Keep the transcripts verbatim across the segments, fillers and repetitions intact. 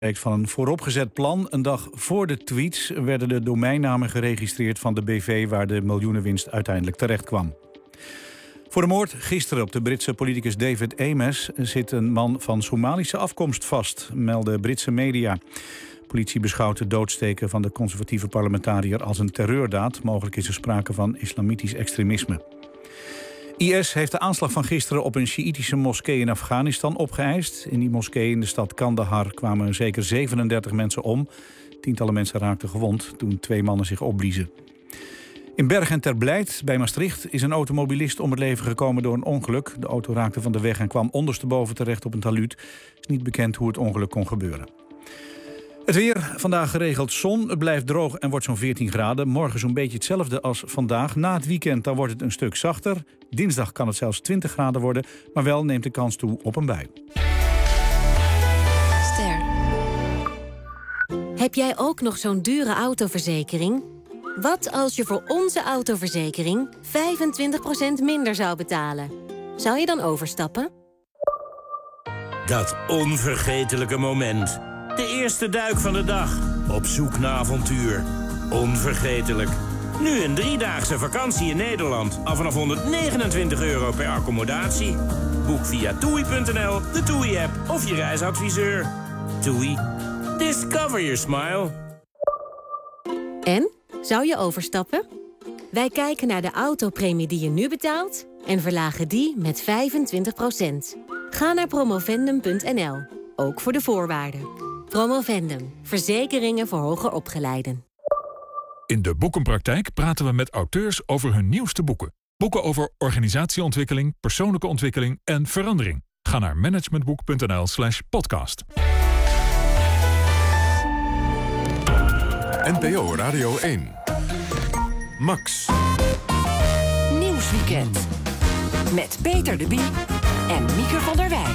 Van een vooropgezet plan. Een dag voor de tweets werden de domeinnamen geregistreerd van de B V waar de miljoenenwinst uiteindelijk terecht kwam. Voor de moord gisteren op de Britse politicus David Amess zit een man van Somalische afkomst vast, melden Britse media. Politie beschouwt het doodsteken van de conservatieve parlementariër als een terreurdaad. Mogelijk is er sprake van islamitisch extremisme. I S heeft de aanslag van gisteren op een Sjiïtische moskee in Afghanistan opgeëist. In die moskee in de stad Kandahar kwamen zeker zevenendertig mensen om. Tientallen mensen raakten gewond toen twee mannen zich opbliezen. In Bergen ter Blijt bij Maastricht is een automobilist om het leven gekomen door een ongeluk. De auto raakte van de weg en kwam ondersteboven terecht op een talud. Het is niet bekend hoe het ongeluk kon gebeuren. Het weer, vandaag geregeld zon. Het blijft droog en wordt zo'n veertien graden. Morgen zo'n beetje hetzelfde als vandaag. Na het weekend dan wordt het een stuk zachter. Dinsdag kan het zelfs twintig graden worden. Maar wel neemt de kans toe op een bui. Ster. Heb jij ook nog zo'n dure autoverzekering? Wat als je voor onze autoverzekering vijfentwintig procent minder zou betalen? Zou je dan overstappen? Dat onvergetelijke moment. De eerste duik van de dag. Op zoek naar avontuur. Onvergetelijk. Nu een driedaagse vakantie in Nederland. Al vanaf honderdnegenentwintig euro per accommodatie. Boek via toei punt n l, de TUI-app of je reisadviseur. TUI. Discover your smile. En? Zou je overstappen? Wij kijken naar de autopremie die je nu betaalt en verlagen die met vijfentwintig procent. Ga naar promovendum punt n l, ook voor de voorwaarden. Promovendum, verzekeringen voor hoger opgeleiden. In de Boekenpraktijk praten we met auteurs over hun nieuwste boeken. Boeken over organisatieontwikkeling, persoonlijke ontwikkeling en verandering. Ga naar managementboek punt n l slash podcast. N P O Radio één. Max. Nieuwsweekend. Met Peter de Bie en Mieke van der Wij.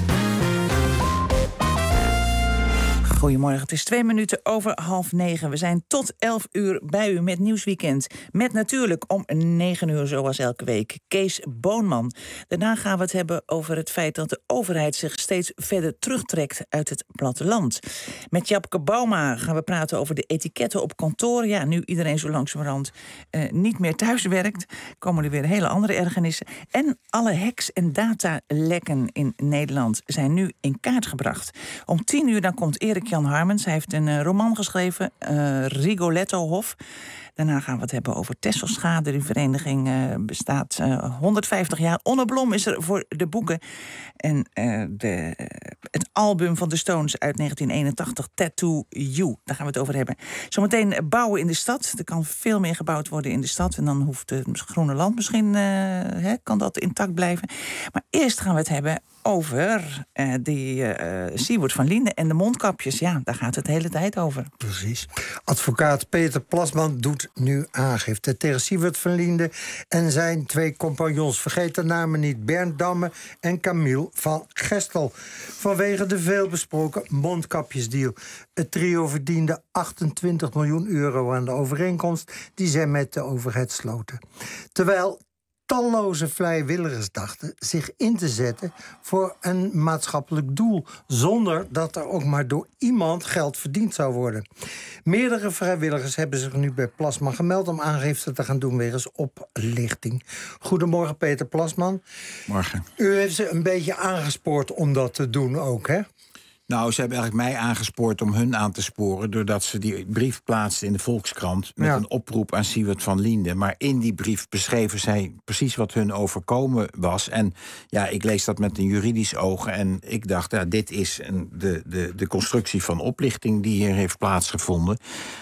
Goedemorgen, het is twee minuten over half negen. We zijn tot elf uur bij u met Nieuwsweekend. Met natuurlijk om negen uur zoals elke week Kees Boonman. Daarna gaan we het hebben over het feit dat de overheid zich steeds verder terugtrekt uit het platteland. Met Japke Bouma gaan we praten over de etiketten op kantoor. Ja, nu iedereen zo langzamerhand uh, niet meer thuis werkt, komen er weer hele andere ergernissen. En alle hacks en datalekken in Nederland zijn nu in kaart gebracht. Om tien uur dan komt Erik Jan Harmens. Hij heeft een uh, roman geschreven, uh, Rigoletto Hof. Daarna gaan we het hebben over Tesselschade. Die vereniging uh, bestaat uh, honderdvijftig jaar. Onne Blom is er voor de boeken. En uh, de, uh, het album van de Stones uit negentien eenentachtig, Tattoo You. Daar gaan we het over hebben. Zometeen bouwen in de stad. Er kan veel meer gebouwd worden in de stad. En dan hoeft het groene land misschien, uh, hè, kan dat intact blijven. Maar eerst gaan we het hebben over uh, die uh, Siewert van Liende en de mondkapjes. Ja, daar gaat het de hele tijd over. Precies. Advocaat Peter Plasman doet nu aangifte tegen Siewert van Liende en zijn twee compagnons. Vergeet de namen niet, Bernd Damme en Camille van Gestel. Vanwege de veelbesproken mondkapjesdeal. Het trio verdiende achtentwintig miljoen euro aan de overeenkomst die zij met de overheid sloten. Terwijl talloze vrijwilligers dachten zich in te zetten voor een maatschappelijk doel, zonder dat er ook maar door iemand geld verdiend zou worden. Meerdere vrijwilligers hebben zich nu bij Plasman gemeld om aangifte te gaan doen wegens oplichting. Goedemorgen, Peter Plasman. Morgen. U heeft ze een beetje aangespoord om dat te doen ook, hè? Nou, ze hebben eigenlijk mij aangespoord om hun aan te sporen, doordat ze die brief plaatsten in de Volkskrant met Ja. een oproep aan Siewert van Liende. Maar in die brief beschreven zij precies wat hun overkomen was. En ja, ik lees dat met een juridisch oog en ik dacht, ja, dit is een, de, de, de constructie van oplichting die hier heeft plaatsgevonden.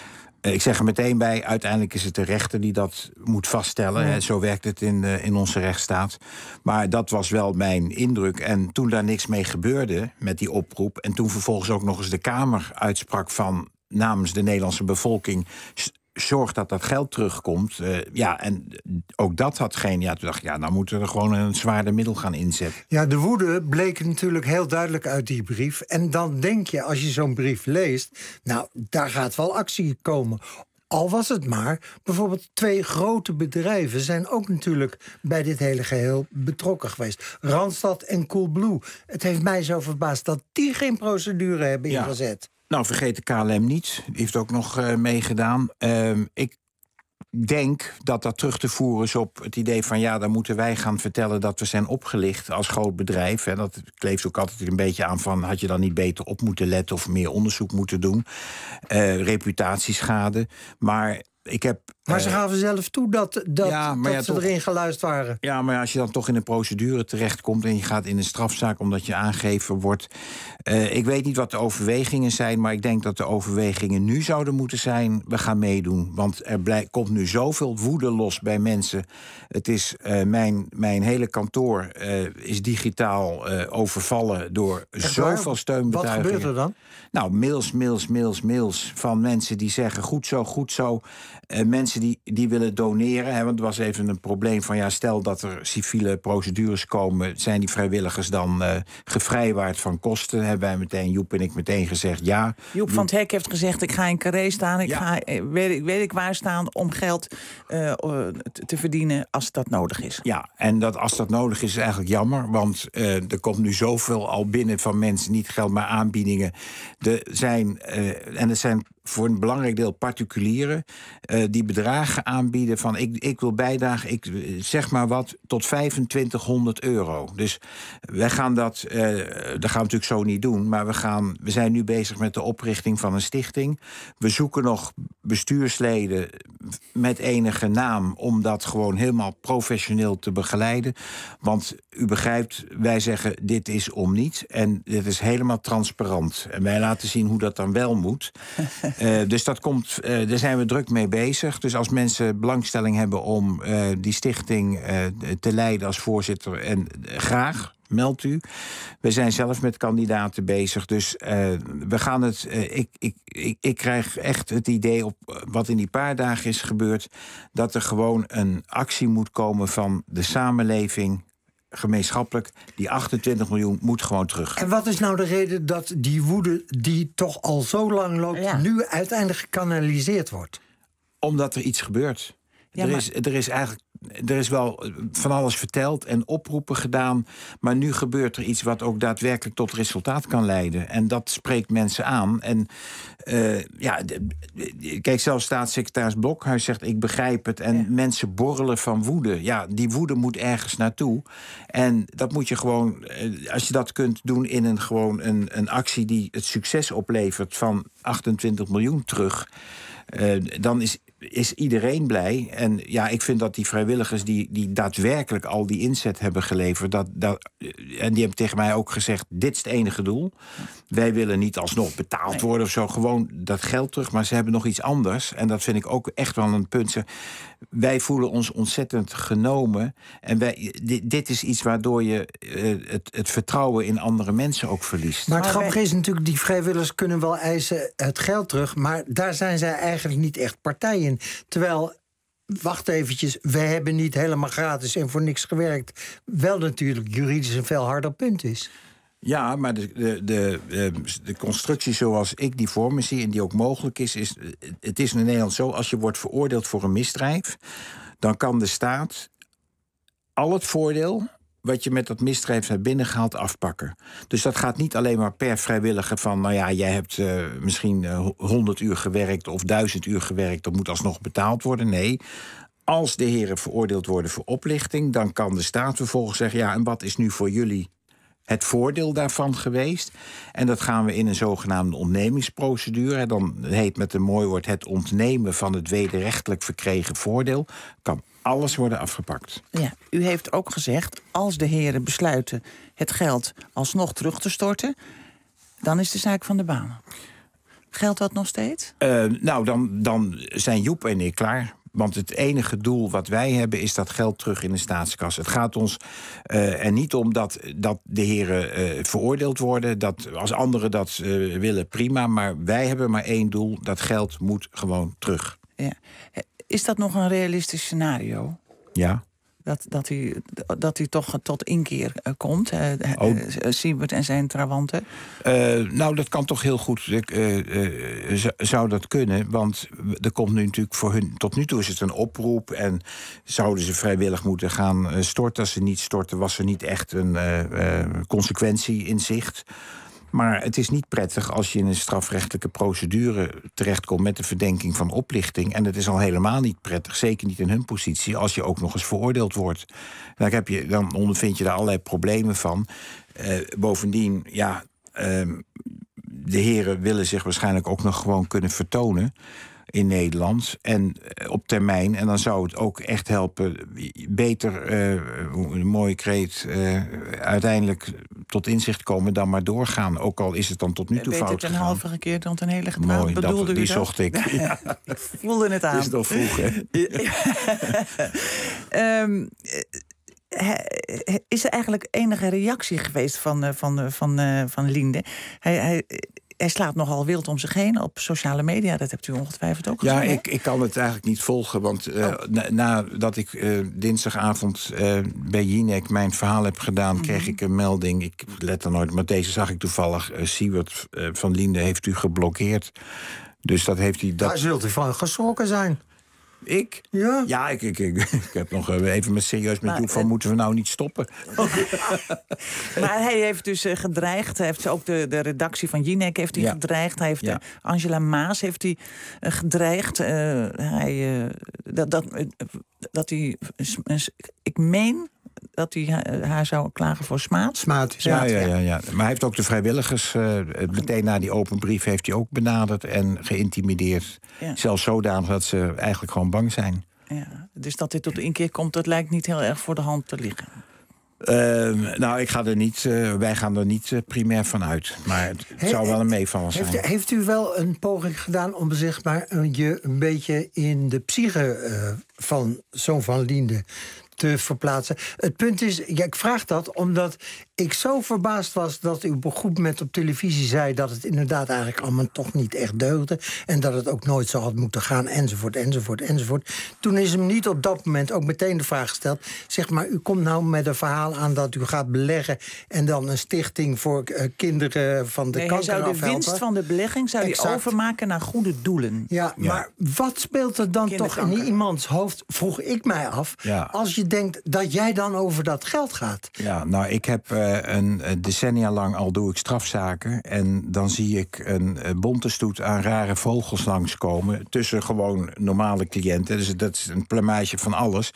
Ik zeg er meteen bij, uiteindelijk is het de rechter die dat moet vaststellen. Ja. Zo werkt het in, uh, in onze rechtsstaat. Maar dat was wel mijn indruk. En toen daar niks mee gebeurde met die oproep, en toen vervolgens ook nog eens de Kamer uitsprak van namens de Nederlandse bevolking, zorg dat dat geld terugkomt. Uh, ja, en ook dat had geen. Ja, toen dacht ik, ja, nou moeten we er gewoon een zwaarder middel gaan inzetten. Ja, de woede bleek natuurlijk heel duidelijk uit die brief. En dan denk je, als je zo'n brief leest, nou, daar gaat wel actie komen. Al was het maar, bijvoorbeeld twee grote bedrijven zijn ook natuurlijk bij dit hele geheel betrokken geweest. Randstad en Coolblue. Het heeft mij zo verbaasd dat die geen procedure hebben Ja. ingezet. Nou, vergeet de K L M niet. Die heeft ook nog uh, meegedaan. Uh, ik denk dat dat terug te voeren is op het idee van... ja, dan moeten wij gaan vertellen dat we zijn opgelicht als groot bedrijf. En dat kleeft ook altijd een beetje aan van... had je dan niet beter op moeten letten of meer onderzoek moeten doen? Uh, reputatieschade. Maar ik heb... Maar ze gaven zelf toe dat, dat, ja, maar dat ja, ze toch, erin geluisterd waren. Ja, maar als je dan toch in een procedure terechtkomt... en je gaat in een strafzaak omdat je aangegeven wordt... Uh, ik weet niet wat de overwegingen zijn... maar ik denk dat de overwegingen nu zouden moeten zijn... we gaan meedoen, want er blij, komt nu zoveel woede los bij mensen. Het is, uh, mijn, mijn hele kantoor uh, is digitaal uh, overvallen... door Echt zoveel waar? steunbetuigingen. Wat gebeurt er dan? Nou, mails, mails, mails, mails van mensen die zeggen... goed zo, goed zo. Uh, mensen die, die willen doneren. Hè, want er was even een probleem van... ja, stel dat er civiele procedures komen... zijn die vrijwilligers dan uh, gevrijwaard van kosten? Hebben wij meteen, Joep en ik meteen gezegd ja. Joep van het Hek heeft gezegd... ik ga in Carré staan, ik Ja. ga weet ik, weet ik waar staan... om geld uh, te verdienen als dat nodig is. Ja, en dat als dat nodig is, is eigenlijk jammer. Want uh, er komt nu zoveel al binnen van mensen... niet geld, maar aanbiedingen. Er zijn, uh, en er zijn voor een belangrijk deel particulieren... Uh, die bedragen aanbieden van... ik, ik wil bijdragen, ik zeg maar wat, tot vijfentwintighonderd euro. Dus wij gaan dat, uh, dat gaan we natuurlijk zo niet doen... maar we, gaan, we zijn nu bezig met de oprichting van een stichting. We zoeken nog bestuursleden met enige naam... om dat gewoon helemaal professioneel te begeleiden. Want u begrijpt, wij zeggen dit is om niet... en dit is helemaal transparant. En wij laten zien hoe dat dan wel moet... Uh, dus dat komt, uh, daar zijn we druk mee bezig. Dus als mensen belangstelling hebben om uh, die stichting uh, te leiden als voorzitter... en uh, graag, meld u. We zijn zelf met kandidaten bezig. Dus uh, we gaan het... Uh, ik, ik, ik, ik krijg echt het idee op wat in die paar dagen is gebeurd... dat er gewoon een actie moet komen van de samenleving... gemeenschappelijk, die achtentwintig miljoen moet gewoon terug. En wat is nou de reden dat die woede die toch al zo lang loopt... Ja. nu uiteindelijk gekanaliseerd wordt? Omdat er iets gebeurt. Ja, er, maar... is, er is eigenlijk er is wel van alles verteld en oproepen gedaan... maar nu gebeurt er iets wat ook daadwerkelijk tot resultaat kan leiden. En dat spreekt mensen aan. En uh, ja, de, de, kijk, zelfs staatssecretaris Blokhuis zegt... ik begrijp het en ja. mensen borrelen van woede. Ja, die woede moet ergens naartoe. En dat moet je gewoon, als je dat kunt doen in een, gewoon een, een actie... die het succes oplevert van achtentwintig miljoen terug... Uh, dan is, is iedereen blij. En ja, ik vind dat die vrijwilligers die, die daadwerkelijk al die inzet hebben geleverd... Dat, dat, en die hebben tegen mij ook gezegd, dit is het enige doel. Wij willen niet alsnog betaald worden of zo, gewoon dat geld terug. Maar ze hebben nog iets anders. En dat vind ik ook echt wel een punt. Wij voelen ons ontzettend genomen. En wij, dit, dit is iets waardoor je uh, het, het vertrouwen in andere mensen ook verliest. Maar het grappige is natuurlijk, die vrijwilligers kunnen wel eisen het geld terug... maar daar zijn zij eigenlijk niet echt partij in. Terwijl, wacht eventjes, we hebben niet helemaal gratis en voor niks gewerkt. Wel natuurlijk juridisch een veel harder punt is. Ja, maar de, de, de, de constructie zoals ik die voor me zie... en die ook mogelijk is, is... het is in Nederland zo, als je wordt veroordeeld voor een misdrijf... dan kan de staat al het voordeel wat je met dat misdrijf hebt binnengehaald afpakken. Dus dat gaat niet alleen maar per vrijwilliger van... nou ja, jij hebt uh, misschien uh, honderd uur gewerkt of duizend uur gewerkt... dat moet alsnog betaald worden. Nee, als de heren veroordeeld worden voor oplichting... dan kan de staat vervolgens zeggen... ja, en wat is nu voor jullie het voordeel daarvan geweest? En dat gaan we in een zogenaamde ontnemingsprocedure. Dan heet met een mooi woord het ontnemen van het wederrechtelijk verkregen voordeel. Kan alles worden afgepakt. Ja, u heeft ook gezegd, als de heren besluiten het geld alsnog terug te storten... dan is de zaak van de baan. Geldt dat nog steeds? Uh, nou, dan, dan zijn Joep en ik klaar. Want het enige doel wat wij hebben is dat geld terug in de staatskas. Het gaat ons uh, er niet om dat, dat de heren uh, veroordeeld worden. Dat als anderen dat uh, willen, prima. Maar wij hebben maar één doel. Dat geld moet gewoon terug. Ja. Is dat nog een realistisch scenario? Ja. Dat, dat, u, dat u toch tot inkeer uh, komt, uh, oh. uh, Siebert en zijn trawanten? Uh, nou, dat kan toch heel goed, uh, uh, zou dat kunnen. Want er komt nu natuurlijk voor hun... tot nu toe is het een oproep en zouden ze vrijwillig moeten gaan uh, storten. Als ze niet storten, was er niet echt een uh, uh, consequentie in zicht. Maar het is niet prettig als je in een strafrechtelijke procedure terechtkomt met de verdenking van oplichting. En het is al helemaal niet prettig, zeker niet in hun positie, als je ook nog eens veroordeeld wordt. Dan, heb je, dan ondervind je daar allerlei problemen van. Uh, bovendien, ja, uh, de heren willen zich waarschijnlijk ook nog gewoon kunnen vertonen in Nederland en op termijn. En dan zou het ook echt helpen beter, uh, een mooie kreet, uh, uiteindelijk tot inzicht komen dan maar doorgaan. Ook al is het dan tot nu toe beter fout ten gegaan. halve gekeerd dan ten hele gedrag. Mooi, Bedoelde dat, u die dat? zocht ik. Ja. Ik voelde het aan. Het is nog vroeg, hè? um, is er eigenlijk enige reactie geweest van, van, van, van Linde? Hij... hij Hij slaat nogal wild om zich heen op sociale media. Dat hebt u ongetwijfeld ook gezien. Ja, ik, ik kan het eigenlijk niet volgen. Want uh, oh. na, nadat ik uh, dinsdagavond uh, bij Jinek mijn verhaal heb gedaan, mm-hmm. kreeg ik een melding. Ik let er nooit, maar deze zag ik toevallig. Uh, Siewert uh, van Linde heeft u geblokkeerd. Dus dat heeft hij. Dat... Daar zult u van geschrokken zijn. Ik? Ja, ja ik, ik, ik, ik heb nog even met serieus met doel van uh, moeten we nou niet stoppen. Maar hij heeft dus uh, gedreigd. Hij heeft ook de, de redactie van Jinek heeft hij ja. gedreigd. Hij heeft ja. uh, Angela Maas heeft hij uh, gedreigd. Uh, hij, uh, dat, dat, uh, dat hij, uh, ik meen dat hij haar zou klagen voor smaad. Smaad, ja, ja, ja, ja. Maar hij heeft ook de vrijwilligers, uh, meteen na die open brief heeft hij ook benaderd en geïntimideerd. Ja. Zelfs zodanig dat ze eigenlijk gewoon bang zijn. Ja, dus dat dit tot inkeer komt, dat lijkt niet heel erg voor de hand te liggen. Uh, nou, ik ga er niet, uh, wij gaan er niet uh, primair van uit. Maar het He, zou wel een meevaller zijn. Heeft, heeft u wel een poging gedaan om zeg maar, je een beetje in de psyche uh, van zo'n Van Linde te verplaatsen? Het punt is, ja, ik vraag dat omdat ik zo verbaasd was dat u op een goed moment op televisie zei dat het inderdaad eigenlijk allemaal toch niet echt deugde en dat het ook nooit zo had moeten gaan, enzovoort, enzovoort, enzovoort. Toen is hem niet op dat moment ook meteen de vraag gesteld, zeg maar, u komt nou met een verhaal aan dat u gaat beleggen en dan een stichting voor uh, kinderen van de nee, kanker hij zou de afhelpen. winst van de belegging zou hij overmaken naar goede doelen. Ja, ja, maar wat speelt er dan toch in iemands hoofd, vroeg ik mij af, ja. als je denkt dat jij dan over dat geld gaat? Ja, nou, ik heb uh, een decennia lang al doe ik strafzaken en dan zie ik een uh, bonte stoet aan rare vogels langskomen tussen gewoon normale cliënten. Dus dat is een plumage van alles.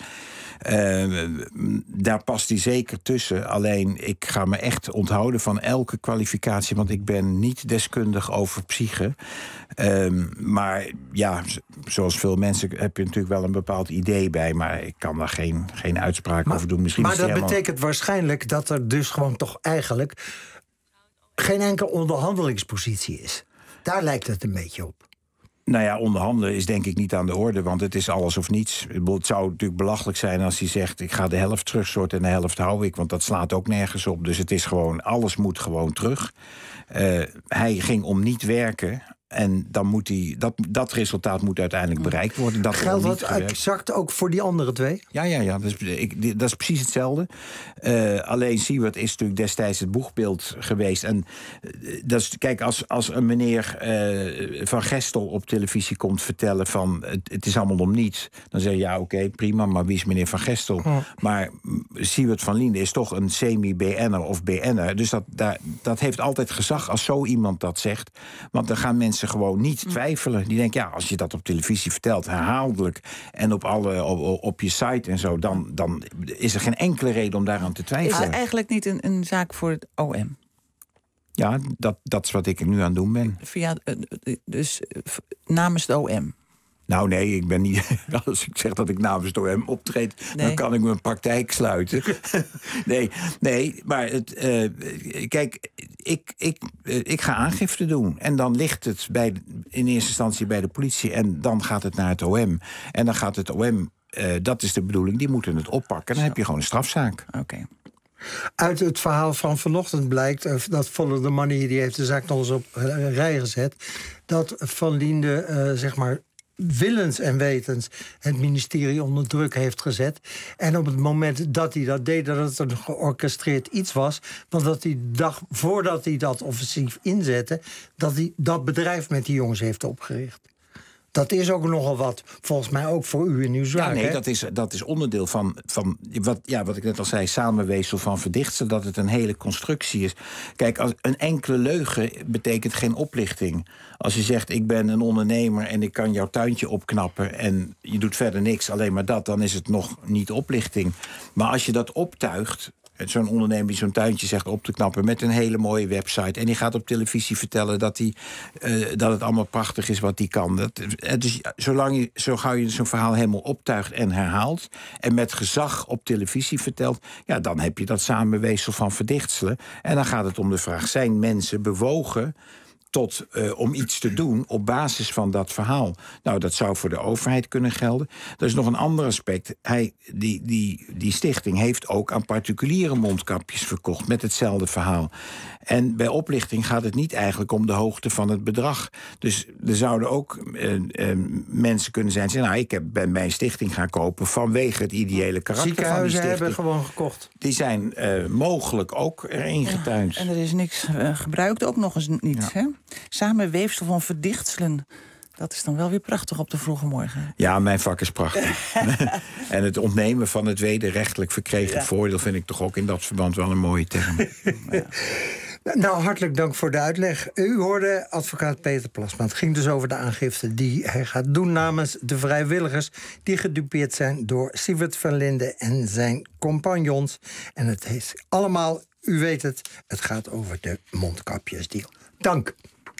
Uh, daar past hij zeker tussen. Alleen, ik ga me echt onthouden van elke kwalificatie, want ik ben niet deskundig over psyche. Uh, maar ja, zoals veel mensen heb je natuurlijk wel een bepaald idee bij, maar ik kan daar geen, geen uitspraak maar, over doen. Misschien maar dat helemaal... betekent waarschijnlijk dat er dus gewoon toch eigenlijk geen enkele onderhandelingspositie is. Daar lijkt het een beetje op. Nou ja, onderhandelen is denk ik niet aan de orde, want het is alles of niets. Het zou natuurlijk belachelijk zijn als hij zegt, ik ga de helft terugsorten en de helft hou ik, want dat slaat ook nergens op. Dus het is gewoon, alles moet gewoon terug. Uh, hij ging om niet werken. En dan moet hij, dat, dat resultaat moet uiteindelijk bereikt worden. Dat geldt dat exact ook voor die andere twee? Ja, ja, ja, dat is, ik, dat is precies hetzelfde. Uh, alleen Siewert is natuurlijk destijds het boegbeeld geweest. En uh, dat is, kijk, als, als een meneer uh, Van Gestel op televisie komt vertellen van het, het is allemaal om niets, dan zeg je ja, oké, okay, prima, maar wie is meneer Van Gestel? Oh. Maar Siewert van Linde is toch een semi-B N'er of B N'er. Dus dat, dat, dat heeft altijd gezag als zo iemand dat zegt. Want dan gaan mensen gewoon niet twijfelen. Die denken, ja, als je dat op televisie vertelt, herhaaldelijk en op, alle, op, op je site en zo, dan, dan is er geen enkele reden om daaraan te twijfelen. Is er eigenlijk niet een, een zaak voor het O M? Ja, dat, dat is wat ik nu aan het doen ben. Via, dus namens het O M? Nou nee, ik ben niet. Als ik zeg dat ik namens het O M optreed, nee. dan kan ik mijn praktijk sluiten. nee, nee, maar het, uh, kijk, ik, ik, uh, ik ga aangifte doen. En dan ligt het bij, in eerste instantie bij de politie en dan gaat het naar het O M. En dan gaat het O M, uh, dat is de bedoeling, die moeten het oppakken. En dan heb je gewoon een strafzaak. Oké. Okay. Uit het verhaal van vanochtend blijkt, dat Follow the Money, die heeft de zaak nog eens op rij gezet, dat Van Linde, uh, zeg maar, willens en wetens het ministerie onder druk heeft gezet. En op het moment dat hij dat deed, dat het een georchestreerd iets was. Want dat hij de dag voordat hij dat offensief inzette, dat hij dat bedrijf met die jongens heeft opgericht. Dat is ook nogal wat, volgens mij ook voor u in uw zaak. Ja, nee, hè? dat is, dat is onderdeel van, van wat, ja, wat ik net al zei, samenweefsel van verdichtsten, dat het een hele constructie is. Kijk, als een enkele leugen betekent geen oplichting. Als je zegt, ik ben een ondernemer en ik kan jouw tuintje opknappen en je doet verder niks, alleen maar dat, dan is het nog niet oplichting. Maar als je dat optuigt, zo'n ondernemer die zo'n tuintje zegt op te knappen met een hele mooie website en die gaat op televisie vertellen dat, die, uh, dat het allemaal prachtig is wat hij kan. Dat, dus zolang je, zo gauw je zo'n verhaal helemaal optuigt en herhaalt en met gezag op televisie vertelt, ja, dan heb je dat samenweefsel van verdichtselen. En dan gaat het om de vraag, zijn mensen bewogen tot, uh, om iets te doen op basis van dat verhaal? Nou, dat zou voor de overheid kunnen gelden. Er is nog een ander aspect. Hij, die, die, die stichting heeft ook aan particuliere mondkapjes verkocht met hetzelfde verhaal. En bij oplichting gaat het niet eigenlijk om de hoogte van het bedrag. Dus er zouden ook uh, uh, mensen kunnen zijn die zeggen, nou, ik heb bij mijn stichting gaan kopen vanwege het ideële karakter van die Ziekenhuizen stichting. hebben gewoon gekocht. Die zijn uh, mogelijk ook erin Ja, getuind. en er is niks uh, gebruikt, ook nog eens niet. Ja. Hè? Samenweefsel van verdichtselen. Dat is dan wel weer prachtig op de vroege morgen. Ja, mijn vak is prachtig. En het ontnemen van het wederrechtelijk verkregen Ja. voordeel vind ik toch ook in dat verband wel een mooie term. Ja. Nou, hartelijk dank voor de uitleg. U hoorde advocaat Peter Plasma. Het ging dus over de aangifte die hij gaat doen namens de vrijwilligers die gedupeerd zijn door Siewert van Linden en zijn compagnons. En het is allemaal, u weet het, het gaat over de mondkapjesdeal. Dank.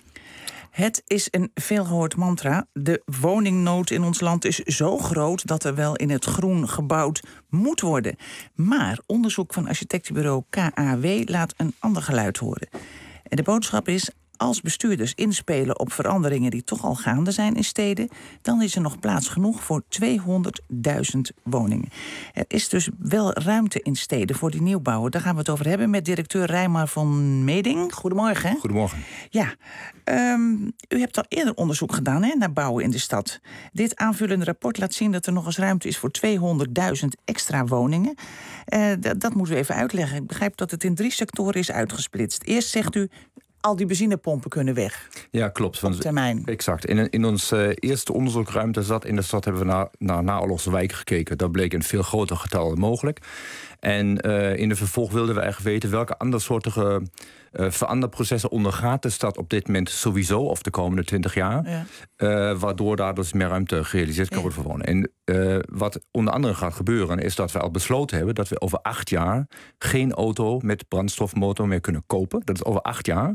Het is een veelgehoord mantra. De woningnood in ons land is zo groot dat er wel in het groen gebouwd moet worden. Maar onderzoek van architectenbureau K A W laat een ander geluid horen. En de boodschap is, als bestuurders inspelen op veranderingen die toch al gaande zijn in steden, dan is er nog plaats genoeg voor tweehonderdduizend woningen. Er is dus wel ruimte in steden voor die nieuwbouwen. Daar gaan we het over hebben met directeur Reimar van Meding. Goedemorgen. Goedemorgen. Ja, um, u hebt al eerder onderzoek gedaan hè, naar bouwen in de stad. Dit aanvullende rapport laat zien dat er nog eens ruimte is voor tweehonderdduizend extra woningen. Uh, d- dat moeten we even uitleggen. Ik begrijp dat het in drie sectoren is uitgesplitst. Eerst zegt u, al die benzinepompen kunnen weg. Ja, klopt. Op termijn. Exact. In, in ons uh, eerste onderzoekruimte zat in de stad hebben we naar, naar naoorlogse wijken gekeken. Daar bleek een veel groter getal mogelijk. En uh, in de vervolg wilden we eigenlijk weten welke andersoortige uh, veranderprocessen ondergaat de stad op dit moment sowieso, of de komende twintig jaar. Ja. Uh, waardoor daar dus meer ruimte gerealiseerd kan worden voor wonen. En uh, wat onder andere gaat gebeuren, is dat we al besloten hebben dat we over acht jaar geen auto met brandstofmotor meer kunnen kopen. Dat is over acht jaar.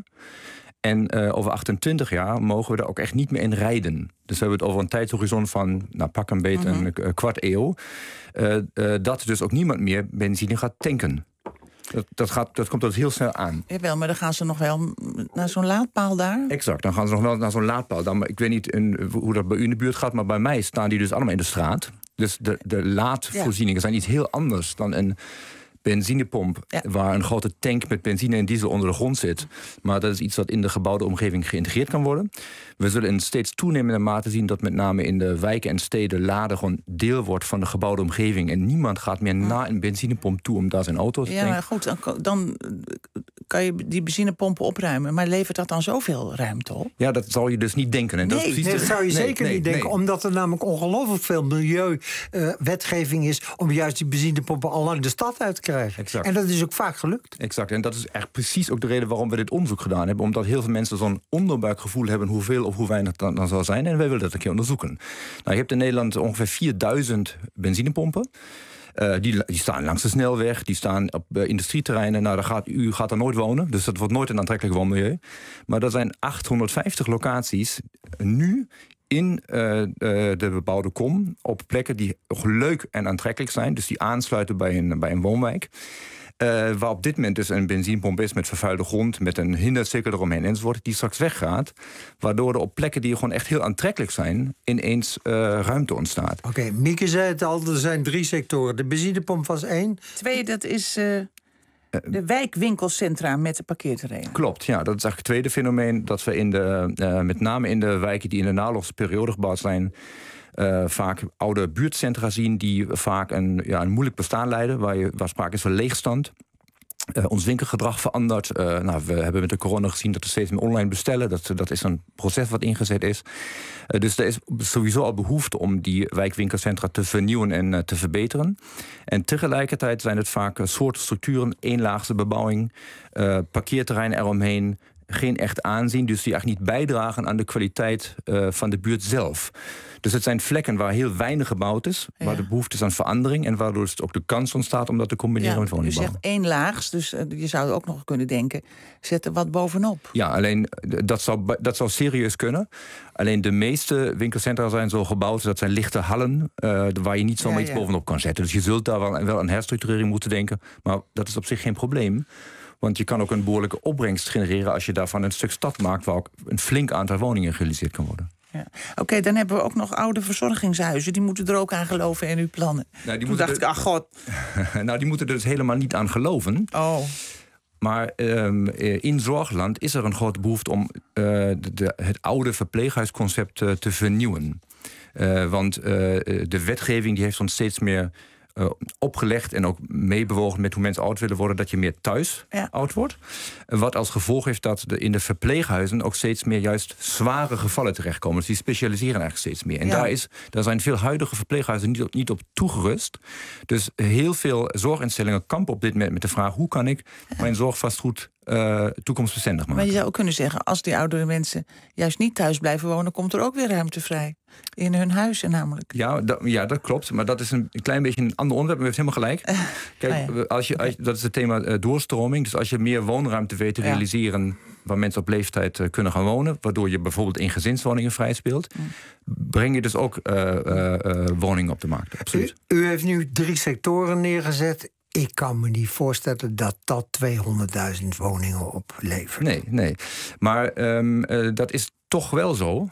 En uh, over achtentwintig jaar mogen we er ook echt niet meer in rijden. Dus we hebben het over een tijdshorizon van, nou, pak een beetje mm-hmm. een, een kwart eeuw. Uh, uh, dat dus ook niemand meer benzine gaat tanken. Dat, dat, gaat, dat komt dus heel snel aan. Jawel, maar dan gaan ze nog wel naar zo'n laadpaal daar? Exact, dan gaan ze nog wel naar zo'n laadpaal. Dan, ik weet niet in, hoe dat bij u in de buurt gaat, maar bij mij staan die dus allemaal in de straat. Dus de, de laadvoorzieningen ja. zijn iets heel anders dan een benzinepomp, ja. waar een grote tank met benzine en diesel onder de grond zit. Maar dat is iets wat in de gebouwde omgeving geïntegreerd kan worden. We zullen in steeds toenemende mate zien dat met name in de wijken en steden laden gewoon deel wordt van de gebouwde omgeving. En niemand gaat meer ja. naar een benzinepomp toe om daar zijn auto te tanken. Ja, maar goed, dan, dan kan je die benzinepompen opruimen. Maar levert dat dan zoveel ruimte op? Ja, dat zou je dus niet denken. En nee, dat, is precies nee, dat zou je nee, zeker nee, niet denken. Nee. Omdat er namelijk ongelooflijk veel milieuwetgeving uh, is om juist die benzinepompen al lang de stad uit te krijgen. Exact. En dat is ook vaak gelukt. Exact. En dat is echt precies ook de reden waarom we dit onderzoek gedaan hebben. Omdat heel veel mensen zo'n onderbuikgevoel hebben hoeveel of hoe weinig dan, dan zal zijn. En wij willen dat een keer onderzoeken. Nou, je hebt in Nederland ongeveer vierduizend benzinepompen. Uh, die, die staan langs de snelweg, die staan op uh, industrieterreinen. Nou, daar gaat, u gaat daar nooit wonen, dus dat wordt nooit een aantrekkelijk woonmilieu. Maar er zijn achthonderdvijftig locaties nu in uh, uh, de bebouwde kom op plekken die leuk en aantrekkelijk zijn. Dus die aansluiten bij een, bij een woonwijk. Uh, waar op dit moment dus een benzinepomp is met vervuilde grond, met een hindercirkel eromheen enzovoort, die straks weggaat. Waardoor er op plekken die gewoon echt heel aantrekkelijk zijn, ineens uh, ruimte ontstaat. Oké, okay, Mieke zei het al, er zijn drie sectoren. De benzinepomp was één. Twee, dat is uh, de wijkwinkelcentra met de parkeerterreinen. Klopt, ja. Dat is eigenlijk het tweede fenomeen. Dat we in de, uh, met name in de wijken die in de naoorlogsperiode gebouwd zijn, Uh, vaak oude buurtcentra zien die vaak een, ja, een moeilijk bestaan leiden, waar, je, waar sprake is van leegstand. Uh, ons winkelgedrag verandert. Uh, nou, we hebben met de corona gezien dat we steeds meer online bestellen. Dat, dat is een proces wat ingezet is. Uh, dus er is sowieso al behoefte om die wijkwinkelcentra te vernieuwen en uh, te verbeteren. En tegelijkertijd zijn het vaak uh, soorten structuren, eenlaagse bebouwing, uh, parkeerterreinen eromheen, geen echt aanzien, dus die eigenlijk niet bijdragen aan de kwaliteit uh, van de buurt zelf. Dus het zijn vlekken waar heel weinig gebouwd is, ja. waar de behoefte is aan verandering en waardoor dus ook de kans ontstaat om dat te combineren ja, met woningbouw. Je zegt één laags, dus uh, je zou ook nog kunnen denken, zet er wat bovenop. Ja, alleen dat zou, dat zou serieus kunnen. Alleen de meeste winkelcentra zijn zo gebouwd, dat zijn lichte hallen, uh, waar je niet zomaar ja, iets ja. bovenop kan zetten. Dus je zult daar wel, wel aan herstructurering moeten denken, maar dat is op zich geen probleem. Want je kan ook een behoorlijke opbrengst genereren als je daarvan een stuk stad maakt waar ook een flink aantal woningen gerealiseerd kan worden. Ja. Oké, okay, dan hebben we ook nog oude verzorgingshuizen. Die moeten er ook aan geloven in uw plannen. Nou, die Toen dacht er, ik, ach god. Nou, die moeten er dus helemaal niet aan geloven. Oh. Maar um, in Zorgland is er een grote behoefte om uh, de, de, het oude verpleeghuisconcept uh, te vernieuwen. Uh, want uh, de wetgeving die heeft ons steeds meer Uh, opgelegd en ook meebewogen met hoe mensen oud willen worden, dat je meer thuis ja. oud wordt. Uh, wat als gevolg heeft dat de, in de verpleeghuizen ook steeds meer juist zware gevallen terechtkomen. Dus die specialiseren eigenlijk steeds meer. En ja. daar, is, daar zijn veel huidige verpleeghuizen niet op, niet op toegerust. Dus heel veel zorginstellingen kampen op dit moment met de vraag, hoe kan ik ja. mijn zorgvastgoed Uh, toekomstbestendig maken. Maar je zou ook kunnen zeggen, als die oudere mensen juist niet thuis blijven wonen, komt er ook weer ruimte vrij. In hun huizen namelijk. Ja, dat, ja, dat klopt. Maar dat is een klein beetje een ander onderwerp. Maar u heeft helemaal gelijk. Kijk, ah, ja. als je, als, dat is het thema uh, doorstroming. Dus als je meer woonruimte weet te ja. realiseren waar mensen op leeftijd uh, kunnen gaan wonen, waardoor je bijvoorbeeld in gezinswoningen vrij speelt, mm. breng je dus ook uh, uh, uh, woningen op de markt. Absoluut. U, u heeft nu drie sectoren neergezet. Ik kan me niet voorstellen dat dat tweehonderdduizend woningen oplevert. Nee, nee. Maar um, uh, dat is toch wel zo.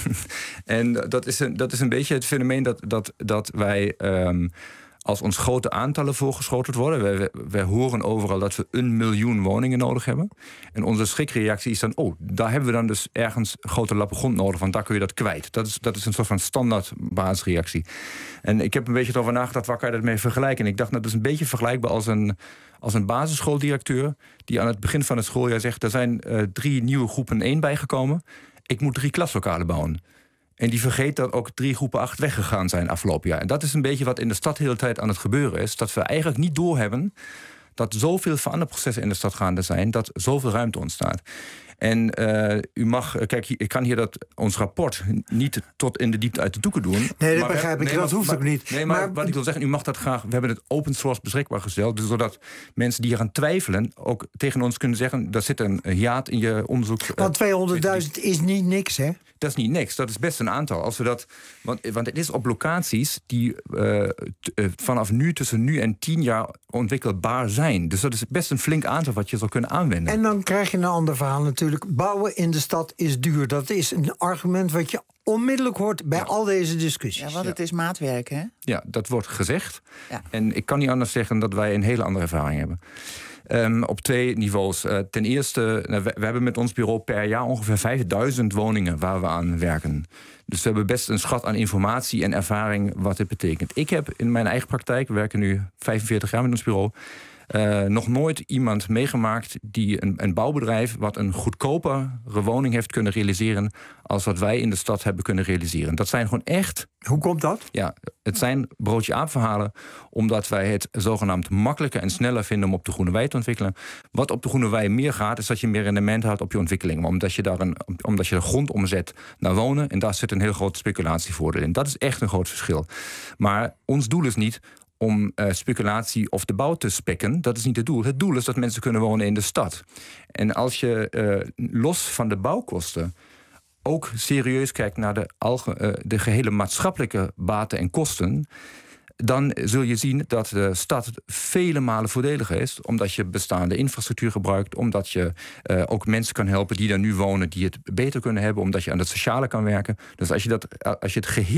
En dat is, een, dat is een beetje het fenomeen dat, dat, dat wij, um, als ons grote aantallen voorgeschoteld worden, wij, wij, wij horen overal dat we een miljoen woningen nodig hebben. En onze schrikreactie is dan, oh, daar hebben we dan dus ergens grote lappen grond nodig, want daar kun je dat kwijt. Dat is, dat is een soort van standaard basisreactie. En ik heb een beetje erover nagedacht, waar kan je dat mee vergelijken? En ik dacht, nou, dat is een beetje vergelijkbaar als een, als een basisschooldirecteur die aan het begin van het schooljaar zegt, er zijn uh, drie nieuwe groepen één bijgekomen. Ik moet drie klaslokalen bouwen. En die vergeet dat ook drie groepen acht weggegaan zijn afgelopen jaar. En dat is een beetje wat in de stad de hele tijd aan het gebeuren is. Dat we eigenlijk niet doorhebben dat zoveel veranderprocessen in de stad gaande zijn, dat zoveel ruimte ontstaat. En uh, u mag, kijk, ik kan hier dat ons rapport niet tot in de diepte uit de doeken doen. Nee, dat begrijp ik. Nee, dat hoeft maar, ook niet. Nee, maar, maar wat ik wil zeggen, u mag dat graag. We hebben het open source beschikbaar gesteld, dus zodat mensen die eraan twijfelen ook tegen ons kunnen zeggen, daar zit een hiaat in je onderzoek. Want tweehonderdduizend is niet niks, hè? Dat is niet niks, dat is best een aantal. Als we dat, want, want het is op locaties die uh, t, uh, vanaf nu tussen nu en tien jaar ontwikkelbaar zijn. Dus dat is best een flink aantal wat je zou kunnen aanwenden. En dan krijg je een ander verhaal natuurlijk. Bouwen in de stad is duur. Dat is een argument wat je onmiddellijk hoort bij ja. al deze discussies. Ja, want het is maatwerk, hè? Ja, dat wordt gezegd. Ja. En ik kan niet anders zeggen dat wij een hele andere ervaring hebben. Um, op twee niveaus. Uh, ten eerste, nou, we, we hebben met ons bureau per jaar ongeveer vijfduizend woningen waar we aan werken. Dus we hebben best een schat aan informatie en ervaring wat dit betekent. Ik heb in mijn eigen praktijk, we werken nu vijfenveertig jaar met ons bureau, Uh, nog nooit iemand meegemaakt die een, een bouwbedrijf wat een goedkopere woning heeft kunnen realiseren als wat wij in de stad hebben kunnen realiseren. Dat zijn gewoon echt. Hoe komt dat? Ja, het zijn broodje aap verhalen, omdat wij het zogenaamd makkelijker en sneller vinden om op de Groene Wei te ontwikkelen. Wat op de Groene Wei meer gaat, is dat je meer rendement houdt op je ontwikkeling, omdat je daar een, omdat je de grond omzet naar wonen en daar zit een heel groot speculatievoordeel in. Dat is echt een groot verschil. Maar ons doel is niet om uh, speculatie of de bouw te spekken. Dat is niet het doel. Het doel is dat mensen kunnen wonen in de stad. En als je uh, los van de bouwkosten ook serieus kijkt naar de, alge, uh, de gehele maatschappelijke baten en kosten, dan zul je zien dat de stad vele malen voordeliger is, omdat je bestaande infrastructuur gebruikt, omdat je uh, ook mensen kan helpen die daar nu wonen, die het beter kunnen hebben, omdat je aan het sociale kan werken. Dus als je, dat, als je het geheel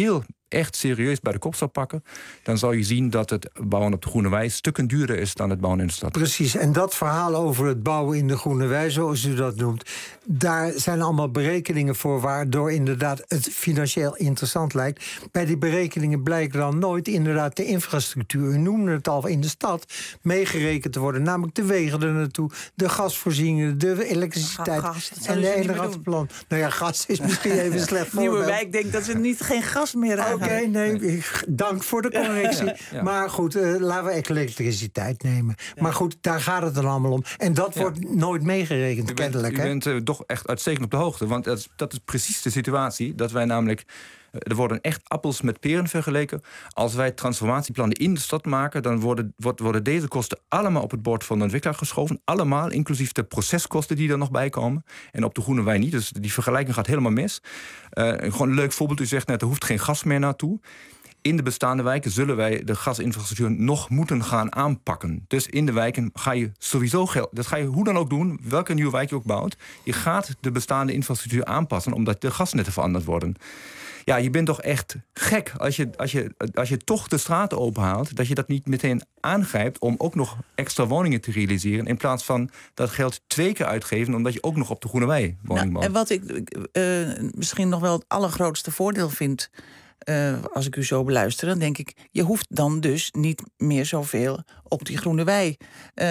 echt serieus bij de kop zou pakken, dan zou je zien dat het bouwen op de Groene Wei stukken duurder is dan het bouwen in de stad. Precies, en dat verhaal over het bouwen in de Groene Wei, zoals u dat noemt, daar zijn allemaal berekeningen voor waardoor inderdaad het financieel interessant lijkt. Bij die berekeningen blijkt dan nooit inderdaad de infrastructuur, u noemde het al, in de stad meegerekend te worden. Namelijk de wegen er naartoe, de gasvoorzieningen, de elektriciteit Gas, en de hele rattenplan. Nou ja, gas is misschien even slecht voorbeeld. Nieuwe Wijk denkt dat ze niet geen gas meer aan. Oké, okay, nee, dank voor de correctie. Ja, ja. Maar goed, uh, laten we elektriciteit nemen. Ja. Maar goed, daar gaat het dan allemaal om. En dat ja. wordt nooit meegerekend, u bent, kennelijk. U hè? bent uh, toch echt uitstekend op de hoogte. Want dat is, dat is precies de situatie dat wij namelijk... Er worden echt appels met peren vergeleken. Als wij transformatieplannen in de stad maken, dan worden, worden deze kosten allemaal op het bord van de ontwikkelaar geschoven. Allemaal, inclusief de proceskosten die er nog bij komen. En op de Groene Wei niet. Dus die vergelijking gaat helemaal mis. Uh, gewoon een leuk voorbeeld. U zegt net, er hoeft geen gas meer naartoe. In de bestaande wijken zullen wij de gasinfrastructuur nog moeten gaan aanpakken. Dus in de wijken ga je sowieso geld... Dat ga je hoe dan ook doen, welke nieuwe wijk je ook bouwt. Je gaat de bestaande infrastructuur aanpassen, omdat de gasnetten veranderd worden. Ja, je bent toch echt gek als je, als je, als je toch de straten openhaalt, dat je dat niet meteen aangrijpt om ook nog extra woningen te realiseren, in plaats van dat geld twee keer uitgeven, omdat je ook nog op de Groene Wei woning bouwt. Nou, en wat ik uh, misschien nog wel het allergrootste voordeel vind, Uh, als ik u zo beluister, dan denk ik, je hoeft dan dus niet meer zoveel op die Groene Wei uh,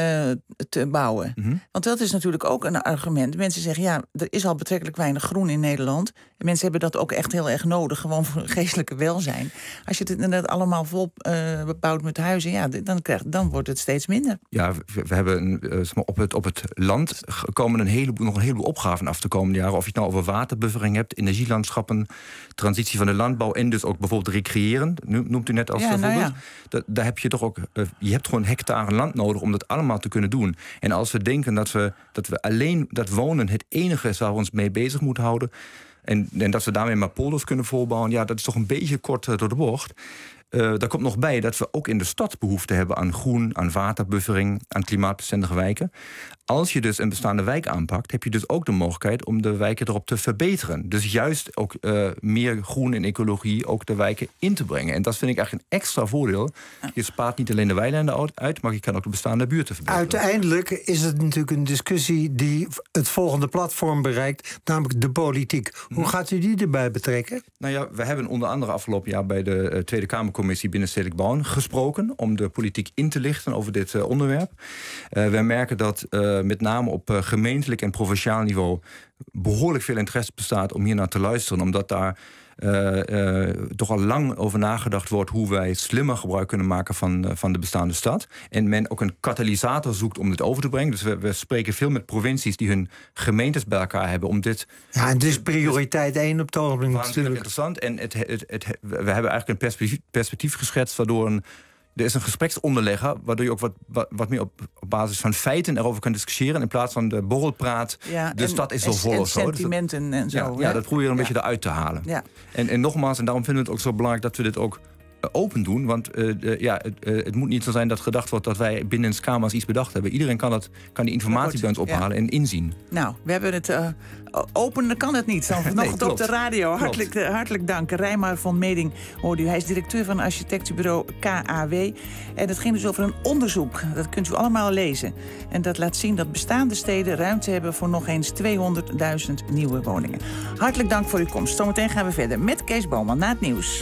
te bouwen. Mm-hmm. Want dat is natuurlijk ook een argument. Mensen zeggen, ja, er is al betrekkelijk weinig groen in Nederland. En mensen hebben dat ook echt heel erg nodig, gewoon voor geestelijke welzijn. Als je het inderdaad allemaal vol uh, bebouwt met huizen, ja, dan, krijgt, dan wordt het steeds minder. Ja, we, we hebben uh, op, het, op het land komen een heleboel, nog een heleboel opgaven af de komende jaren. Of je het nou over waterbuffering hebt, energielandschappen, transitie van de landbouw en dus ook bijvoorbeeld recreëren, noemt u net als ja, voorbeeld. Nou ja. da, daar heb je toch ook, uh, je hebt gewoon hectare land nodig om dat allemaal te kunnen doen. En als we denken dat we, dat we alleen dat wonen het enige is waar we ons mee bezig moeten houden, en, en dat we daarmee maar polders kunnen volbouwen, ja, dat is toch een beetje kort uh, door de bocht. Uh, daar komt nog bij dat we ook in de stad behoefte hebben aan groen, aan waterbuffering, aan klimaatbestendige wijken. Als je dus een bestaande wijk aanpakt, heb je dus ook de mogelijkheid om de wijken erop te verbeteren. Dus juist ook uh, meer groen en ecologie ook de wijken in te brengen. En dat vind ik eigenlijk een extra voordeel. Je spaart niet alleen de weilanden uit, maar je kan ook de bestaande buurten verbeteren. Uiteindelijk is het natuurlijk een discussie die het volgende platform bereikt, namelijk de politiek. Hoe hmm. gaat u die erbij betrekken? Nou ja, we hebben onder andere afgelopen jaar bij de uh, Tweede Kamercommissie Binnenstedelijk Bouwen gesproken om de politiek in te lichten over dit uh, onderwerp. Uh, wij merken dat uh, met name op uh, gemeentelijk en provinciaal niveau behoorlijk veel interesse bestaat om hier naar te luisteren, omdat daar uh, uh, toch al lang over nagedacht wordt hoe wij slimmer gebruik kunnen maken van, uh, van de bestaande stad. En men ook een katalysator zoekt om dit over te brengen. Dus we, we spreken veel met provincies die hun gemeentes bij elkaar hebben om dit... Ja, en het is prioriteit één op het ogenblik natuurlijk. Interessant. En het, het, het, het, we hebben eigenlijk een perspectief, perspectief geschetst waardoor een Er is een gespreksonderlegger, waardoor je ook wat, wat, wat meer op, op basis van feiten erover kan discussiëren, in plaats van de borrelpraat, ja, de en, stad is zo vol en of zo. sentimenten en zo. Ja, ja, dat proberen we een ja. beetje eruit te halen. Ja. En, en nogmaals, en daarom vinden we het ook zo belangrijk dat we dit ook uh, open doen. Want uh, uh, ja, het, uh, het moet niet zo zijn dat gedacht wordt dat wij binnen de Kamers iets bedacht hebben. Iedereen kan, dat, kan die informatie bij ons ophalen ja. en inzien. Nou, we hebben het uh, open, kan het niet. Dan nee, nog op de radio. Hartelijk, uh, hartelijk dank. Reimar van Meding hoorde u. Hij is directeur van architectenbureau K A W. En het ging dus over een onderzoek. Dat kunt u allemaal lezen. En dat laat zien dat bestaande steden ruimte hebben voor nog eens tweehonderdduizend nieuwe woningen. Hartelijk dank voor uw komst. Zometeen gaan we verder met Kees Boonman na het nieuws.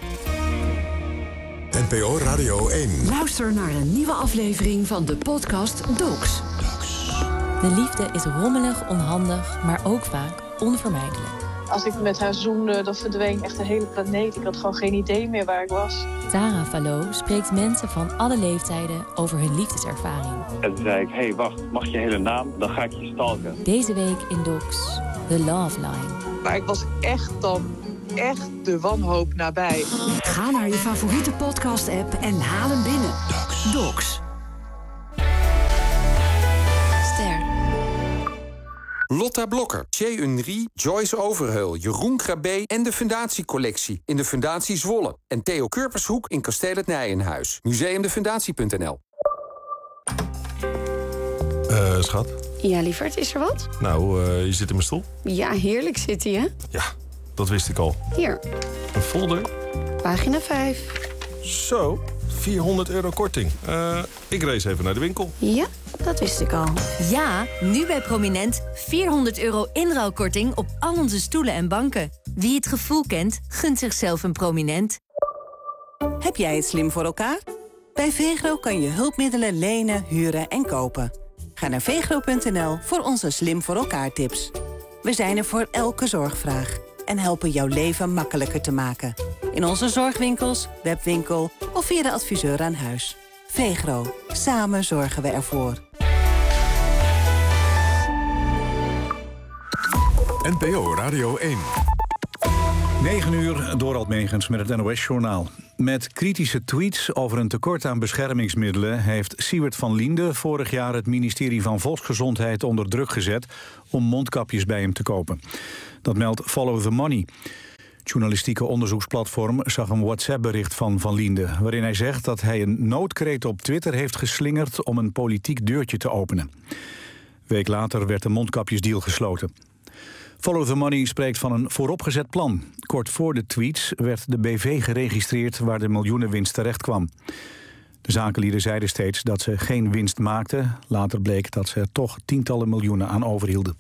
N P O Radio één. Luister naar een nieuwe aflevering van de podcast Docs. De liefde is rommelig, onhandig, maar ook vaak onvermijdelijk. Als ik met haar zoende, dan verdween echt de hele planeet. Ik had gewoon geen idee meer waar ik was. Tara Fallot spreekt mensen van alle leeftijden over hun liefdeservaring. En toen zei ik, hé, hey, wacht, mag je hele naam? Dan ga ik je stalken. Deze week in Docs, The Love Line. Maar ik was echt dan, echt de wanhoop nabij. Ga naar je favoriete podcast-app en haal hem binnen. Docs. Docs. Lotta Blokker, Thierry Unry, Joyce Overheul, Jeroen Krabbe en de Fundatiecollectie in de Fundatie Zwolle. En Theo Kurpershoek in Kasteel het Nijenhuis. museumdefundatie punt n l. Uh, schat? Ja, lieverd, is er wat? Nou, uh, je zit in mijn stoel. Ja, heerlijk zit hij, hè? Ja, dat wist ik al. Hier. Een folder? Pagina vijf. Zo, vierhonderd euro korting. Uh, ik race even naar de winkel. Ja, dat wist ik al. Ja, nu bij Prominent vierhonderd euro inruilkorting op al onze stoelen en banken. Wie het gevoel kent, gunt zichzelf een Prominent. Heb jij het slim voor elkaar? Bij Vegro kan je hulpmiddelen lenen, huren en kopen. Ga naar vegro punt n l voor onze slim voor elkaar tips. We zijn er voor elke zorgvraag en helpen jouw leven makkelijker te maken. In onze zorgwinkels, webwinkel of via de adviseur aan huis. Vegro, samen zorgen we ervoor. N P O Radio één. negen uur, Dorald Megens met het N O S-journaal. Met kritische tweets over een tekort aan beschermingsmiddelen heeft Siewert van Liende vorig jaar het ministerie van Volksgezondheid onder druk gezet om mondkapjes bij hem te kopen. Dat meldt Follow the Money. Het journalistieke onderzoeksplatform zag een WhatsApp-bericht van Van Liende, waarin hij zegt dat hij een noodkreet op Twitter heeft geslingerd om een politiek deurtje te openen. Een week later werd de mondkapjesdeal gesloten. Follow the Money spreekt van een vooropgezet plan. Kort voor de tweets werd de B V geregistreerd waar de miljoenenwinst terecht kwam. De zakenlieden zeiden steeds dat ze geen winst maakten. Later bleek dat ze er toch tientallen miljoenen aan overhielden.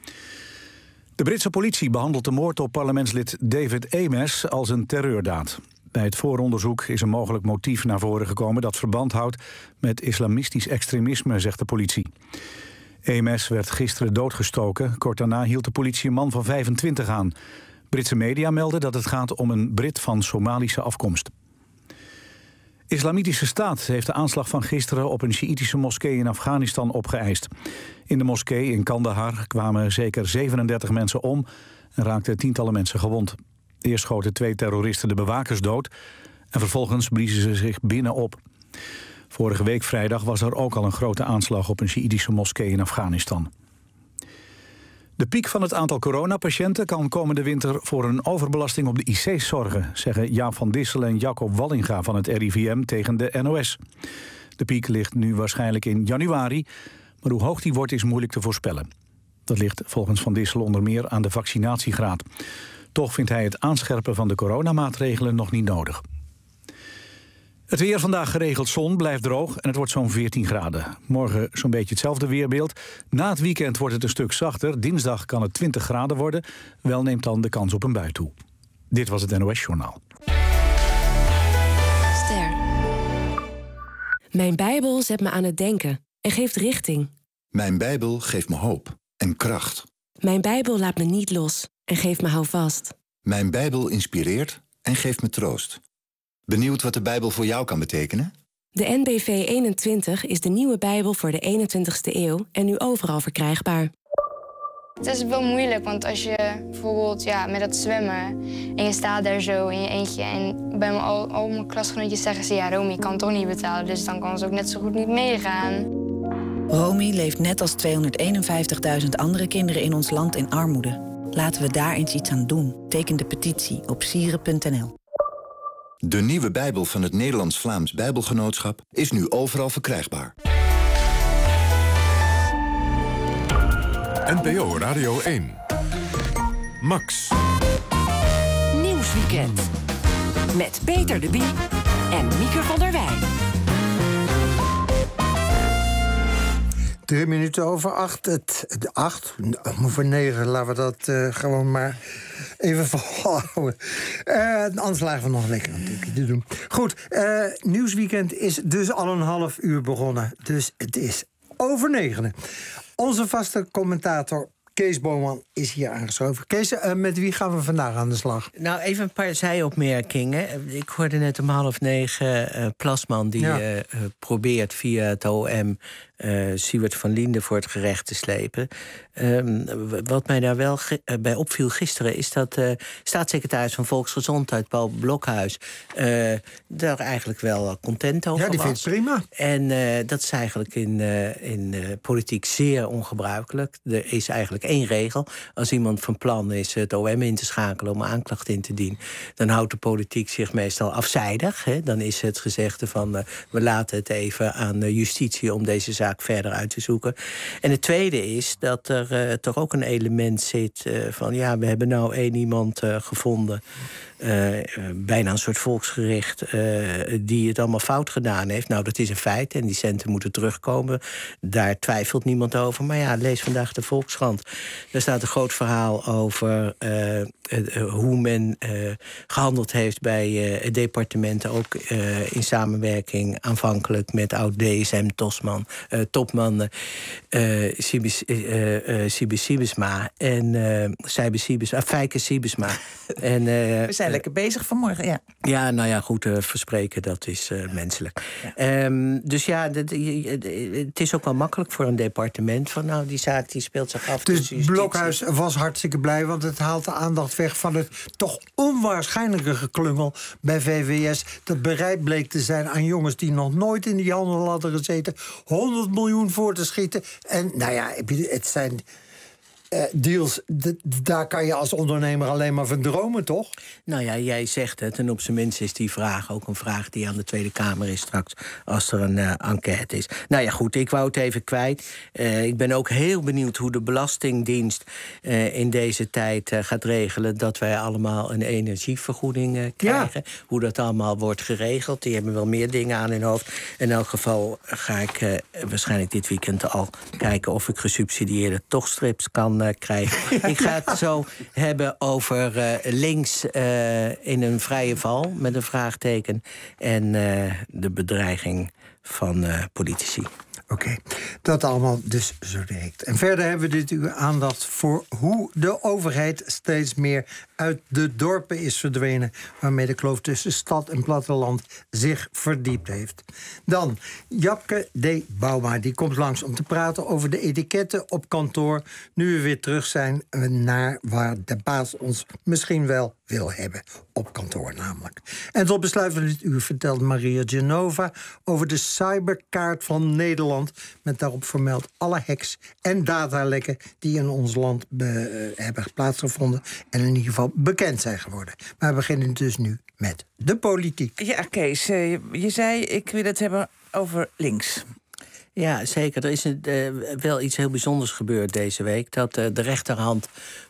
De Britse politie behandelt de moord op parlementslid David Amess als een terreurdaad. Bij het vooronderzoek is een mogelijk motief naar voren gekomen dat verband houdt met islamistisch extremisme, zegt de politie. Amess werd gisteren doodgestoken. Kort daarna hield de politie een man van vijfentwintig aan. Britse media melden dat het gaat om een Brit van Somalische afkomst. Islamitische Staat heeft de aanslag van gisteren op een Sjiïtische moskee in Afghanistan opgeëist. In de moskee in Kandahar kwamen zeker zevenendertig mensen om en raakten tientallen mensen gewond. Eerst schoten twee terroristen de bewakers dood en vervolgens bliezen ze zich binnen op. Vorige week vrijdag was er ook al een grote aanslag op een Sjiïtische moskee in Afghanistan. De piek van het aantal coronapatiënten kan komende winter voor een overbelasting op de I C's zorgen, zeggen Jaap van Dissel en Jacob Wallinga van het R I V M tegen de N O S. De piek ligt nu waarschijnlijk in januari, maar hoe hoog die wordt is moeilijk te voorspellen. Dat ligt volgens Van Dissel onder meer aan de vaccinatiegraad. Toch vindt hij het aanscherpen van de coronamaatregelen nog niet nodig. Het weer vandaag geregeld zon, blijft droog en het wordt zo'n veertien graden. Morgen zo'n beetje hetzelfde weerbeeld. Na het weekend wordt het een stuk zachter. Dinsdag kan het twintig graden worden. Wel neemt dan de kans op een bui toe. Dit was het N O S-journaal. Ster. Mijn Bijbel zet me aan het denken en geeft richting. Mijn Bijbel geeft me hoop en kracht. Mijn Bijbel laat me niet los en geeft me houvast. Mijn Bijbel inspireert en geeft me troost. Benieuwd wat de Bijbel voor jou kan betekenen? De N B V eenentwintig is de nieuwe Bijbel voor de eenentwintigste eeuw en nu overal verkrijgbaar. Het is wel moeilijk, want als je bijvoorbeeld ja, met dat zwemmen en je staat daar zo in je eentje en bij mijn, al, al mijn klasgenootjes zeggen ze ja, Romy kan toch niet betalen, dus dan kan ze ook net zo goed niet meegaan. Romy leeft net als tweehonderdeenenvijftigduizend andere kinderen in ons land in armoede. Laten we daar eens iets aan doen. Teken de petitie op sieren punt n l. De nieuwe Bijbel van het Nederlands-Vlaams Bijbelgenootschap is nu overal verkrijgbaar. N P O Radio één. Max. Nieuwsweekend. Met Peter de Bie en Mieke van der Wij. Drie minuten over acht. Het, de acht, over negen, laten we dat uh, gewoon maar even volhouden. Uh, anders lagen we nog lekker aan het te doen. Goed, uh, Nieuwsweekend is dus al een half uur begonnen. Dus het is over negenen. Onze vaste commentator Kees Boonman is hier aangeschoven. Kees, uh, met wie gaan we vandaag aan de slag? Nou, even een paar zijopmerkingen. Ik hoorde net om half negen uh, Plasman die ja. uh, probeert via het O M Uh, Siewert van Liende voor het gerecht te slepen. Um, wat mij daar wel ge- uh, bij opviel gisteren is dat uh, staatssecretaris van Volksgezondheid Paul Blokhuis uh, daar eigenlijk wel content over was. Ja, die vindt het prima. En uh, dat is eigenlijk in, uh, in uh, politiek zeer ongebruikelijk. Er is eigenlijk één regel. Als iemand van plan is het O M in te schakelen om een aanklacht in te dienen, dan houdt de politiek zich meestal afzijdig. Hè? Dan is het gezegde van uh, we laten het even aan uh, justitie om deze zaak zaak verder uit te zoeken. En het tweede is dat er uh, toch ook een element zit uh, van... ja, we hebben nou één iemand uh, gevonden... Uh, uh, bijna een soort volksgericht uh, die het allemaal fout gedaan heeft. Nou, dat is een feit en die centen moeten terugkomen. Daar twijfelt niemand over. Maar ja, lees vandaag de Volkskrant. Daar staat een groot verhaal over uh, uh, uh, hoe men uh, gehandeld heeft bij uh, het departement. Ook uh, in samenwerking aanvankelijk met oud-D S M-topman uh, topman uh, Siebes, uh, uh, Siebes Siebesma en uh, Sijbe Siebesma, Fijke Siebesma. en, uh, We zijn lekker bezig vanmorgen, ja. Ja, nou ja, goed, uh, verspreken, dat is uh, menselijk. Ja. Um, dus ja, dat, het is ook wel makkelijk voor een departement... van nou, die zaak die speelt zich af. Dus Blokhuis was hartstikke blij... want het haalt de aandacht weg van het toch onwaarschijnlijke geklungel bij V V S... dat bereid bleek te zijn aan jongens die nog nooit in die handel hadden gezeten... honderd miljoen voor te schieten. En nou ja, het zijn... Uh, deals, d- daar kan je als ondernemer alleen maar van dromen, toch? Nou ja, jij zegt het. En op zijn minst is die vraag ook een vraag die aan de Tweede Kamer is straks... als er een uh, enquête is. Nou ja, goed, ik wou het even kwijt. Uh, ik ben ook heel benieuwd hoe de Belastingdienst uh, in deze tijd uh, gaat regelen... dat wij allemaal een energievergoeding uh, krijgen. Ja. Hoe dat allemaal wordt geregeld. Die hebben wel meer dingen aan hun hoofd. In elk geval ga ik uh, waarschijnlijk dit weekend al kijken... of ik gesubsidieerde tochtstrips kan krijgen. Ik ga het zo hebben over uh, links uh, in een vrije val... met een vraagteken en uh, de bedreiging van uh, politici. Oké, okay. Dat allemaal dus zo direct. En verder hebben we dit uur aandacht voor hoe de overheid steeds meer uit de dorpen is verdwenen, waarmee de kloof tussen stad en platteland zich verdiept heeft. Dan Japke D. Bouma, die komt langs om te praten over de etiketten op kantoor, nu we weer terug zijn naar waar de baas ons misschien wel wil hebben. Op kantoor namelijk. En tot besluit van dit uur vertelt Maria Genova over de cyberkaart van Nederland, met daarop vermeld alle hacks en datalekken die in ons land be- hebben plaatsgevonden en in ieder geval bekend zijn geworden. Maar we beginnen dus nu met de politiek. Ja, Kees, je, je zei ik wil het hebben over links. Ja, zeker. Er is een, uh, wel iets heel bijzonders gebeurd deze week. Dat uh, de rechterhand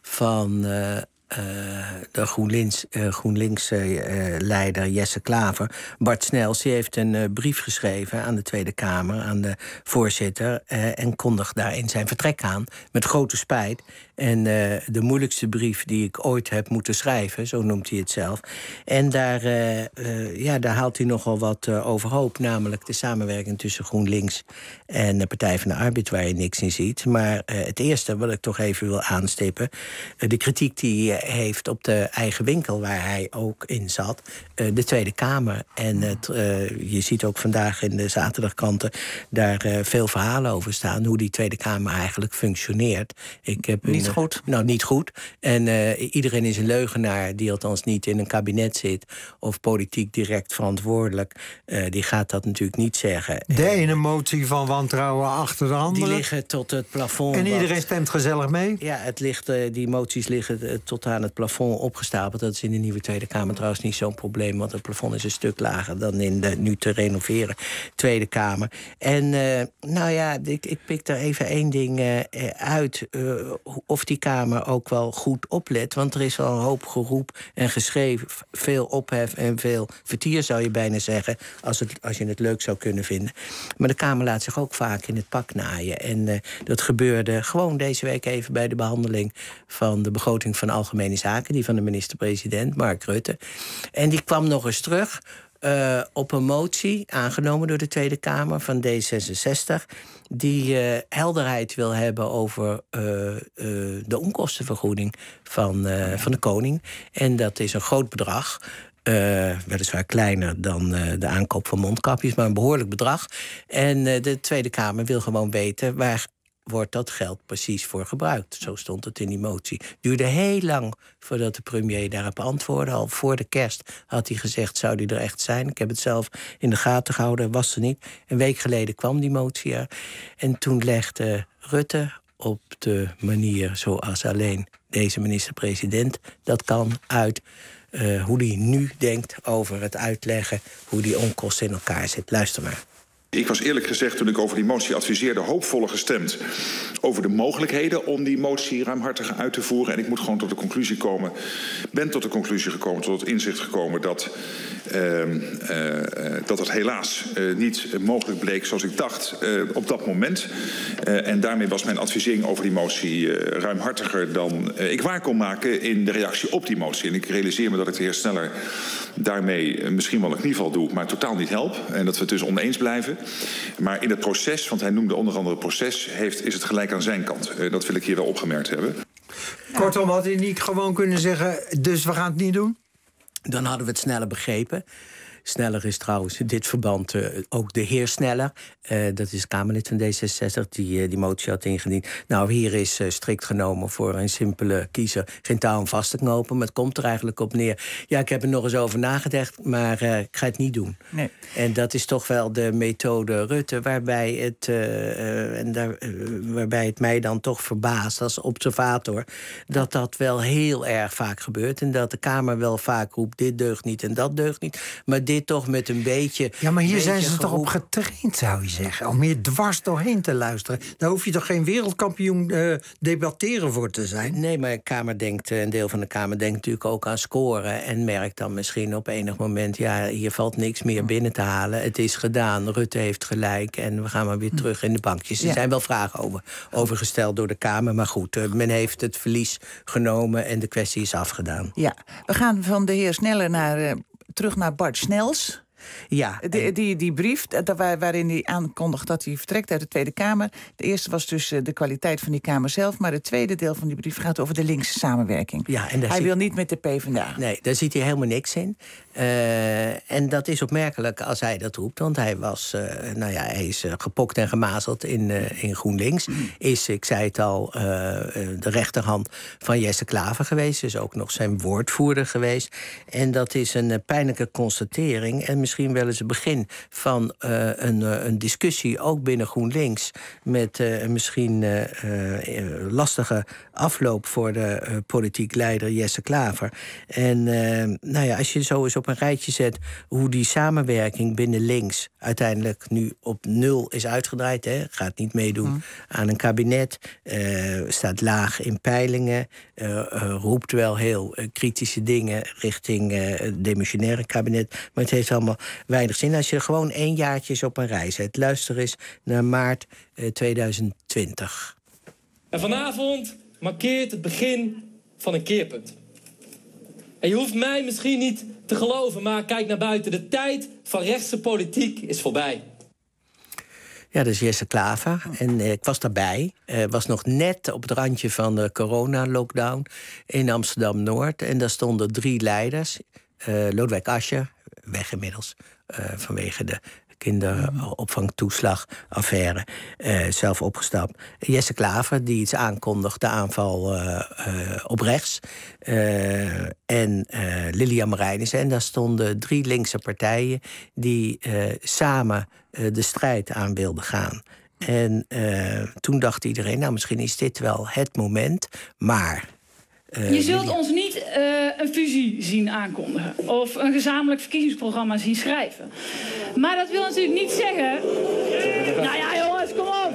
van uh, uh, de GroenLinks, uh, GroenLinks-leider uh, Jesse Klaver, Bart Snels, die heeft een uh, brief geschreven aan de Tweede Kamer, aan de voorzitter, uh, en kondigt daarin zijn vertrek aan. Met grote spijt. En uh, de moeilijkste brief die ik ooit heb moeten schrijven, zo noemt hij het zelf. En daar, uh, uh, ja, daar haalt hij nogal wat uh, overhoop. Namelijk de samenwerking tussen GroenLinks en de Partij van de Arbeid, waar je niks in ziet. Maar uh, het eerste wat ik toch even wil aanstippen, Uh, de kritiek die hij heeft op de eigen winkel, waar hij ook in zat. Uh, de Tweede Kamer. En uh, t, uh, je ziet ook vandaag in de zaterdagkranten daar uh, veel verhalen over staan. Hoe die Tweede Kamer eigenlijk functioneert. Ik heb Niet goed. Nou, niet goed. En uh, iedereen is een leugenaar die althans niet in een kabinet zit of politiek direct verantwoordelijk. Uh, die gaat dat natuurlijk niet zeggen. De ene motie van wantrouwen achter de andere. Die liggen tot het plafond. En iedereen wat, stemt gezellig mee? Ja, het ligt, uh, die moties liggen uh, tot aan het plafond opgestapeld. Dat is in de nieuwe Tweede Kamer trouwens niet zo'n probleem, want het plafond is een stuk lager dan in de nu te renoveren Tweede Kamer. En uh, nou ja, ik, ik pik daar even één ding uh, uit. Uh, of die Kamer ook wel goed oplet. Want er is al een hoop geroep en geschreven. Veel ophef en veel vertier, zou je bijna zeggen. Als, het, als je het leuk zou kunnen vinden. Maar de Kamer laat zich ook vaak in het pak naaien. En uh, dat gebeurde gewoon deze week even bij de behandeling van de begroting van Algemene Zaken. Die van de minister-president, Mark Rutte. En die kwam nog eens terug Uh, op een motie, aangenomen door de Tweede Kamer van D zesenzestig... die uh, helderheid wil hebben over uh, uh, de onkostenvergoeding van, uh, van de koning. En dat is een groot bedrag. Uh, weliswaar kleiner dan uh, de aankoop van mondkapjes, maar een behoorlijk bedrag. En uh, de Tweede Kamer wil gewoon weten waar wordt dat geld precies voor gebruikt. Zo stond het in die motie. Het duurde heel lang voordat de premier daarop antwoordde. Al voor de kerst had hij gezegd, zou die er echt zijn? Ik heb het zelf in de gaten gehouden, was er niet. Een week geleden kwam die motie er. En toen legde Rutte op de manier zoals alleen deze minister-president dat kan uit, Uh, hoe hij nu denkt over het uitleggen hoe die onkosten in elkaar zit. Luister maar. Ik was eerlijk gezegd, toen ik over die motie adviseerde, hoopvoller gestemd over de mogelijkheden om die motie ruimhartiger uit te voeren. En ik moet gewoon tot de conclusie komen, ben tot de conclusie gekomen, tot het inzicht gekomen dat, uh, uh, dat het helaas uh, niet mogelijk bleek zoals ik dacht uh, op dat moment. Uh, en daarmee was mijn advisering over die motie uh, ruimhartiger dan uh, ik waar kon maken in de reactie op die motie. En ik realiseer me dat ik de heer Sneller daarmee uh, misschien wel een knieval doe, maar totaal niet help. En dat we het dus oneens blijven. Maar in het proces, want hij noemde onder andere het proces, heeft, is het gelijk aan zijn kant. Uh, dat wil ik hier wel opgemerkt hebben. Kortom, had hij niet gewoon kunnen zeggen, dus we gaan het niet doen? Dan hadden we het sneller begrepen. Sneller is trouwens in dit verband uh, ook de heer Sneller. Uh, dat is Kamerlid van D zesenzestig, die uh, die motie had ingediend. Nou, hier is uh, strikt genomen voor een simpele kiezer geen touw om vast te knopen. Maar het komt er eigenlijk op neer. Ja, ik heb er nog eens over nagedacht, maar uh, ik ga het niet doen. Nee. En dat is toch wel de methode Rutte, waarbij het, uh, uh, en daar, uh, waarbij het mij dan toch verbaast als observator dat dat wel heel erg vaak gebeurt. En dat de Kamer wel vaak roept, dit deugt niet en dat deugt niet. Maar dit toch met een beetje... Ja, maar hier zijn ze geroep... toch op getraind, zou je zeggen. Om meer dwars doorheen te luisteren. Daar hoef je toch geen wereldkampioen uh, debatteren voor te zijn? Nee, maar de Kamer denkt, een deel van de Kamer denkt natuurlijk ook aan scoren. En merkt dan misschien op enig moment, ja, hier valt niks meer binnen te halen. Het is gedaan, Rutte heeft gelijk en we gaan maar weer terug in de bankjes. Er ja. zijn wel vragen over, over gesteld door de Kamer. Maar goed, uh, men heeft het verlies genomen en de kwestie is afgedaan. Ja, we gaan van de heer Sneller naar... Uh... terug naar Bart Snels. Ja, die, die, die brief waarin hij aankondigt dat hij vertrekt uit de Tweede Kamer. De eerste was dus de kwaliteit van die Kamer zelf. Maar het tweede deel van die brief gaat over de linkse samenwerking. Ja, en hij ziet... wil niet met de PvdA. Nee, daar ziet hij helemaal niks in. Uh, en dat is opmerkelijk als hij dat roept. Want hij was, uh, nou ja, hij is uh, gepokt en gemazeld in, uh, in GroenLinks. Mm. Is, ik zei het al, uh, de rechterhand van Jesse Klaver geweest. Dus ook nog zijn woordvoerder geweest. En dat is een uh, pijnlijke constatering. En misschien wel eens het begin van uh, een, uh, een discussie, ook binnen GroenLinks, met uh, misschien uh, uh, lastige afloop voor de uh, politiek leider Jesse Klaver. En uh, nou ja, als je zo eens op een rijtje zet hoe die samenwerking binnen links uiteindelijk nu op nul is uitgedraaid, hè, gaat niet meedoen mm. aan een kabinet, uh, staat laag in peilingen, uh, uh, roept wel heel uh, kritische dingen richting uh, het demissionaire kabinet, maar het heeft allemaal weinig zin. Als je gewoon één jaartje op een rij zet. Luister eens naar maart uh, tweeduizend twintig. En vanavond markeert het begin van een keerpunt. En je hoeft mij misschien niet te geloven, maar kijk naar buiten. De tijd van rechtse politiek is voorbij. Ja, dat is Jesse Klaver. En eh, ik was daarbij. Het uh, was nog net op het randje van de corona-lockdown in Amsterdam-Noord. En daar stonden drie leiders. Uh, Lodewijk Asscher, weg inmiddels, uh, vanwege de kinderopvangtoeslagaffaire, uh, zelf opgestapt. Jesse Klaver, die iets aankondigt, de aanval uh, uh, op rechts. Uh, en uh, Lilian Marijnissen. En daar stonden drie linkse partijen die uh, samen uh, de strijd aan wilden gaan. En uh, toen dacht iedereen, nou, misschien is dit wel het moment, maar... Uh, je zult ons niet uh, een fusie zien aankondigen of een gezamenlijk verkiezingsprogramma zien schrijven. Maar dat wil natuurlijk niet zeggen... Nou ja, jongens, kom op!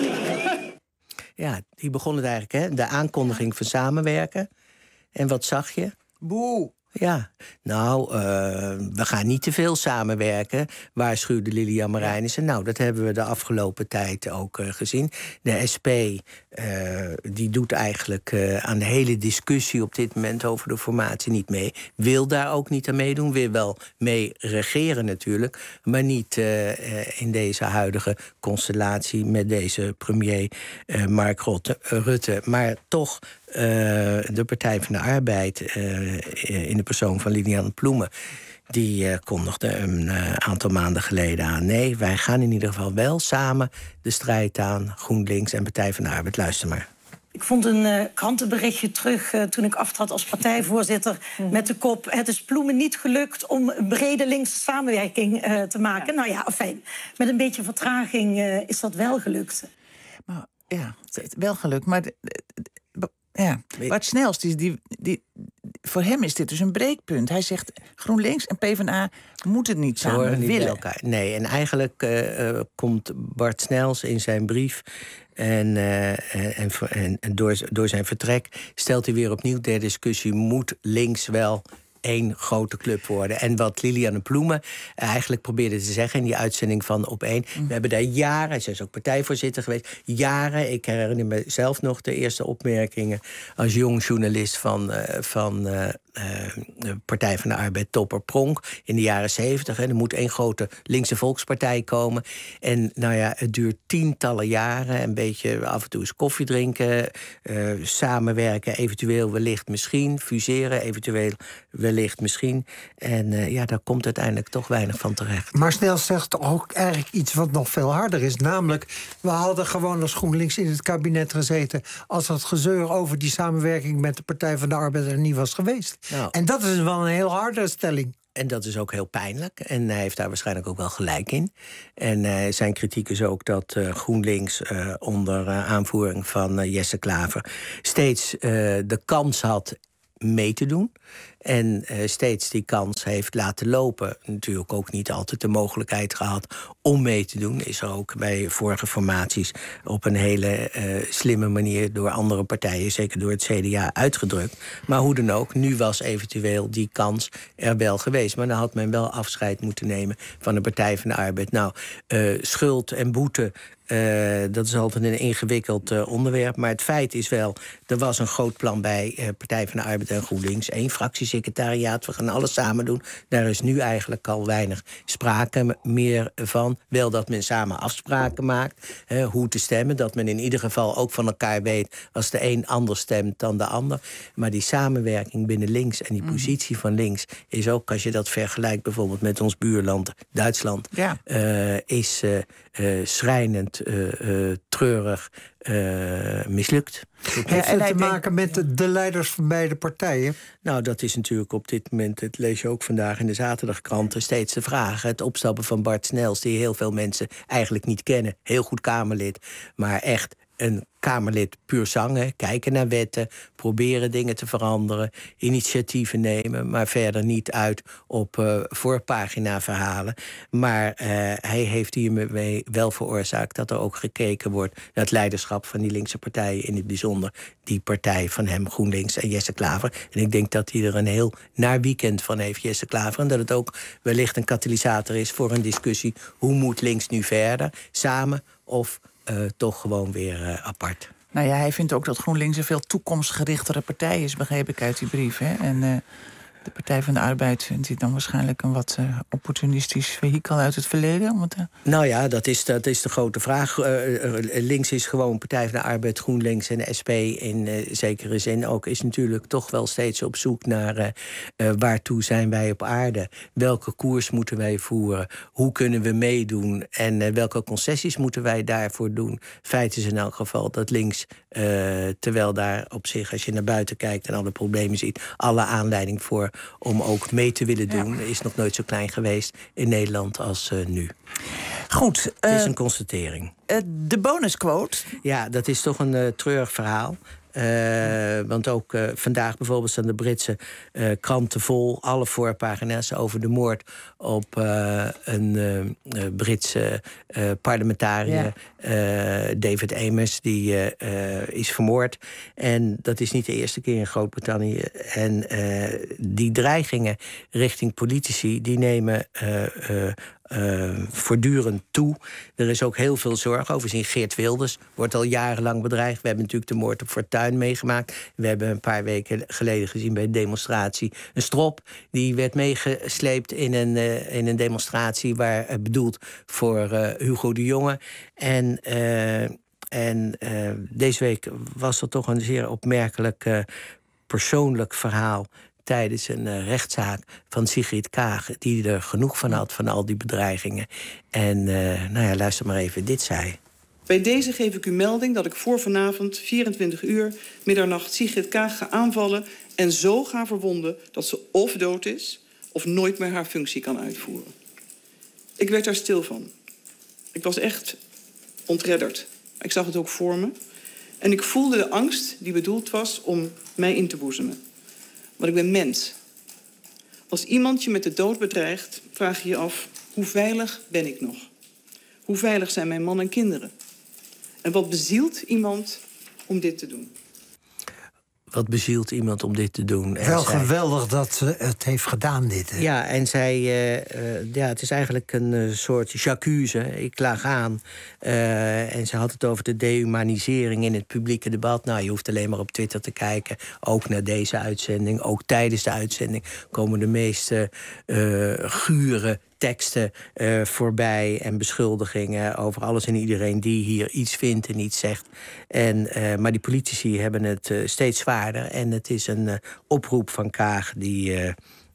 Ja, die begon het eigenlijk, hè? De aankondiging van samenwerken. En wat zag je? Boe! Ja, nou, uh, we gaan niet te veel samenwerken, waarschuwde Lilian Marijnissen. Nou, dat hebben we de afgelopen tijd ook uh, gezien. De S P, uh, die doet eigenlijk uh, aan de hele discussie op dit moment over de formatie niet mee. Wil daar ook niet aan meedoen, wil wel mee regeren natuurlijk, maar niet uh, uh, in deze huidige constellatie met deze premier uh, Mark Rutte, uh, Rutte. Maar toch... Uh, de Partij van de Arbeid, uh, in de persoon van Lilianne Ploemen, die uh, kondigde een uh, aantal maanden geleden aan. Nee, wij gaan in ieder geval wel samen de strijd aan, GroenLinks en Partij van de Arbeid. Luister maar. Ik vond een uh, krantenberichtje terug uh, toen ik aftrad als partijvoorzitter... Mm. met de kop, het is Ploemen niet gelukt om een brede linkse samenwerking uh, te maken. Ja. Nou ja, fijn. Met een beetje vertraging uh, is dat wel gelukt. Maar, ja, het is wel gelukt, maar... De, de, Ja, Bart Snels, die, die, die, voor hem is dit dus een breekpunt. Hij zegt, GroenLinks en PvdA moeten het niet samen niet willen. Elkaar. Nee, en eigenlijk uh, uh, komt Bart Snels in zijn brief... En, uh, en, en, en door, door zijn vertrek stelt hij weer opnieuw de discussie... moet links wel één grote club worden. En wat Liliane Ploemen eigenlijk probeerde te zeggen... in die uitzending van Op één... Mm. we hebben daar jaren, zij is ook partijvoorzitter geweest... jaren, ik herinner me zelf nog de eerste opmerkingen... als jong journalist van, uh, van uh, uh, Partij van de Arbeid, Topper Pronk... in de jaren zeventig. Er moet één grote linkse volkspartij komen. En nou ja, het duurt tientallen jaren. Een beetje af en toe eens koffie drinken... Uh, samenwerken, eventueel wellicht misschien... fuseren, eventueel wellicht misschien. En uh, ja, daar komt uiteindelijk toch weinig van terecht. Maar Snel zegt ook eigenlijk iets wat nog veel harder is. Namelijk, we hadden gewoon als GroenLinks in het kabinet gezeten... als het gezeur over die samenwerking met de Partij van de Arbeid er niet was geweest. Nou, en dat is wel een heel harde stelling. En dat is ook heel pijnlijk. En hij heeft daar waarschijnlijk ook wel gelijk in. En uh, zijn kritiek is ook dat uh, GroenLinks uh, onder uh, aanvoering van uh, Jesse Klaver... steeds uh, de kans had mee te doen. En uh, steeds die kans heeft laten lopen. Natuurlijk ook niet altijd de mogelijkheid gehad om mee te doen. Is er ook bij vorige formaties op een hele uh, slimme manier... door andere partijen, zeker door het C D A, uitgedrukt. Maar hoe dan ook, nu was eventueel die kans er wel geweest. Maar dan had men wel afscheid moeten nemen van de Partij van de Arbeid. Nou, uh, schuld en boete... Uh, dat is altijd een ingewikkeld uh, onderwerp. Maar het feit is wel, er was een groot plan bij uh, Partij van de Arbeid en GroenLinks. Eén fractiesecretariaat, we gaan alles samen doen. Daar is nu eigenlijk al weinig sprake meer van. Wel dat men samen afspraken maakt, uh, hoe te stemmen. Dat men in ieder geval ook van elkaar weet... als de een anders stemt dan de ander. Maar die samenwerking binnen links en die mm. positie van links... is ook, als je dat vergelijkt bijvoorbeeld met ons buurland Duitsland... Ja. Uh, is uh, uh, schrijnend. Uh, uh, treurig uh, mislukt. Heeft het en te denk... maken met de, de leiders van beide partijen? Nou, dat is natuurlijk op dit moment, dat lees je ook vandaag in de zaterdagkranten, steeds de vraag. Het opstappen van Bart Snels, die heel veel mensen eigenlijk niet kennen. Heel goed Kamerlid, maar echt een Kamerlid puur zang, kijken naar wetten, proberen dingen te veranderen, initiatieven nemen, maar verder niet uit op uh, voorpagina verhalen. Maar uh, hij heeft hiermee wel veroorzaakt dat er ook gekeken wordt naar het leiderschap van die linkse partijen, in het bijzonder die partij van hem, GroenLinks en Jesse Klaver. En ik denk dat hij er een heel naar weekend van heeft, Jesse Klaver, en dat het ook wellicht een katalysator is voor een discussie. Hoe moet links nu verder? Samen of Uh, toch gewoon weer uh, apart. Nou ja, hij vindt ook dat GroenLinks een veel toekomstgerichtere partij is, begreep ik uit die brief. Hè? En uh, de Partij van de Arbeid vindt hij dan waarschijnlijk een wat uh, opportunistisch vehikel uit het verleden. Om het, uh... Nou ja, dat is, dat is de grote vraag. Uh, uh, links is gewoon Partij van de Arbeid, GroenLinks en de S P in uh, zekere zin ook, is natuurlijk toch wel steeds op zoek naar uh, uh, waartoe zijn wij op aarde? Welke koers moeten wij voeren? Hoe kunnen we meedoen? En uh, welke concessies moeten wij daarvoor doen? Feit is in elk geval dat links, uh, terwijl daar op zich, als je naar buiten kijkt en alle problemen ziet, alle aanleiding voor om ook mee te willen doen, ja, is nog nooit zo klein geweest in Nederland als uh, nu. Goed. Het uh, is een uh, constatering. Uh, de bonusquote. Ja, dat is toch een uh, treurig verhaal. Uh, want ook uh, vandaag bijvoorbeeld staan de Britse uh, kranten vol, alle voorpagina's over de moord op uh, een uh, uh, Britse uh, parlementariër, ja. uh, David Amess, die uh, uh, is vermoord. En dat is niet de eerste keer in Groot-Brittannië. En uh, die dreigingen richting politici, die nemen Uh, uh, Uh, voortdurend toe. Er is ook heel veel zorg over. Zien Geert Wilders wordt al jarenlang bedreigd. We hebben natuurlijk de moord op Fortuyn meegemaakt. We hebben een paar weken geleden gezien bij een demonstratie een strop die werd meegesleept in een, uh, in een demonstratie waar uh, bedoeld voor uh, Hugo de Jonge. En uh, en uh, deze week was er toch een zeer opmerkelijk uh, persoonlijk verhaal tijdens een uh, rechtszaak van Sigrid Kaag, die er genoeg van had van al die bedreigingen. En uh, nou ja, luister maar even, dit zei. Bij deze geef ik u melding dat ik voor vanavond vierentwintig uur middernacht Sigrid Kaag ga aanvallen en zo ga verwonden dat ze of dood is of nooit meer haar functie kan uitvoeren. Ik werd daar stil van. Ik was echt ontredderd. Ik zag het ook voor me. En ik voelde de angst die bedoeld was om mij in te boezemen. Want ik ben mens. Als iemand je met de dood bedreigt, vraag je je af, hoe veilig ben ik nog? Hoe veilig zijn mijn man en kinderen? En wat bezielt iemand om dit te doen? Wat bezielt iemand om dit te doen? En Wel zij... geweldig dat ze het heeft gedaan, dit. Hè? Ja, en zij, uh, uh, ja, het is eigenlijk een uh, soort j'accuse. Ik klaag aan. Uh, en ze had het over de dehumanisering in het publieke debat. Nou, je hoeft alleen maar op Twitter te kijken. Ook naar deze uitzending. Ook tijdens de uitzending komen de meeste uh, gure teksten uh, voorbij en beschuldigingen over alles en iedereen die hier iets vindt en iets zegt. En, uh, maar die politici hebben het uh, steeds zwaarder. En het is een uh, oproep van Kaag die uh, uh,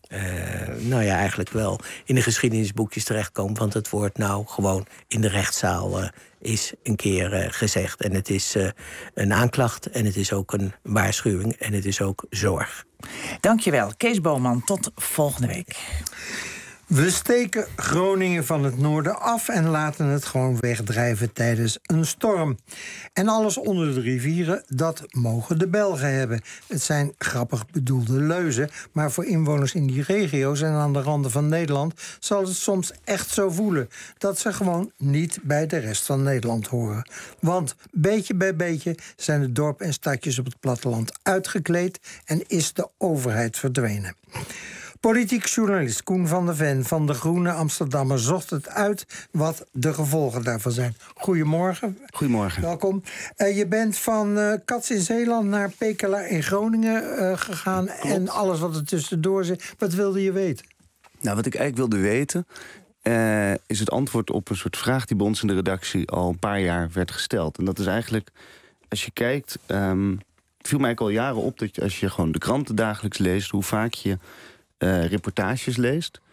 nou ja, eigenlijk wel in de geschiedenisboekjes terechtkomt. Want het wordt nou gewoon in de rechtszaal uh, is een keer uh, gezegd. En het is uh, een aanklacht en het is ook een waarschuwing en het is ook zorg. Dankjewel, Kees Boonman. Tot volgende week. We steken Groningen van het noorden af en laten het gewoon wegdrijven tijdens een storm. En alles onder de rivieren, dat mogen de Belgen hebben. Het zijn grappig bedoelde leuzen, maar voor inwoners in die regio's en aan de randen van Nederland zal het soms echt zo voelen dat ze gewoon niet bij de rest van Nederland horen. Want beetje bij beetje zijn de dorpen en stadjes op het platteland uitgekleed en is de overheid verdwenen. Politiek journalist Koen van der Ven van De Groene Amsterdammer zocht het uit wat de gevolgen daarvan zijn. Goedemorgen. Goedemorgen. Welkom. Uh, je bent van uh, Cats in Zeeland naar Pekela in Groningen uh, gegaan. Klopt. En alles wat er tussendoor zit. Wat wilde je weten? Nou, wat ik eigenlijk wilde weten uh, is het antwoord op een soort vraag die bij ons in de redactie al een paar jaar werd gesteld. En dat is eigenlijk, als je kijkt, um, het viel mij eigenlijk al jaren op dat je, als je gewoon de kranten dagelijks leest, hoe vaak je Uh, reportages leest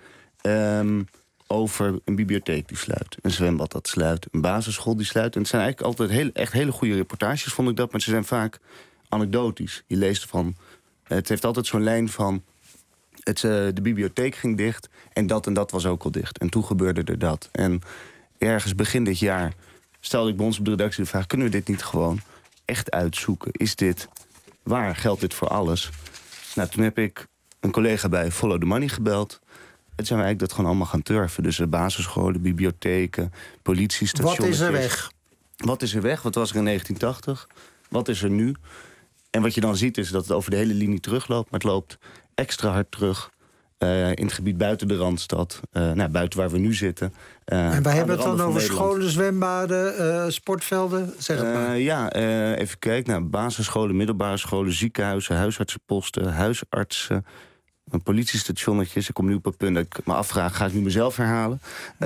um, over een bibliotheek die sluit, een zwembad dat sluit, een basisschool die sluit. En het zijn eigenlijk altijd heel, echt hele goede reportages, vond ik dat, maar ze zijn vaak anekdotisch. Je leest van, het heeft altijd zo'n lijn van, het, uh, de bibliotheek ging dicht en dat en dat was ook al dicht. En toen gebeurde er dat. En ergens begin dit jaar stelde ik bij ons op de redactie de vraag, kunnen we dit niet gewoon echt uitzoeken? Is dit waar? Geldt dit voor alles? Nou, toen heb ik een collega bij Follow the Money gebeld. Het zijn we eigenlijk dat gewoon allemaal gaan turven. Dus de basisscholen, bibliotheken, politiestations. Wat is er weg? Wat is er weg? Wat was er in negentien tachtig? Wat is er nu? En wat je dan ziet is dat het over de hele linie terugloopt. Maar het loopt extra hard terug uh, in het gebied buiten de Randstad. Uh, nou, buiten waar we nu zitten. Uh, en wij hebben het dan over scholen, zwembaden, uh, sportvelden? Zeg het maar. Uh, ja, uh, even kijken. Nou, basisscholen, middelbare scholen, ziekenhuizen, huisartsenposten, huisartsen, politiestationnetjes. Ik kom nu op het punt dat ik me afvraag, ga ik nu mezelf herhalen?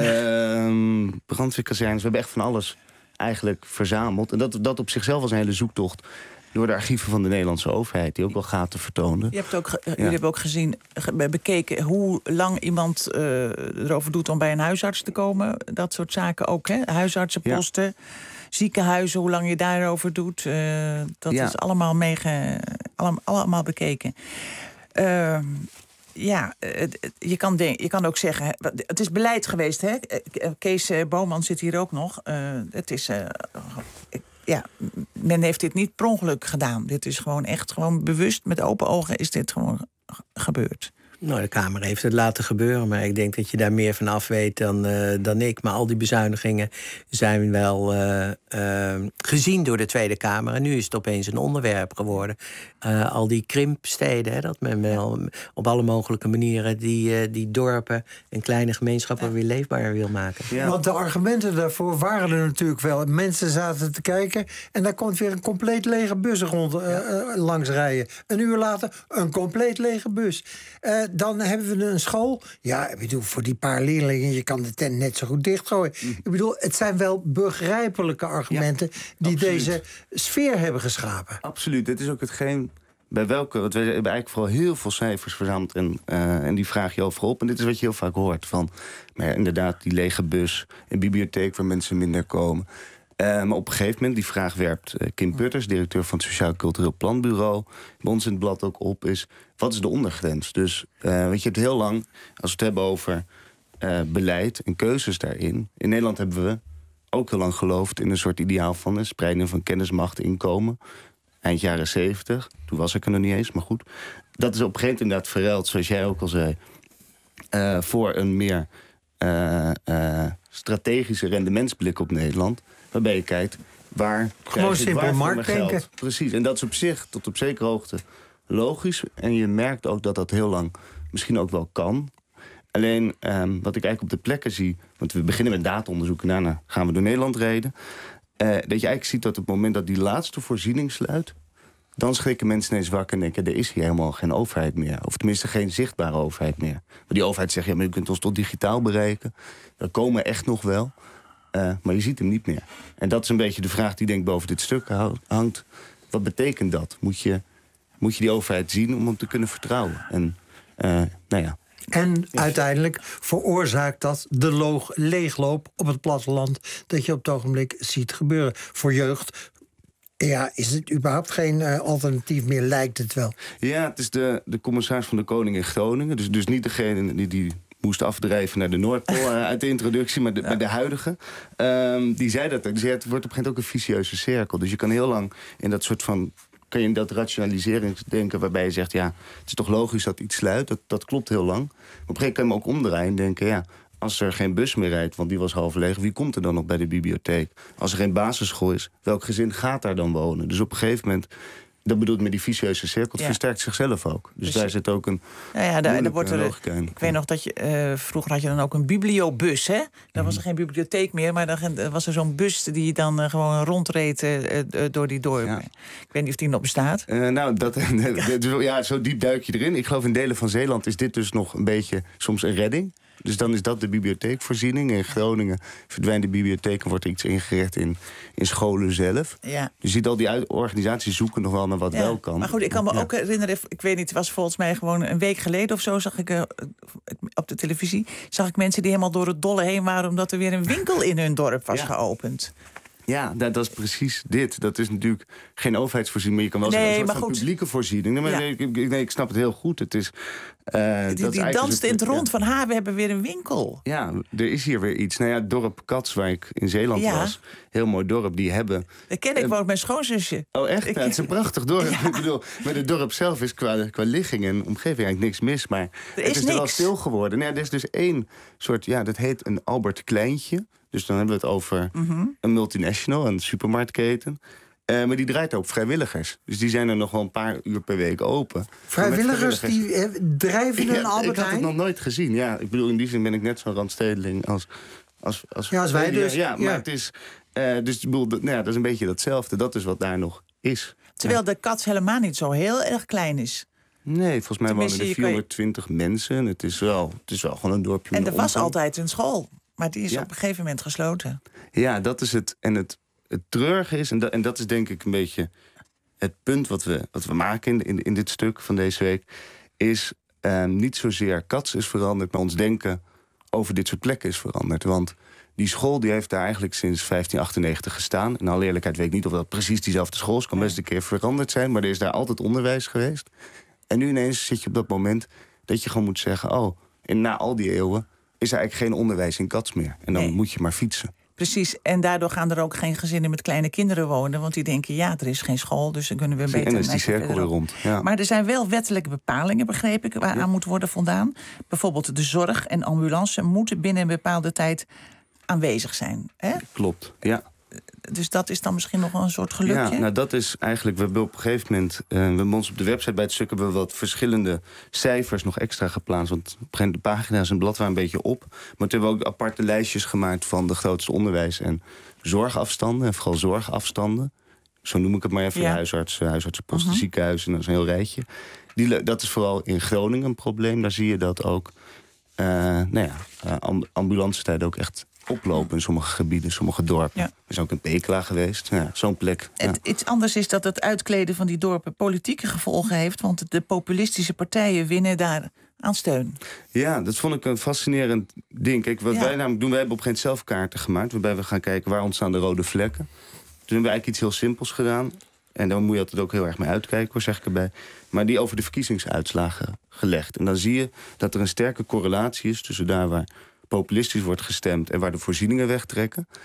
Uh, brandweerkazernes, we hebben echt van alles eigenlijk verzameld. En dat, dat op zichzelf was een hele zoektocht door de archieven van de Nederlandse overheid, die ook wel gaten vertoonden. Je hebt ook, ja. Jullie hebben ook gezien, bekeken hoe lang iemand uh, erover doet om bij een huisarts te komen. Dat soort zaken ook, hè? Huisartsenposten, ja. Ziekenhuizen, hoe lang je daarover doet. Uh, dat ja. is allemaal, meege, allemaal, allemaal bekeken. Uh, ja, je kan, denk, je kan ook zeggen, het is beleid geweest, hè? Kees Boonman zit hier ook nog. Uh, het is... Uh, Ja, men heeft dit niet per ongeluk gedaan. Dit is gewoon echt gewoon bewust, met open ogen is dit gewoon gebeurd. Nou, de Kamer heeft het laten gebeuren, maar ik denk dat je daar meer van af weet dan, uh, dan ik. Maar al die bezuinigingen zijn wel uh, uh, gezien door de Tweede Kamer. En nu is het opeens een onderwerp geworden. Uh, al die krimpsteden, hè, dat men wel op alle mogelijke manieren die, uh, die dorpen en kleine gemeenschappen ja. weer leefbaar wil maken. Ja. Want de argumenten daarvoor waren er natuurlijk wel. Mensen zaten te kijken en daar komt weer een compleet lege bus rond uh, uh, langs rijden. Een uur later een compleet lege bus. Uh, Dan hebben we een school. Ja, ik bedoel, voor die paar leerlingen, je kan de tent net zo goed dichtgooien. Mm. Ik bedoel, het zijn wel begrijpelijke argumenten ja, die absoluut. Deze sfeer hebben geschapen. Absoluut. Het is ook hetgeen bij welke. Want we hebben eigenlijk vooral heel veel cijfers verzameld en, uh, en die vraag je overal op. En dit is wat je heel vaak hoort. Van, maar ja, inderdaad, die lege bus, een bibliotheek waar mensen minder komen. Uh, maar op een gegeven moment, die vraag werpt uh, Kim Putters, directeur van het Sociaal Cultureel Planbureau, bij ons in het blad ook op, is wat is de ondergrens? Dus uh, weet je, het heel lang, als we het hebben over uh, beleid en keuzes daarin. In Nederland hebben we ook heel lang geloofd in een soort ideaal van de spreiding van kennis, macht, inkomen. Eind jaren zeventig, toen was ik er nog niet eens, maar goed. Dat is op een gegeven moment inderdaad verruild, zoals jij ook al zei, uh, voor een meer uh, uh, strategische rendementsblik op Nederland. Waarbij je kijkt, waar gewoon simpel marktdenken. Precies, en dat is op zich tot op zekere hoogte logisch. En je merkt ook dat dat heel lang misschien ook wel kan. Alleen um, wat ik eigenlijk op de plekken zie, want we beginnen met dataonderzoek en daarna gaan we door Nederland rijden. Uh, dat je eigenlijk ziet dat op het moment dat die laatste voorziening sluit, dan schrikken mensen ineens wakker en denken, er is hier helemaal geen overheid meer. Of tenminste geen zichtbare overheid meer. Maar die overheid zegt, ja, maar u kunt ons tot digitaal bereiken. Dat komen echt nog wel. Uh, maar je ziet hem niet meer. En dat is een beetje de vraag die denk ik boven dit stuk hangt. Wat betekent dat? Moet je, moet je die overheid zien om hem te kunnen vertrouwen? En uh, nou ja. En uiteindelijk veroorzaakt dat de loog, leegloop op het platteland dat je op het ogenblik ziet gebeuren. Voor jeugd, ja, is het überhaupt geen uh, alternatief meer, lijkt het wel. Ja, het is de, de commissaris van de Koning in Groningen. Dus, dus niet degene die, die moest afdrijven naar de Noordpool uh, uit de introductie, maar de, ja. maar de huidige. Um, die zei dat ook. Die zei, het wordt op een gegeven moment ook een vicieuze cirkel. Dus je kan heel lang in dat soort van, kan je in dat rationaliseringsdenken waarbij je zegt, ja, het is toch logisch dat iets sluit. Dat, dat klopt heel lang. Maar op een gegeven moment kan je hem ook omdraaien en denken, ja, als er geen bus meer rijdt, want die was half leeg, wie komt er dan nog bij de bibliotheek? Als er geen basisschool is, welk gezin gaat daar dan wonen? Dus op een gegeven moment, dat bedoelt met die vicieuze cirkel, het ja. versterkt zichzelf ook. Dus, dus daar zit ook een ja, ja, daar, daar wordt er, logica in. Ik weet nog dat je, uh, vroeger had je dan ook een bibliobus, hè? Dan was er geen bibliotheek meer, maar dan was er zo'n bus die dan uh, gewoon rondreed uh, uh, door die dorpen. Ja. Ik weet niet of die nog bestaat. Uh, nou, dat, ja, zo diep duik je erin. Ik geloof in delen van Zeeland is dit dus nog een beetje soms een redding. Dus dan is dat de bibliotheekvoorziening. In Groningen verdwijnt de bibliotheek en wordt er iets ingericht in, in scholen zelf. Ja. Je ziet al die organisaties zoeken nog wel naar wat ja. wel kan. Maar goed, ik kan me ja. ook herinneren, ik weet niet, het was volgens mij gewoon een week geleden of zo, zag ik uh, op de televisie, zag ik mensen die helemaal door het dolle heen waren omdat er weer een winkel in hun dorp was ja. geopend. Ja, dat, dat is precies dit. Dat is natuurlijk geen overheidsvoorziening, maar je kan wel nee, zeggen een soort maar van goed. publieke voorziening. Nee, maar ja. nee, ik, nee, ik snap het heel goed. Het is, uh, die dat die is danst in het rond ja. van, ha, we hebben weer een winkel. Ja, er is hier weer iets. Nou ja, het dorp Cats, waar ik in Zeeland ja. was, heel mooi dorp, die hebben... Dat ken ik, uh, woont mijn schoonzusje. Oh, echt? Ik, ja, het is een prachtig dorp. Ja. Ik bedoel, met het dorp zelf is qua, qua ligging en omgeving eigenlijk niks mis, maar er is het is niks. er wel stil geworden. Nou ja, er is dus één soort, ja, dat heet een Albert Kleintje. Dus dan hebben we het over mm-hmm. een multinational, een supermarktketen. Uh, maar die draait ook vrijwilligers. Dus die zijn er nog wel een paar uur per week open. Vrijwilligers, vrijwilligers. die eh, drijven een ja, Albert Ik had het nog nooit gezien. Ja, ik bedoel, in die zin ben ik net zo'n randstedeling als, als, als, ja, als wij dus. Ja, maar ja. het is, uh, dus ik bedoel, nou ja, dat is een beetje datzelfde. Dat is wat daar nog is. Terwijl ja. de Cats helemaal niet zo heel erg klein is. Nee, volgens mij Tenminste, wonen er vierhonderdtwintig je... mensen. Het is, wel, het is wel gewoon een dorpje. En er was omgang. altijd een school. Maar die is ja. op een gegeven moment gesloten. Ja, dat is het. En het, het treurige is, en dat, en dat is denk ik een beetje het punt wat we, wat we maken in, in, in dit stuk van deze week, is uh, niet zozeer Cats is veranderd, maar ons denken over dit soort plekken is veranderd. Want die school die heeft daar eigenlijk sinds vijftien achtennegentig gestaan. In alle eerlijkheid weet ik niet of dat precies diezelfde school is. Kan best een keer veranderd zijn, maar er is daar altijd onderwijs geweest. En nu ineens zit je op dat moment dat je gewoon moet zeggen, oh, en na al die eeuwen is er eigenlijk geen onderwijs in Cats meer. En dan nee. moet je maar fietsen. Precies, en daardoor gaan er ook geen gezinnen met kleine kinderen wonen. Want die denken, ja, er is geen school, dus dan kunnen we beter... En dan is die cirkel weer rond. Ja. Maar er zijn wel wettelijke bepalingen, begreep ik, waaraan ja. moet worden voldaan. Bijvoorbeeld de zorg en ambulance moeten binnen een bepaalde tijd aanwezig zijn. Hè? Klopt, ja. Dus dat is dan misschien nog wel een soort gelukje? Ja, nou dat is eigenlijk, we hebben op een gegeven moment, uh, we hebben ons op de website bij het stuk hebben we wat verschillende cijfers nog extra geplaatst. Want op een gegeven moment de pagina's en het blad waren een beetje op. Maar toen hebben we ook aparte lijstjes gemaakt van de grootste onderwijs- en zorgafstanden. En vooral zorgafstanden. Zo noem ik het maar even. Ja. Huisartsen, huisartsenposten, uh-huh. ziekenhuizen, dat is een heel rijtje. Die, dat is vooral in Groningen een probleem. Daar zie je dat ook, uh, nou ja, uh, ambulancetijden ook echt oplopen in sommige gebieden, sommige dorpen. Ja. We zijn ook in Pekela geweest. Ja, zo'n plek. Ja. Het, iets anders is dat het uitkleden van die dorpen politieke gevolgen heeft, want de populistische partijen winnen daar aan steun. Ja, dat vond ik een fascinerend ding. Kijk, wat ja. wij namelijk doen, wij hebben op een gegeven moment zelf kaarten gemaakt, waarbij we gaan kijken waar ontstaan de rode vlekken. Toen hebben we eigenlijk iets heel simpels gedaan. En daar moet je altijd ook heel erg mee uitkijken, hoor, zeg ik erbij. Maar die over de verkiezingsuitslagen gelegd. En dan zie je dat er een sterke correlatie is tussen daar waar populistisch wordt gestemd en waar de voorzieningen wegtrekken.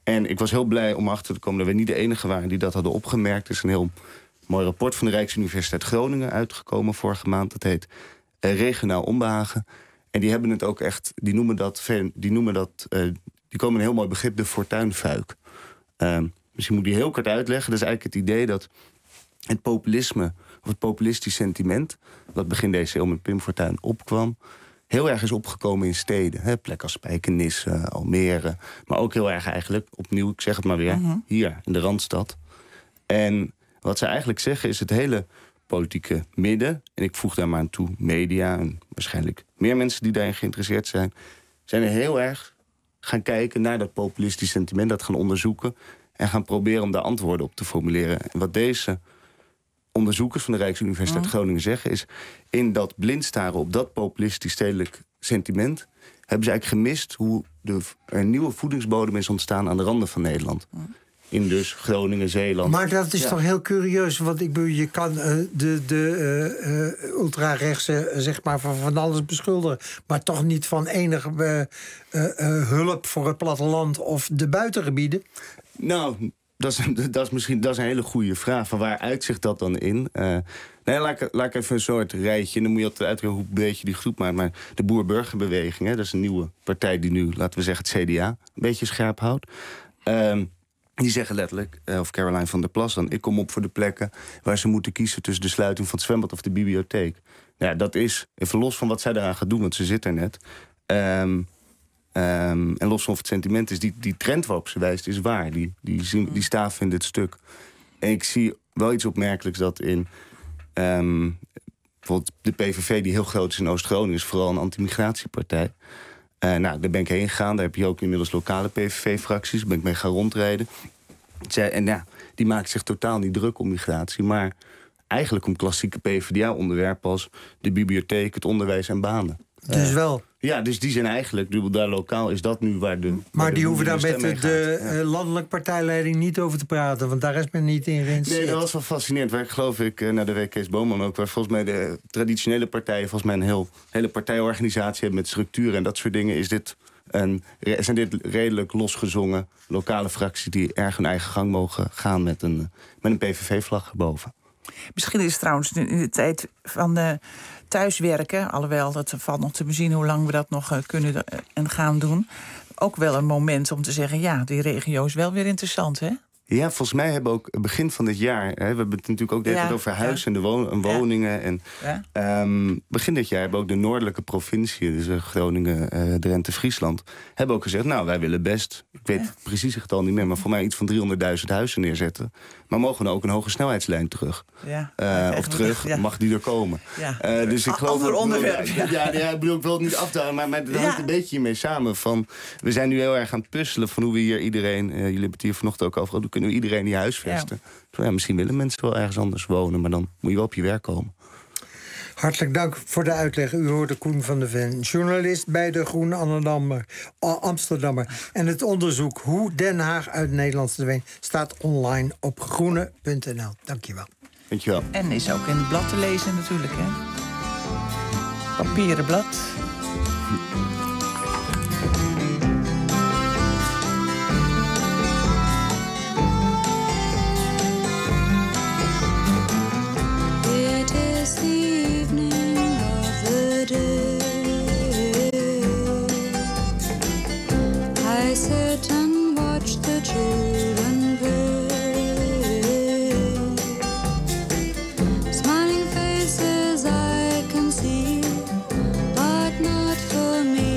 En ik was heel blij om achter te komen dat we niet de enige waren die dat hadden opgemerkt. Er is een heel mooi rapport van de Rijksuniversiteit Groningen uitgekomen vorige maand. Dat heet uh, Regionaal Onbehagen. En die hebben het ook echt, die noemen dat, die noemen dat, uh, die komen een heel mooi begrip, de fortuinfuik. Uh, misschien moet ik die heel kort uitleggen. Dat is eigenlijk het idee dat het populisme, of het populistisch sentiment, dat begin deze eeuw met Pim Fortuyn opkwam, heel erg is opgekomen in steden. Hè? Plekken als Spijkenisse, Almere. Maar ook heel erg eigenlijk, opnieuw, ik zeg het maar weer, uh-huh. hier in de Randstad. En wat ze eigenlijk zeggen is het hele politieke midden, en ik voeg daar maar aan toe media en waarschijnlijk meer mensen die daarin geïnteresseerd zijn, zijn er heel erg gaan kijken naar dat populistisch sentiment, dat gaan onderzoeken en gaan proberen om daar antwoorden op te formuleren. En wat deze onderzoekers van de Rijksuniversiteit Groningen zeggen is, in dat blindstaren op dat populistisch stedelijk sentiment hebben ze eigenlijk gemist hoe de, er een nieuwe voedingsbodem is ontstaan aan de randen van Nederland. In dus Groningen, Zeeland. Maar dat is ja. toch heel curieus, want ik bedoel, je kan uh, de, de uh, uh, ultrarechtse uh, zeg maar van, van alles beschuldigen, maar toch niet van enige uh, uh, uh, hulp voor het platteland of de buitengebieden? Nou, dat is, dat is misschien dat is een hele goede vraag. Van waar uitzicht dat dan in? Uh, nee, laat, ik, laat ik even een soort rijtje. En dan moet je altijd uitkijken hoe breed je die groep maakt. Maar de Boer-Burgerbeweging, hè, dat is een nieuwe partij die nu, laten we zeggen, het C D A een beetje scherp houdt. Um, Die zeggen letterlijk, uh, of Caroline van der Plas dan, ik kom op voor de plekken waar ze moeten kiezen tussen de sluiting van het zwembad of de bibliotheek. Nou ja, dat is, even los van wat zij daaraan gaat doen, want ze zit er net. Um, um, en los van of het sentiment is, die, die trend waarop ze wijst, is waar. Die, die, die staaf in dit stuk. En ik zie wel iets opmerkelijks dat in um, bijvoorbeeld de P V V, die heel groot is in Oost-Groningen, is vooral een anti-migratiepartij. Uh, nou, daar ben ik heen gegaan. Daar heb je ook inmiddels lokale P V V-fracties. Daar ben ik mee gaan rondrijden. Zij, en ja, die maken zich totaal niet druk om migratie. Maar eigenlijk om klassieke P v d A-onderwerpen als de bibliotheek, het onderwijs en banen. Dus uh, wel? Ja, dus die zijn eigenlijk, daar lokaal is dat nu waar de... Maar waar die de hoeven daar met de, de ja. uh, landelijke partijleiding niet over te praten, want daar is men niet in geïnteresseerd. Nee, dat was wel fascinerend. Waar ik geloof ik, uh, naar de week Kees Boonman ook, waar volgens mij de traditionele partijen volgens mij een heel, hele partijorganisatie hebben met structuren en dat soort dingen, is dit een, zijn dit redelijk losgezongen lokale fracties die erg hun eigen gang mogen gaan met een, met een P V V-vlag erboven. Misschien is het trouwens in de tijd van de thuiswerken, alhoewel dat valt nog te bezien hoe lang we dat nog uh, kunnen en gaan doen, ook wel een moment om te zeggen, ja, die regio is wel weer interessant, hè? Ja, volgens mij hebben we ook begin van dit jaar, hè, we hebben het natuurlijk ook ja, over huis ja. en de won- en woningen. En, ja. um, begin dit jaar hebben ook de noordelijke provincie, dus uh, Groningen, uh, Drenthe, Friesland, hebben ook gezegd, nou, wij willen best, ik weet ja. precies het getal niet meer, maar voor mij iets van driehonderdduizend huizen neerzetten. Maar mogen we ook een hoge snelheidslijn terug? Ja. Uh, of terug, ja. mag die er komen? Ja. Uh, dus ik geloof Ander onderwerp. Ja, ja, ja, ik bedoel, ik wil het niet afdalen, maar, maar dat hangt ja. een beetje hiermee samen. Van, we zijn nu heel erg aan het puzzelen van hoe we hier iedereen, uh, jullie hebben het hier vanochtend ook over, hoe kunnen we iedereen die huisvesten? Ja. Ja, misschien willen mensen wel ergens anders wonen, maar dan moet je wel op je werk komen. Hartelijk dank voor de uitleg. U hoorde Koen van der Ven, journalist bij de Groene Amsterdammer. Amsterdammer. En het onderzoek hoe Den Haag uit Nederland verdween staat online op groene punt n l. Dank je wel. Dank je wel. En is ook in het blad te lezen natuurlijk, hè? Papieren blad. I sit and watch the children play. Smiling faces I can see, but not for me.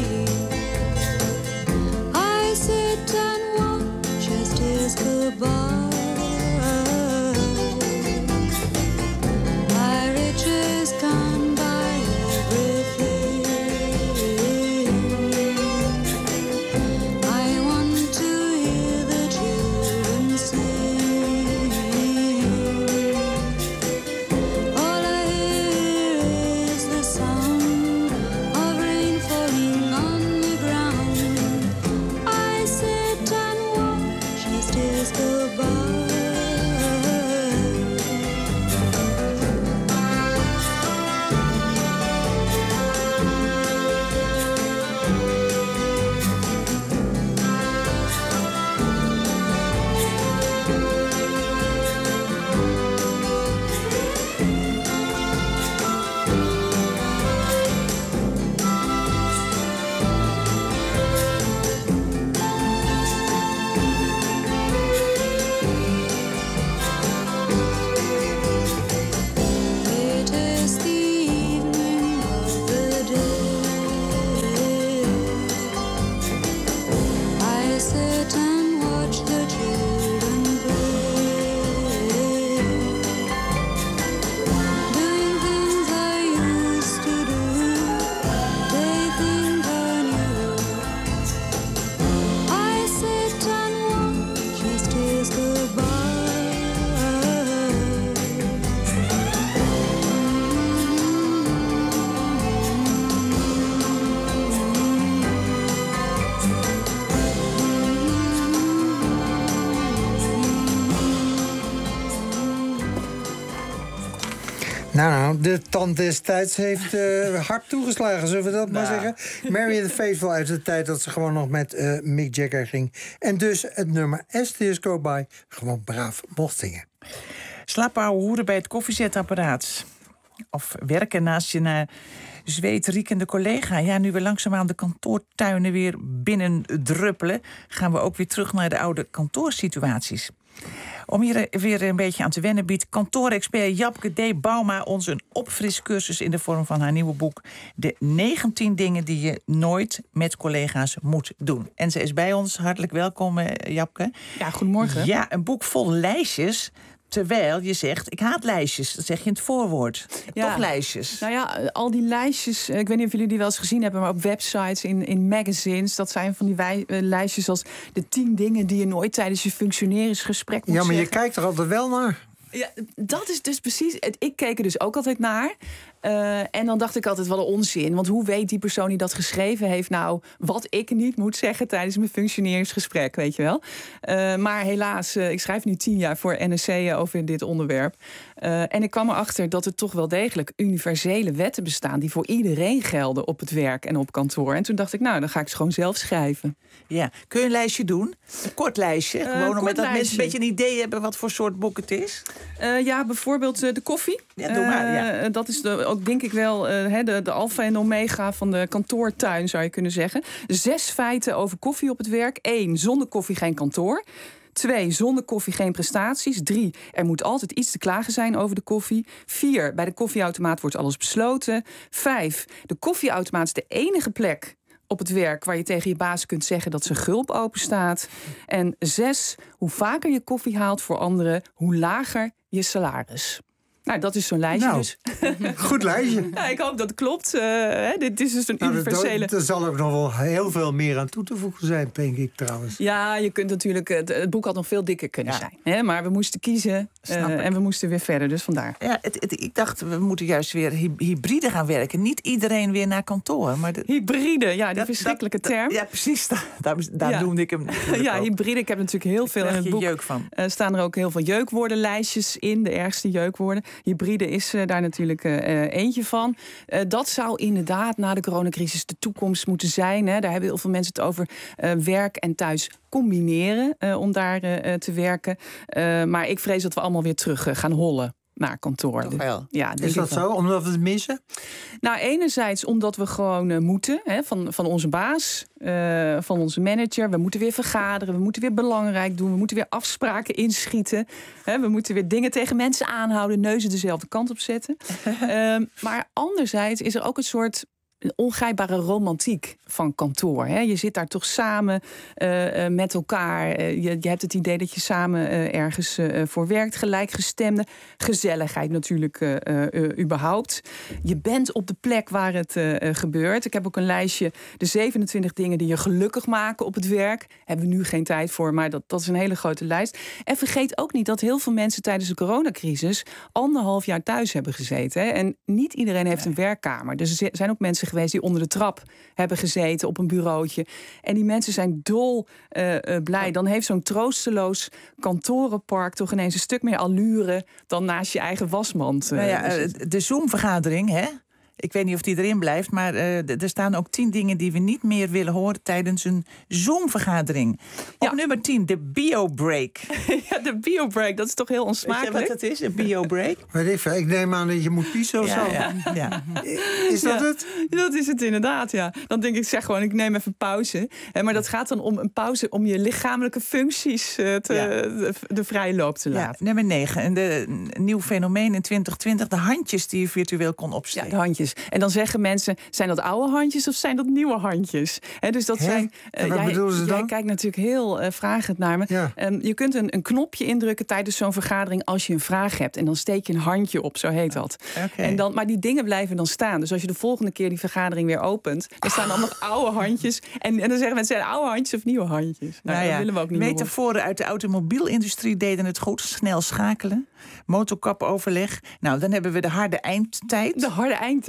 Nou, de tand destijds heeft uh, hard toegeslagen, zullen we dat nou. maar zeggen. Mary the Faithful uit de tijd dat ze gewoon nog met uh, Mick Jagger ging. En dus het nummer As Tears Go By gewoon braaf mocht zingen. Slapen ouwe hoeren bij het koffiezetapparaat. Of werken naast je naar zweetriekende collega. Ja, nu we langzaamaan de kantoortuinen weer binnen druppelen, gaan we ook weer terug naar de oude kantoorsituaties. Om hier weer een beetje aan te wennen biedt kantoorexpert Japke D. Bauma ons een opfriscursus in de vorm van haar nieuwe boek De negentien dingen die je nooit met collega's moet doen. En ze is bij ons. Hartelijk welkom, Japke. Ja, goedemorgen. Ja, een boek vol lijstjes. Terwijl je zegt, ik haat lijstjes. Dat zeg je in het voorwoord. Ja. Toch lijstjes. Nou ja, al die lijstjes. Ik weet niet of jullie die wel eens gezien hebben, maar op websites, in, in magazines. Dat zijn van die wij, uh, lijstjes als de tien dingen die je nooit tijdens je functioneringsgesprek moet zeggen. Ja, maar zeggen. je kijkt er altijd wel naar. Ja, dat is dus precies. Ik keek er dus ook altijd naar. Uh, en dan dacht ik altijd wel een onzin. Want hoe weet die persoon die dat geschreven heeft nou wat ik niet moet zeggen tijdens mijn functioneringsgesprek, weet je wel? Uh, maar helaas, uh, ik schrijf nu tien jaar voor N R C over dit onderwerp. Uh, en ik kwam erachter dat er toch wel degelijk universele wetten bestaan die voor iedereen gelden op het werk en op kantoor. En toen dacht ik, nou, dan ga ik ze gewoon zelf schrijven. Ja, kun je een lijstje doen? Een kort lijstje? Uh, gewoon omdat lijstje. mensen een beetje een idee hebben wat voor soort boek het is? Uh, ja, bijvoorbeeld uh, de koffie. Ja, doe maar, ja. Uh, dat is de, ook denk ik wel uh, de, de alfa en omega van de kantoortuin, zou je kunnen zeggen. Zes feiten over koffie op het werk. Eén, zonder koffie geen kantoor. Twee, zonder koffie geen prestaties. Drie, er moet altijd iets te klagen zijn over de koffie. Vier, bij de koffieautomaat wordt alles besloten. Vijf, de koffieautomaat is de enige plek op het werk waar je tegen je baas kunt zeggen dat zijn gulp open staat. En zes, hoe vaker je koffie haalt voor anderen, hoe lager je salaris. Nou, dat is zo'n lijstje nou, dus. Goed lijstje. Ja, ik hoop dat het klopt. Uh, hè, dit is dus een nou, universele... Er zal ook nog wel heel veel meer aan toe te voegen zijn, denk ik trouwens. Ja, je kunt natuurlijk... Het, het boek had nog veel dikker kunnen ja. zijn. Hè? Maar we moesten kiezen uh, en we moesten weer verder, dus vandaar. Ja, het, het, ik dacht, we moeten juist weer hybride gaan werken. Niet iedereen weer naar kantoor. Maar de... Hybride, ja, die dat, verschrikkelijke dat, term. Ja, precies. Daar, daar, daar ja. noemde ik hem. Ja, hybride. Ik heb natuurlijk heel veel in het boek. Jeuk van. Uh, staan er ook heel veel jeukwoordenlijstjes in, de ergste jeukwoorden. Hybride is uh, daar natuurlijk uh, eentje van. Uh, dat zou inderdaad na de coronacrisis de toekomst moeten zijn. Hè. Daar hebben heel veel mensen het over uh, werk en thuis combineren uh, om daar uh, te werken. Uh, maar ik vrees dat we allemaal weer terug uh, gaan hollen naar kantoor. Toch wel? Ja, is dat zo? Omdat we het missen? Nou, enerzijds omdat we gewoon uh, moeten. Hè, van, van onze baas, uh, van onze manager. We moeten weer vergaderen. We moeten weer belangrijk doen. We moeten weer afspraken inschieten. Hè, we moeten weer dingen tegen mensen aanhouden. Neuzen dezelfde kant op zetten. uh, maar anderzijds is er ook een soort een ongrijpbare romantiek van kantoor. Hè? Je zit daar toch samen uh, uh, met elkaar. Uh, je, je hebt het idee dat je samen uh, ergens uh, voor werkt. Gelijkgestemde. Gezelligheid natuurlijk uh, uh, überhaupt. Je bent op de plek waar het uh, gebeurt. Ik heb ook een lijstje. De zevenentwintig dingen die je gelukkig maken op het werk. Hebben we nu geen tijd voor, maar dat, dat is een hele grote lijst. En vergeet ook niet dat heel veel mensen tijdens de coronacrisis anderhalf jaar thuis hebben gezeten. Hè? En niet iedereen heeft een werkkamer. Dus er zijn ook mensen geweest die onder de trap hebben gezeten op een bureautje. En die mensen zijn dol uh, uh, blij. Dan heeft zo'n troosteloos kantorenpark toch ineens een stuk meer allure dan naast je eigen wasmand. Uh, nou ja, uh, de Zoom-vergadering, hè? Ik weet niet of die erin blijft, maar uh, er staan ook tien dingen die we niet meer willen horen tijdens een Zoom-vergadering. Op ja. nummer tien, de bio-break. Ja, de bio-break, dat is toch heel onsmakelijk. Weet je wat dat is, een bio-break? Weet ik, ik neem aan dat je moet pissen of ja, zo. Ja, ja. Is dat ja, het? Dat is het inderdaad, ja. Dan denk ik, zeg gewoon, ik neem even pauze. Maar dat gaat dan om een pauze om je lichamelijke functies uh, te, ja. de, de vrije loop te laten. Ja, nummer negen, en de, een nieuw fenomeen in twintig twintig, de handjes die je virtueel kon opsteken. Ja, de handjes. En dan zeggen mensen, zijn dat oude handjes of zijn dat nieuwe handjes? He, dus dat Hè? zijn. Uh, wat jij, bedoelen ze dan? Jij kijkt natuurlijk heel uh, vragend naar me. Ja. Um, je kunt een, een knopje indrukken tijdens zo'n vergadering als je een vraag hebt. En dan steek je een handje op, zo heet dat. Okay. En dan, maar die dingen blijven dan staan. Dus als je de volgende keer die vergadering weer opent, dan staan dan nog oude handjes. En, en dan zeggen mensen, zijn oude handjes of nieuwe handjes? Nou, nou ja, dat willen we ook niet metaforen uit de automobielindustrie deden het goed. Snel schakelen. Motorkapoverleg. Nou, dan hebben we de harde eindtijd. De harde eindtijd.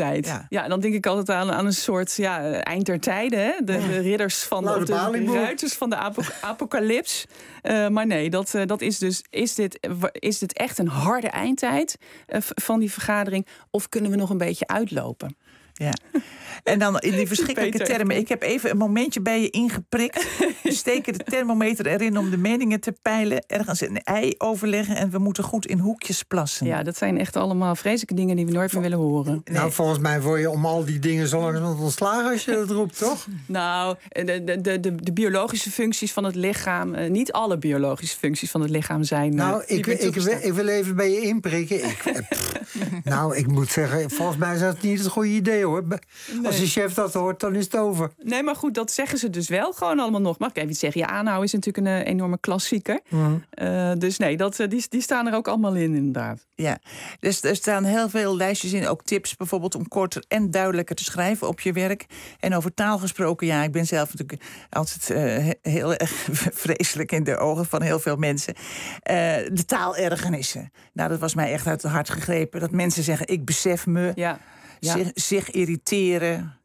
eindtijd. Ja. ja, dan denk ik altijd aan, aan een soort ja, eind der tijden. Hè? De, de ridders van de, of de, de ruiters van de apo- apocalyps. Uh, maar nee, dat, uh, dat is dus. Is dit, is dit echt een harde eindtijd uh, van die vergadering? Of kunnen we nog een beetje uitlopen? Ja. En dan in die verschrikkelijke termen. Ik heb even een momentje bij je ingeprikt. We steken de thermometer erin om de meningen te peilen. Ergens een ei overleggen en we moeten goed in hoekjes plassen. Ja, dat zijn echt allemaal vreselijke dingen die we nooit meer willen horen. Nee. Nou, volgens mij word je om al die dingen zo langzamerhand ontslagen als je dat roept, toch? Nou, de, de, de, de, de biologische functies van het lichaam... Uh, niet alle biologische functies van het lichaam zijn... Uh, nou, ik, ik, wil, ik wil even bij je inprikken. Ik, pff, nou, ik moet zeggen, volgens mij is dat niet het goede idee, hoor. Nee. Als de chef dat hoort, dan is het over. Nee, maar goed, dat zeggen ze dus wel gewoon allemaal nog. Mag ik even iets zeggen? Ja, aanhouden is natuurlijk een uh, enorme klassieker. Mm. Uh, dus nee, dat, uh, die, die staan er ook allemaal in, inderdaad. Ja, dus er staan heel veel lijstjes in. Ook tips bijvoorbeeld om korter en duidelijker te schrijven op je werk. En over taal gesproken, ja, ik ben zelf natuurlijk altijd uh, heel erg vreselijk in de ogen van heel veel mensen. Uh, de taalergernissen. Nou, dat was mij echt uit het hart gegrepen. Dat mensen zeggen, ik besef me... Ja. Ja. Zich, zich irriteren,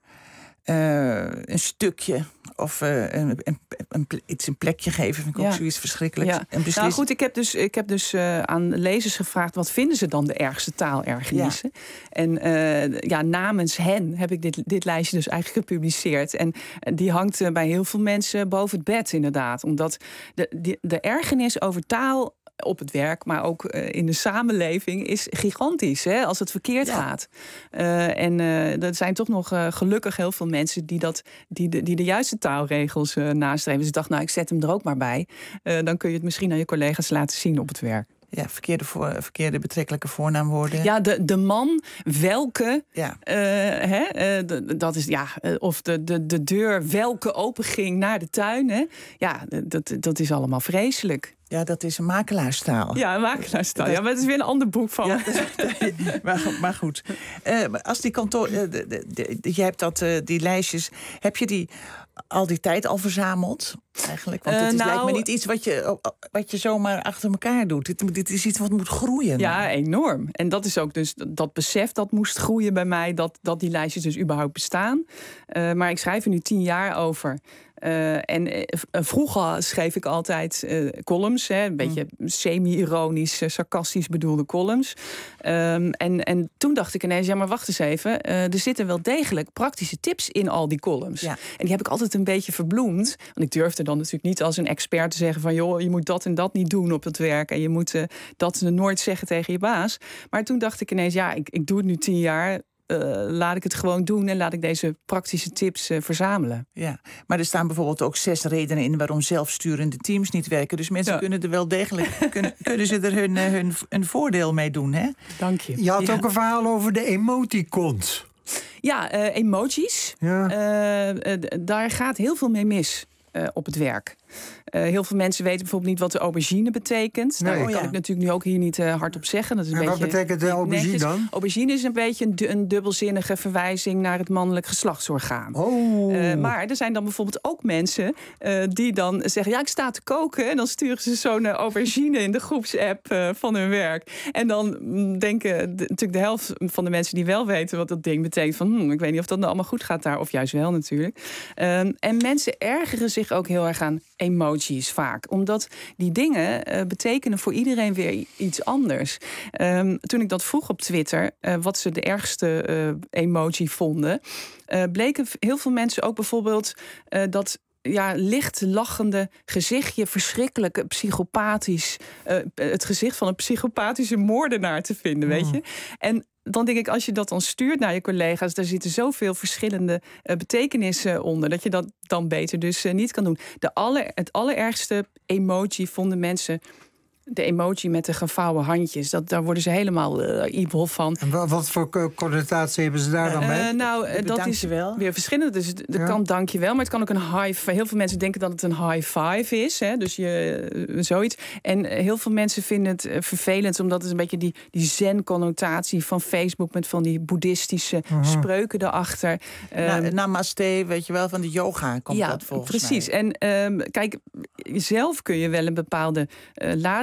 uh, een stukje of uh, een, een, een, iets een plekje geven, vind ik ja. ook zoiets verschrikkelijks. Ja. Nou goed, ik heb dus, ik heb dus uh, aan lezers gevraagd... wat vinden ze dan de ergste taalergernissen? Ja. En uh, ja, namens hen heb ik dit, dit lijstje dus eigenlijk gepubliceerd. En die hangt uh, bij heel veel mensen boven het bed, inderdaad. Omdat de, de, de ergernis over taal... op het werk, maar ook uh, in de samenleving... is gigantisch, hè, als het verkeerd ja. gaat. Uh, en uh, er zijn toch nog uh, gelukkig heel veel mensen... die, dat, die, de, die de juiste taalregels uh, nastreven. Dus ik dacht, nou, ik zet hem er ook maar bij. Uh, dan kun je het misschien aan je collega's laten zien op het werk. Ja, verkeerde, voor, verkeerde betrekkelijke voornaamwoorden. Ja, de, de man, welke, ja. Uh, hè, uh, de, dat is, ja, uh, of de, de, de deur, welke openging naar de tuin. Hè? Ja, dat, dat is allemaal vreselijk. Ja, dat is een makelaarstaal. Ja, een makelaarstaal. Ja, maar het is weer een ander boek van. Ja, maar, maar goed. Uh, als die kantoor... Uh, de, de, de, je hebt dat, uh, die lijstjes... Heb je die al die tijd al verzameld? Eigenlijk? Want het is, uh, nou, lijkt me niet iets wat je, wat je zomaar achter elkaar doet. Dit, dit is iets wat moet groeien. Ja, enorm. En dat is ook dus dat besef dat moest groeien bij mij... dat, dat die lijstjes dus überhaupt bestaan. Uh, maar ik schrijf er nu tien jaar over... Uh, en uh, vroeger schreef ik altijd uh, columns, hè, een beetje mm. semi-ironisch, uh, sarcastisch bedoelde columns. Um, en, en toen dacht ik ineens, ja, maar wacht eens even. Uh, er zitten wel degelijk praktische tips in al die columns. Ja. En die heb ik altijd een beetje verbloemd. Want ik durfde dan natuurlijk niet als een expert te zeggen van... joh, je moet dat en dat niet doen op het werk. En je moet uh, dat nooit zeggen tegen je baas. Maar toen dacht ik ineens, ja, ik, ik doe het nu tien jaar... Uh, laat ik het gewoon doen en laat ik deze praktische tips uh, verzamelen. Ja, maar er staan bijvoorbeeld ook zes redenen in... waarom zelfsturende teams niet werken. Dus mensen ja. kunnen er wel degelijk... kunnen, kunnen ze er hun, hun, hun voordeel mee doen, hè? Dank je. Je had ja. ook een verhaal over de emoticons. Ja, uh, emojis. Ja. Uh, uh, daar gaat heel veel mee mis uh, op het werk. Uh, heel veel mensen weten bijvoorbeeld niet wat de aubergine betekent. Nee. Nou, dat kan ja. ik natuurlijk nu ook hier niet uh, hardop zeggen. Dat is een en beetje wat betekent de aubergine netjes. dan? Aubergine is een beetje een, een dubbelzinnige verwijzing naar het mannelijk geslachtsorgaan. Oh. Uh, maar er zijn dan bijvoorbeeld ook mensen uh, die dan zeggen... ja, ik sta te koken. En dan sturen ze zo'n uh, aubergine in de groepsapp uh, van hun werk. En dan denken de, natuurlijk de helft van de mensen die wel weten... wat dat ding betekent van... Hm, ik weet niet of dat nou allemaal goed gaat daar. Of juist wel natuurlijk. Uh, en mensen ergeren zich ook heel erg aan emojis vaak. Omdat die dingen uh, betekenen voor iedereen weer iets anders. Um, toen ik dat vroeg op Twitter, uh, wat ze de ergste uh, emoji vonden... Uh, bleken heel veel mensen ook bijvoorbeeld uh, dat... ja, licht lachende gezichtje, verschrikkelijk psychopathisch... Uh, het gezicht van een psychopathische moordenaar te vinden, mm. weet je? En dan denk ik, als je dat dan stuurt naar je collega's... daar zitten zoveel verschillende uh, betekenissen onder... dat je dat dan beter dus uh, niet kan doen. De aller, het allerergste emoji vonden mensen... de emoji met de gevouwen handjes. Dat, daar worden ze helemaal uh, evil van. En wat, wat voor connotatie hebben ze daar dan mee? Uh, nou, uh, dat is wel. weer verschillend. Dus de ja. kan dank je wel, maar het kan ook een high five. Heel veel mensen denken dat het een high five is. Hè? Dus je, uh, zoiets. En uh, heel veel mensen vinden het uh, vervelend... omdat het een beetje die, die zen-connotatie van Facebook... met van die boeddhistische uh-huh. spreuken erachter. Na, um, namaste, weet je wel, van de yoga komt ja, dat volgens precies. mij. En um, kijk, zelf kun je wel een bepaalde uh, lading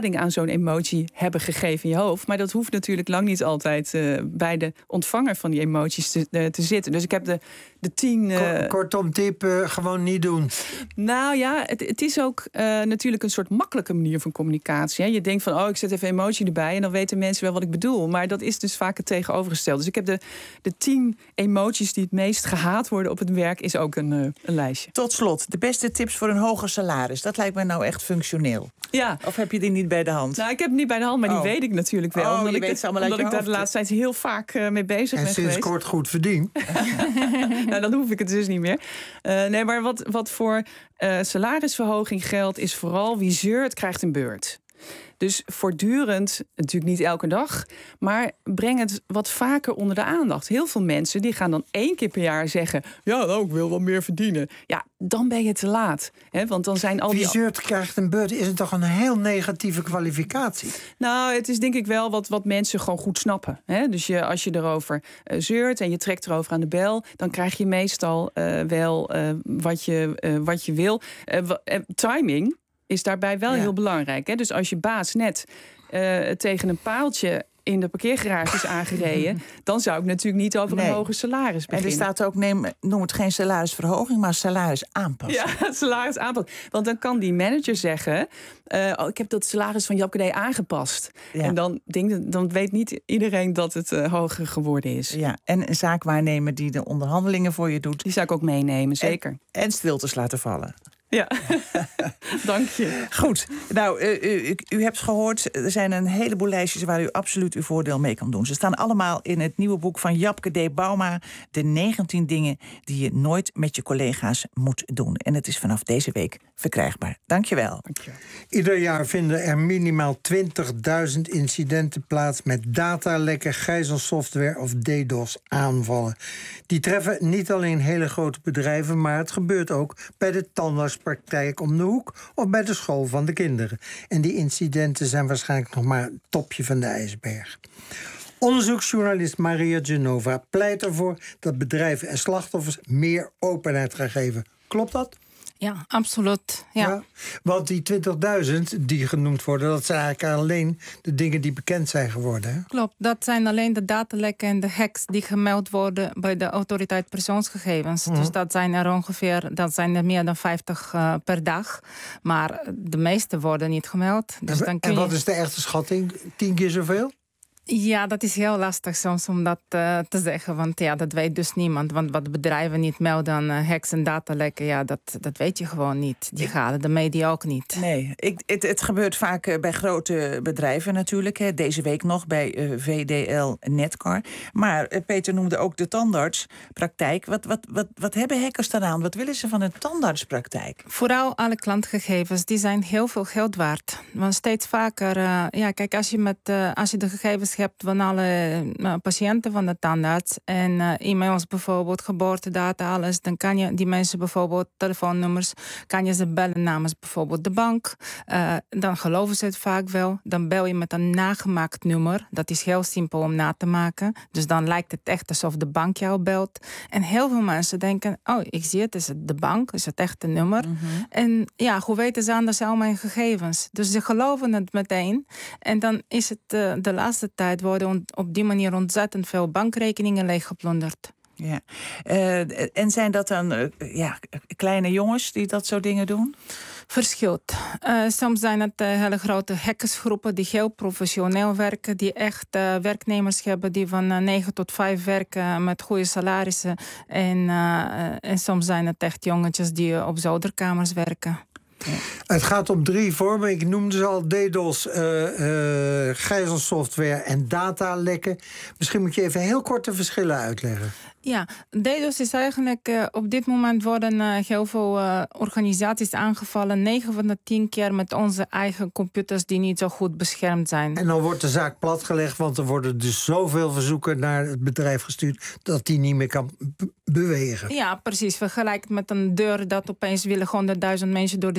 lading aan zo'n emotie hebben gegeven in je hoofd. Maar dat hoeft natuurlijk lang niet altijd uh, bij de ontvanger van die emoties te, uh, te zitten. Dus ik heb de, de tien... Uh... Kortom tip, uh, gewoon niet doen. Nou ja, het, het is ook uh, natuurlijk een soort makkelijke manier van communicatie. Hè. Je denkt van, oh, ik zet even emotie erbij en dan weten mensen wel wat ik bedoel. Maar dat is dus vaak het tegenovergestelde. Dus ik heb de, de tien emoties die het meest gehaat worden op het werk, is ook een, uh, een lijstje. Tot slot, de beste tips voor een hoger salaris. Dat lijkt mij nou echt functioneel. Ja. Of heb je die niet bij de hand? Nou, ik heb hem niet bij de hand, maar oh. die weet ik natuurlijk wel. Oh, omdat je ik, weet ze allemaal omdat uit ik je daar de hoofd. laatste tijd heel vaak uh, mee bezig en ben sinds geweest. kort goed verdiend. Nou, dan hoef ik het dus niet meer. Uh, nee, maar wat, wat voor uh, salarisverhoging geldt, is vooral wie zeurt, krijgt een beurt. Dus voortdurend, natuurlijk niet elke dag, maar breng het wat vaker onder de aandacht. Heel veel mensen die gaan dan één keer per jaar zeggen, ja, nou, ik wil wel meer verdienen. Ja, dan ben je te laat. Hè? Want dan zijn al die... Wie zeurt krijgt een beurt, is het toch een heel negatieve kwalificatie? Nou, het is denk ik wel wat, wat mensen gewoon goed snappen. Hè? Dus je, als je erover uh, zeurt en je trekt erover aan de bel, dan krijg je meestal uh, wel uh, wat, je, uh, wat je wil. Uh, w- uh, timing is daarbij wel ja. heel belangrijk. Hè? Dus als je baas net uh, tegen een paaltje in de parkeergarage is aangereden, dan zou ik natuurlijk niet over nee. een hoger salaris beginnen. En er staat ook, neem, noem het geen salarisverhoging, maar salarisaanpassing. Ja, salarisaanpassing. Want dan kan die manager zeggen, uh, oh, ik heb dat salaris van Japke D. aangepast. Ja. En dan, denk, dan weet niet iedereen dat het uh, hoger geworden is. Ja, en een zaakwaarnemer die de onderhandelingen voor je doet. Die zou ik ook meenemen, zeker. En, en stiltes laten vallen. Ja, dank je. Goed, nou, u, u, u hebt gehoord, er zijn een heleboel lijstjes waar u absoluut uw voordeel mee kan doen. Ze staan allemaal in het nieuwe boek van Japke D. Bouma, de negentien dingen die je nooit met je collega's moet doen. En het is vanaf deze week verkrijgbaar. Dank je wel. Dank je. Ieder jaar vinden er minimaal twintigduizend incidenten plaats met datalekken, gijzelsoftware of DDoS-aanvallen. Die treffen niet alleen hele grote bedrijven, maar het gebeurt ook bij de tandartspraktijk om de hoek of bij de school van de kinderen. En die incidenten zijn waarschijnlijk nog maar het topje van de ijsberg. Onderzoeksjournalist Maria Genova pleit ervoor dat bedrijven en slachtoffers meer openheid gaan geven. Klopt dat? Ja, absoluut. Ja. Ja, want die twintigduizend die genoemd worden, dat zijn eigenlijk alleen de dingen die bekend zijn geworden. Hè? Klopt, dat zijn alleen de datalekken en de hacks die gemeld worden bij de autoriteit persoonsgegevens. Mm-hmm. Dus dat zijn er ongeveer, dat zijn er meer dan vijftig uh, per dag. Maar de meeste worden niet gemeld. Dus en, dan kun en wat je... is de echte schatting? Tien keer zoveel? Ja, dat is heel lastig soms om dat uh, te zeggen. Want ja, dat weet dus niemand. Want wat bedrijven niet melden aan uh, hacks en datalekken, ja, dat, dat weet je gewoon niet. Die gaan de media ook niet. Nee, ik, het, het gebeurt vaak uh, bij grote bedrijven natuurlijk. Hè. Deze week nog bij uh, V D L Netcar. Maar uh, Peter noemde ook de tandartspraktijk. Wat, wat, wat, wat hebben hackers daaraan? Wat willen ze van een tandartspraktijk? Vooral alle klantgegevens, die zijn heel veel geld waard. Want steeds vaker, uh, ja, kijk, als je, met, uh, als je de gegevens hebt van alle uh, patiënten van de tandarts en uh, e-mails bijvoorbeeld, geboortedata, alles, dan kan je die mensen bijvoorbeeld, telefoonnummers, kan je ze bellen namens bijvoorbeeld de bank. Uh, dan geloven ze het vaak wel. Dan bel je met een nagemaakt nummer. Dat is heel simpel om na te maken. Dus dan lijkt het echt alsof de bank jou belt. En heel veel mensen denken, oh, ik zie het, is het de bank? Is het echt een nummer? Mm-hmm. En ja, hoe weten ze anders al mijn gegevens? Dus ze geloven het meteen. En dan is het uh, de laatste tijd worden op die manier ontzettend veel bankrekeningen leeggeplunderd. Ja. Uh, en zijn dat dan uh, ja, kleine jongens die dat soort dingen doen? Verschilt. Uh, soms zijn het uh, hele grote hackersgroepen die heel professioneel werken, die echt uh, werknemers hebben die van uh, negen tot vijf werken met goede salarissen. En, uh, en soms zijn het echt jongetjes die uh, op zolderkamers werken. Ja. Het gaat om drie vormen. Ik noemde ze al: DDoS, uh, uh, gijzelsoftware en datalekken. Misschien moet je even heel kort de verschillen uitleggen. Ja, DDoS is eigenlijk, uh, op dit moment worden uh, heel veel uh, organisaties aangevallen. negen van de tien keer met onze eigen computers die niet zo goed beschermd zijn. En dan wordt de zaak platgelegd, want er worden dus zoveel verzoeken naar het bedrijf gestuurd dat die niet meer kan b- bewegen. Ja, precies. Vergelijk met een deur dat opeens willen honderdduizend mensen door de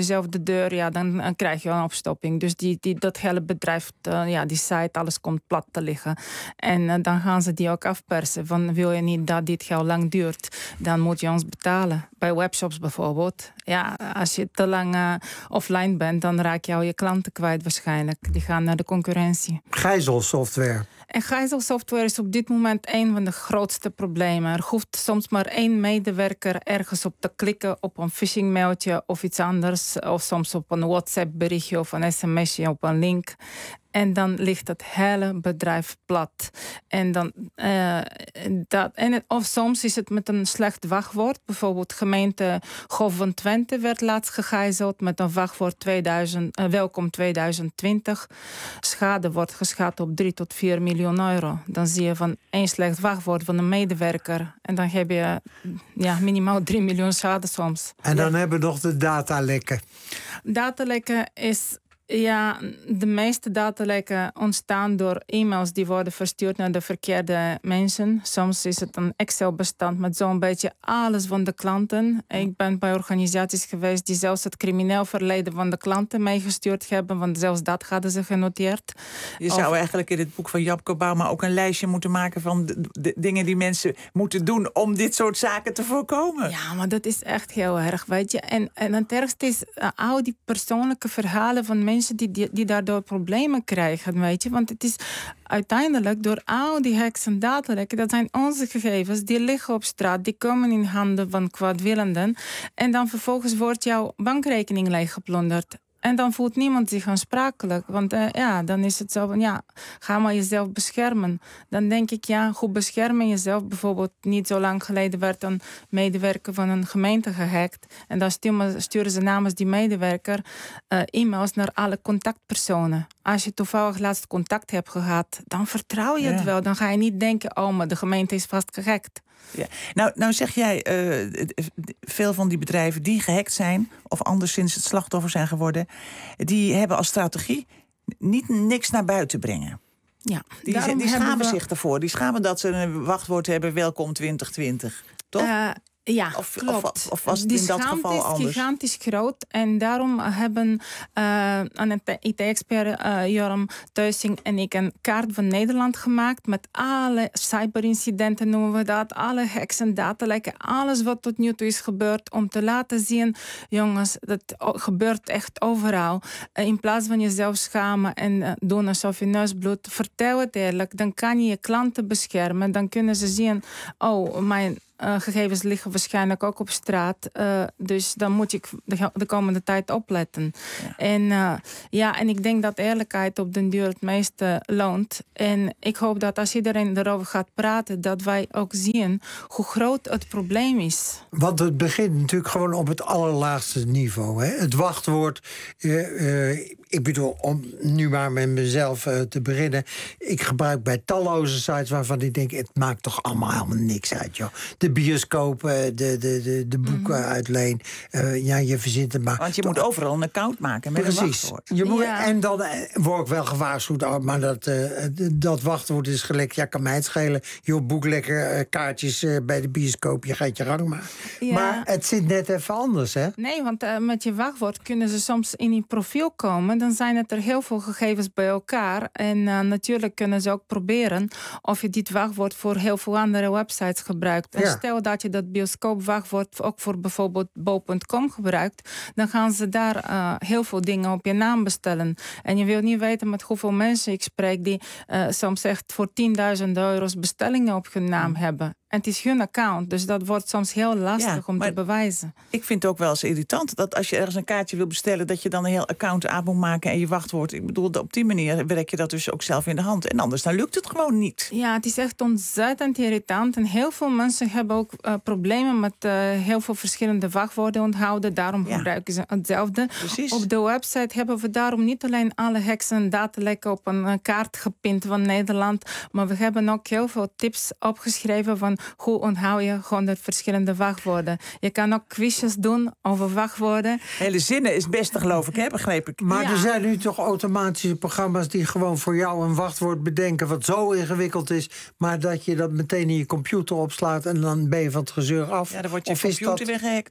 zelf de deur, ja, dan uh, krijg je een opstopping. Dus die, die, dat hele bedrijf, uh, ja, die site, alles komt plat te liggen. En uh, dan gaan ze die ook afpersen. Van, wil je niet dat dit heel lang duurt, dan moet je ons betalen. Bij webshops bijvoorbeeld. Ja, als je te lang uh, offline bent, dan raak je al je klanten kwijt waarschijnlijk. Die gaan naar de concurrentie. Gijzelsoftware. En gijzelsoftware is op dit moment een van de grootste problemen. Er hoeft soms maar één medewerker ergens op te klikken op een phishingmailtje of iets anders. Of soms op een WhatsApp-berichtje of een sms'je op een link. En dan ligt het hele bedrijf plat. En dan, uh, dat, en het, of soms is het met een slecht wachtwoord. Bijvoorbeeld gemeente Golf van Twente werd laatst gegijzeld met een wachtwoord tweeduizend, uh, welkom tweeduizend twintig. Schade wordt geschat op drie tot vier miljoen euro. Dan zie je van één slecht wachtwoord van een medewerker. En dan heb je ja, minimaal drie miljoen schade soms. En dan ja. hebben we nog de datalekken. Datalekken is... Ja, de meeste datalekken ontstaan door e-mails die worden verstuurd naar de verkeerde mensen. Soms is het een Excel-bestand met zo'n beetje alles van de klanten. Ik ben bij organisaties geweest die zelfs het crimineel verleden van de klanten meegestuurd hebben, want zelfs dat hadden ze genoteerd. Je zou of... eigenlijk in het boek van Jaap Kobama ook een lijstje moeten maken van de, de dingen die mensen moeten doen om dit soort zaken te voorkomen. Ja, maar dat is echt heel erg, weet je. En, en het ergste is uh, al die persoonlijke verhalen van mensen Die, die, die daardoor problemen krijgen, weet je. Want het is uiteindelijk door al die hacks en datalekken, dat zijn onze gegevens, die liggen op straat, die komen in handen van kwaadwillenden. En dan vervolgens wordt jouw bankrekening leeggeplunderd. En dan voelt niemand zich aansprakelijk. Want uh, ja, dan is het zo van, ja, ga maar jezelf beschermen. Dan denk ik, ja, goed beschermen jezelf. Bijvoorbeeld niet zo lang geleden werd een medewerker van een gemeente gehackt. En dan sturen ze namens die medewerker uh, e-mails naar alle contactpersonen. Als je toevallig laatst contact hebt gehad, dan vertrouw je ja. het wel. Dan ga je niet denken, oh, maar de gemeente is vast gehackt. Ja. Nou, nou zeg jij, uh, veel van die bedrijven die gehackt zijn, of anderszins het slachtoffer zijn geworden, die hebben als strategie niet niks naar buiten brengen. Ja, die die schamen we... zich ervoor. Die schamen dat ze een wachtwoord hebben, welkom twintig twintig. Toch? Uh, Ja, of, klopt. Of, of was het die in dat geval is anders? gigantisch groot. En daarom hebben uh, een I T-expert, uh, Joram Thuising en ik, een kaart van Nederland gemaakt met alle cyberincidenten, noemen we dat, alle hacks en datalekken, alles wat tot nu toe is gebeurd, om te laten zien, jongens, dat gebeurt echt overal. Uh, in plaats van jezelf schamen en uh, doen alsof je neus bloedt, vertel het eerlijk. Dan kan je je klanten beschermen. Dan kunnen ze zien, oh, mijn Uh, gegevens liggen waarschijnlijk ook op straat. Uh, dus dan moet ik de, de komende tijd opletten. Ja. En, uh, ja, en ik denk dat eerlijkheid op den duur het meeste loont. En ik hoop dat als iedereen erover gaat praten, dat wij ook zien hoe groot het probleem is. Want het begint natuurlijk gewoon op het allerlaagste niveau. Hè? Het wachtwoord. Uh, uh, ik bedoel, om nu maar met mezelf uh, te beginnen. Ik gebruik bij talloze sites waarvan ik denk, het maakt toch allemaal helemaal niks uit, joh. De bioscoop, de, de, de, de boeken mm-hmm. uitleen. Uh, ja, je verzint het maar. Want je toch, moet overal een account maken met precies. een wachtwoord. Je moet, ja. En dan word ik wel gewaarschuwd, oh, maar dat, uh, dat wachtwoord is gelekt. Ja, kan mij het schelen. Je boek lekker uh, kaartjes uh, bij de bioscoop. Je gaat je gang maar. Ja. Maar het zit net even anders, hè? Nee, want uh, met je wachtwoord kunnen ze soms in je profiel komen. Dan zijn het er heel veel gegevens bij elkaar. En uh, natuurlijk kunnen ze ook proberen of je dit wachtwoord voor heel veel andere websites gebruikt. En ja. Stel dat je dat bioscoopwachtwoord ook voor bijvoorbeeld bo punt com gebruikt, dan gaan ze daar uh, heel veel dingen op je naam bestellen. En je wil niet weten met hoeveel mensen ik spreek die uh, soms echt voor tienduizend euro's bestellingen op hun naam mm. hebben. En het is hun account, dus dat wordt soms heel lastig ja, om te bewijzen. Ik vind het ook wel eens irritant dat als je ergens een kaartje wil bestellen, dat je dan een heel account aan moet maken en je wachtwoord. Ik bedoel, op die manier werk je dat dus ook zelf in de hand. En anders dan lukt het gewoon niet. Ja, het is echt ontzettend irritant. En heel veel mensen hebben ook uh, problemen met uh, heel veel verschillende wachtwoorden onthouden. Daarom ja. gebruiken ze hetzelfde. Precies. Op de website hebben we daarom niet alleen alle hacks en datalekken op een uh, kaart gepind van Nederland, maar we hebben ook heel veel tips opgeschreven van hoe onthoud je honderd verschillende wachtwoorden. Je kan ook quizjes doen over wachtwoorden. Hele zinnen is het beste, geloof ik, hè? Begreep ik. Maar ja. er zijn nu toch automatische programma's die gewoon voor jou een wachtwoord bedenken wat zo ingewikkeld is, maar dat je dat meteen in je computer opslaat en dan ben je van het gezeur af. Ja, dan wordt je of computer dat... weer gehackt.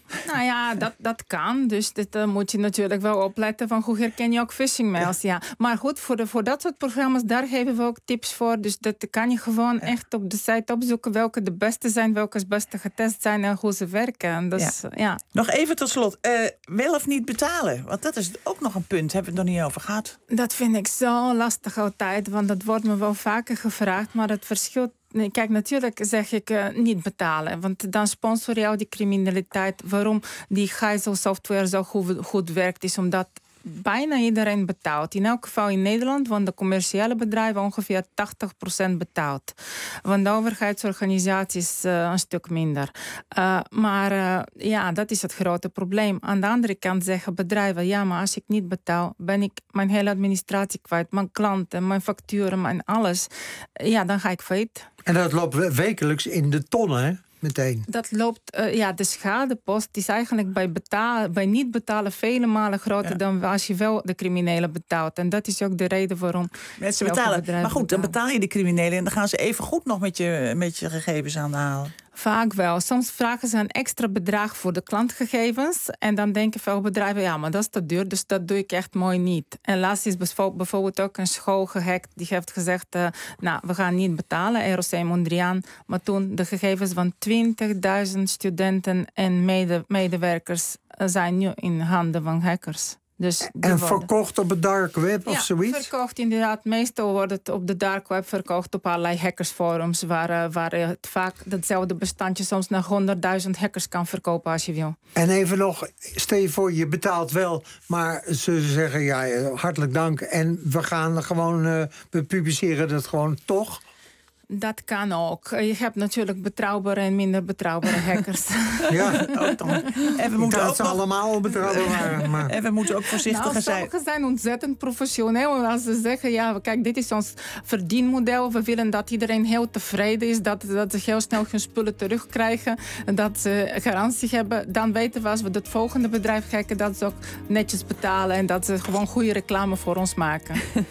Nou ja, dat, dat kan. Dus dit uh, moet je natuurlijk wel opletten van hoe herken je ook phishing mails. Ja. Maar goed, voor, de, voor dat soort programma's, daar geven we ook tips voor. Dus dat kan je gewoon echt op de site opzoeken welke de beste zijn, welke het beste getest zijn en hoe ze werken. Dus, ja. Ja. Nog even tot slot, uh, wel of niet betalen? Want dat is ook nog een punt, hebben we het nog niet over gehad. Dat vind ik zo lastig altijd, want dat wordt me wel vaker gevraagd, maar het verschilt. Nee, kijk, natuurlijk zeg ik uh, niet betalen. Want dan sponsor je al die criminaliteit. Waarom die gijzelsoftware zo goed, goed werkt, is omdat bijna iedereen betaalt. In elk geval in Nederland, want de commerciële bedrijven ongeveer tachtig procent betaalt. Want de overheidsorganisaties uh, een stuk minder. Uh, maar uh, ja, dat is het grote probleem. Aan de andere kant zeggen bedrijven, ja, maar als ik niet betaal, ben ik mijn hele administratie kwijt. Mijn klanten, mijn facturen, mijn alles. Ja, dan ga ik failliet. En dat loopt wekelijks in de tonnen, hè? Meteen. Dat loopt, uh, ja, de schadepost is eigenlijk bij, betalen, bij niet betalen vele malen groter ja. dan als je wel de criminelen betaalt. En dat is ook de reden waarom mensen betalen. Maar goed, dan betaal je de criminelen en dan gaan ze even goed nog met je, met je gegevens aan de haal. Vaak wel. Soms vragen ze een extra bedrag voor de klantgegevens. En dan denken veel bedrijven, ja, maar dat is te duur, dus dat doe ik echt mooi niet. En laatst is bijvoorbeeld ook een school gehackt. Die heeft gezegd, uh, nou, we gaan niet betalen, R O C Mondriaan. Maar toen de gegevens van twintigduizend studenten en mede, medewerkers zijn nu in handen van hackers. Dus en verkocht op het dark web of ja, zoiets? Verkocht inderdaad. Meestal wordt het op de dark web verkocht op allerlei hackersforums, waar, waar het vaak datzelfde bestandje soms naar honderdduizend hackers kan verkopen als je wil. En even nog, stel je voor, je betaalt wel, maar ze zeggen ja, hartelijk dank en we gaan gewoon, uh, we publiceren dat gewoon toch. Dat kan ook. Je hebt natuurlijk betrouwbare en minder betrouwbare hackers. Ja, ook dan. En we moeten ook ze nog... allemaal betrouwbaar waren. Maar... En we moeten ook voorzichtig nou, zijn. Sommigen zijn ontzettend professioneel. Als ze zeggen, ja, kijk, dit is ons verdienmodel. We willen dat iedereen heel tevreden is. Dat, dat ze heel snel hun spullen terugkrijgen. Dat ze garantie hebben. Dan weten we als we het volgende bedrijf kijken, dat ze ook netjes betalen. En dat ze gewoon goede reclame voor ons maken.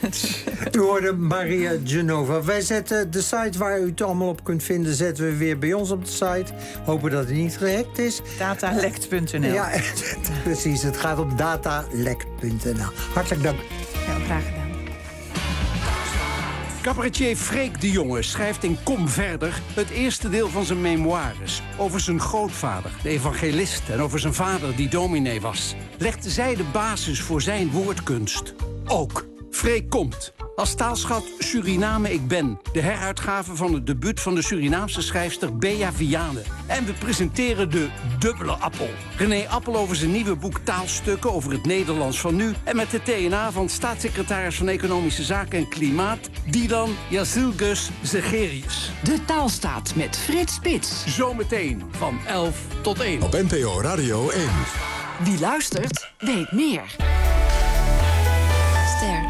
U hoorde Maria Genova. Wij zetten de site waar u het allemaal op kunt vinden, zetten we weer bij ons op de site. Hopen dat het niet gehackt is. datalekt punt n l. Ja, precies. Het gaat op datalekt punt n l. Hartelijk dank. Ja, graag gedaan. Cabaretier Freek de Jonge schrijft in Kom Verder het eerste deel van zijn memoires. Over zijn grootvader, de evangelist, en over zijn vader die dominee was. Legde zij de basis voor zijn woordkunst. Ook Freek komt. Als taalschat Suriname ik ben. De heruitgave van het debuut van de Surinaamse schrijfster Bea Vianen. En we presenteren de Dubbele Appel. René Appel over zijn nieuwe boek Taalstukken over het Nederlands van nu. En met de T N A van staatssecretaris van Economische Zaken en Klimaat, Dylan Yazilgus Zegerius. De Taalstaat met Frits Spits. Zometeen van elf tot één. Op N P O Radio één. Wie luistert, weet meer. Ster.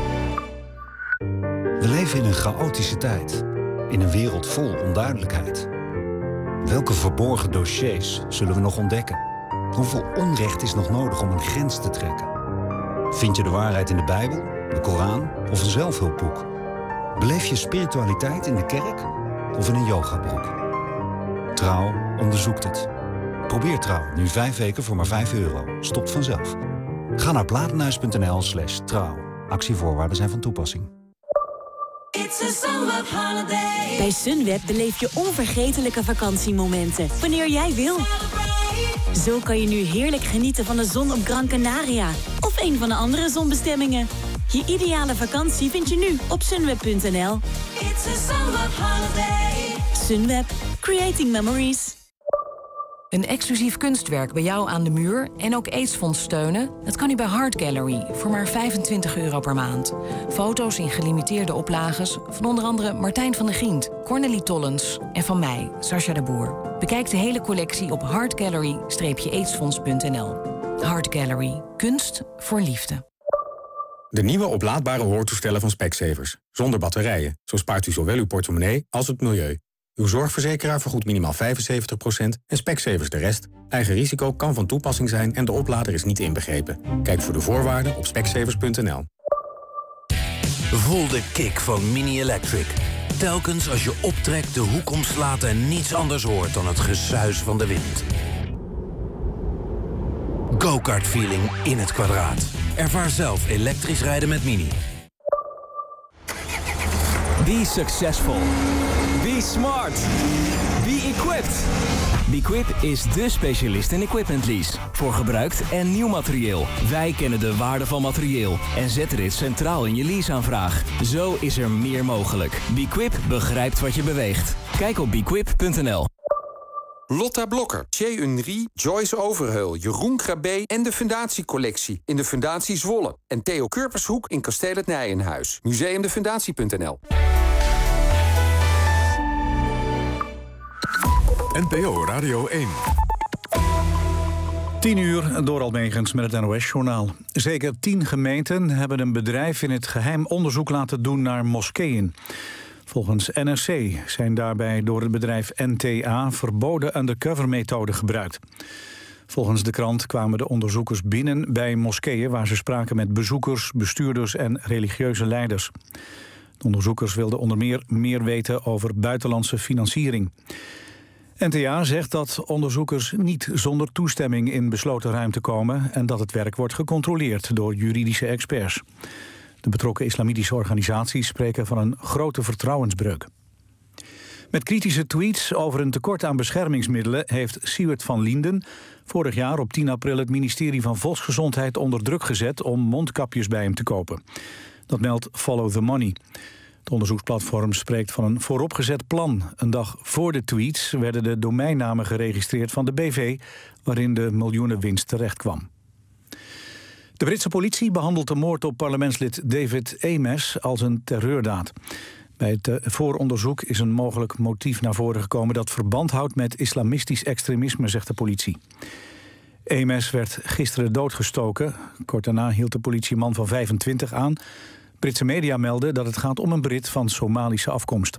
We leven in een chaotische tijd. In een wereld vol onduidelijkheid. Welke verborgen dossiers zullen we nog ontdekken? Hoeveel onrecht is nog nodig om een grens te trekken? Vind je de waarheid in de Bijbel, de Koran of een zelfhulpboek? Beleef je spiritualiteit in de kerk of in een yogabroek? Trouw onderzoekt het. Probeer Trouw nu vijf weken voor maar vijf euro. Stopt vanzelf. Ga naar platenhuis punt n l slash trouw. Actievoorwaarden zijn van toepassing. Bij Sunweb beleef je onvergetelijke vakantiemomenten, wanneer jij wil. Zo kan je nu heerlijk genieten van de zon op Gran Canaria of een van de andere zonbestemmingen. Je ideale vakantie vind je nu op sunweb punt n l. Sunweb, creating memories. Een exclusief kunstwerk bij jou aan de muur en ook AIDS-fonds steunen? Dat kan u bij Heart Gallery voor maar vijfentwintig euro per maand. Foto's in gelimiteerde oplages van onder andere Martijn van der Gient, Cornelie Tollens en van mij, Sascha de Boer. Bekijk de hele collectie op heart gallery aidsfonds punt n l. Heart Gallery. Kunst voor liefde. De nieuwe oplaadbare hoortoestellen van Specsavers. Zonder batterijen. Zo spaart u zowel uw portemonnee als het milieu. Uw zorgverzekeraar vergoedt minimaal vijfenzeventig procent en Specsavers de rest. Eigen risico kan van toepassing zijn en de oplader is niet inbegrepen. Kijk voor de voorwaarden op specsavers punt n l. Voel de kick van Mini Electric. Telkens als je optrekt, de hoek omslaat en niets anders hoort dan het gesuis van de wind. go-kart feeling in het kwadraat. Ervaar zelf elektrisch rijden met Mini. Be successful. Be smart. Be equipped. Bequip is dé specialist in equipment lease. Voor gebruikt en nieuw materieel. Wij kennen de waarde van materieel en zetten dit centraal in je leaseaanvraag. Zo is er meer mogelijk. Bequip begrijpt wat je beweegt. Kijk op bequip punt n l. Lotta Blokker, Thierry Unry, Joyce Overheul, Jeroen Krabbe en de Fundatiecollectie in de Fundatie Zwolle. En Theo Kurpershoek in Kasteel het Nijenhuis. museum de fundatie punt n l. N P O Radio één. tien uur, door Almegens met het N O S-journaal. Zeker tien gemeenten hebben een bedrijf in het geheim onderzoek laten doen naar moskeeën. Volgens N R C zijn daarbij door het bedrijf N T A verboden undercover-methoden gebruikt. Volgens de krant kwamen de onderzoekers binnen bij moskeeën waar ze spraken met bezoekers, bestuurders en religieuze leiders. De onderzoekers wilden onder meer meer weten over buitenlandse financiering. N T A zegt dat onderzoekers niet zonder toestemming in besloten ruimte komen en dat het werk wordt gecontroleerd door juridische experts. De betrokken islamitische organisaties spreken van een grote vertrouwensbreuk. Met kritische tweets over een tekort aan beschermingsmiddelen heeft Siewert van Lienden vorig jaar op tien april het ministerie van Volksgezondheid onder druk gezet om mondkapjes bij hem te kopen. Dat meldt Follow the Money. Het onderzoeksplatform spreekt van een vooropgezet plan. Een dag voor de tweets werden de domeinnamen geregistreerd van de B V, waarin de miljoenenwinst terecht kwam. De Britse politie behandelt de moord op parlementslid David Amess als een terreurdaad. Bij het vooronderzoek is een mogelijk motief naar voren gekomen dat verband houdt met islamistisch extremisme, zegt de politie. Amess werd gisteren doodgestoken. Kort daarna hield de politie een man van vijfentwintig aan. Britse media melden dat het gaat om een Brit van Somalische afkomst.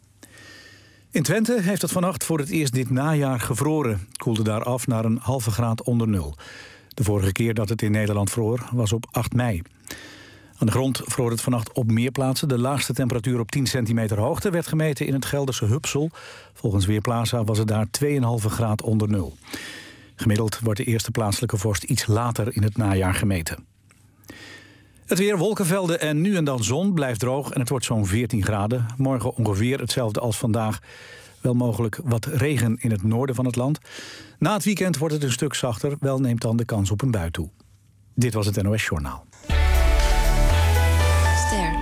In Twente heeft het vannacht voor het eerst dit najaar gevroren. Het koelde daar af naar een halve graad onder nul. De vorige keer dat het in Nederland vroor was op acht mei. Aan de grond vroor het vannacht op meer plaatsen. De laagste temperatuur op tien centimeter hoogte werd gemeten in het Gelderse Hupsel. Volgens Weerplaza was het daar twee komma vijf graad onder nul. Gemiddeld wordt de eerste plaatselijke vorst iets later in het najaar gemeten. Het weer, wolkenvelden en nu en dan zon, blijft droog en het wordt zo'n veertien graden. Morgen ongeveer hetzelfde als vandaag. Wel mogelijk wat regen in het noorden van het land. Na het weekend wordt het een stuk zachter, wel neemt dan de kans op een bui toe. Dit was het N O S-journaal. Ster.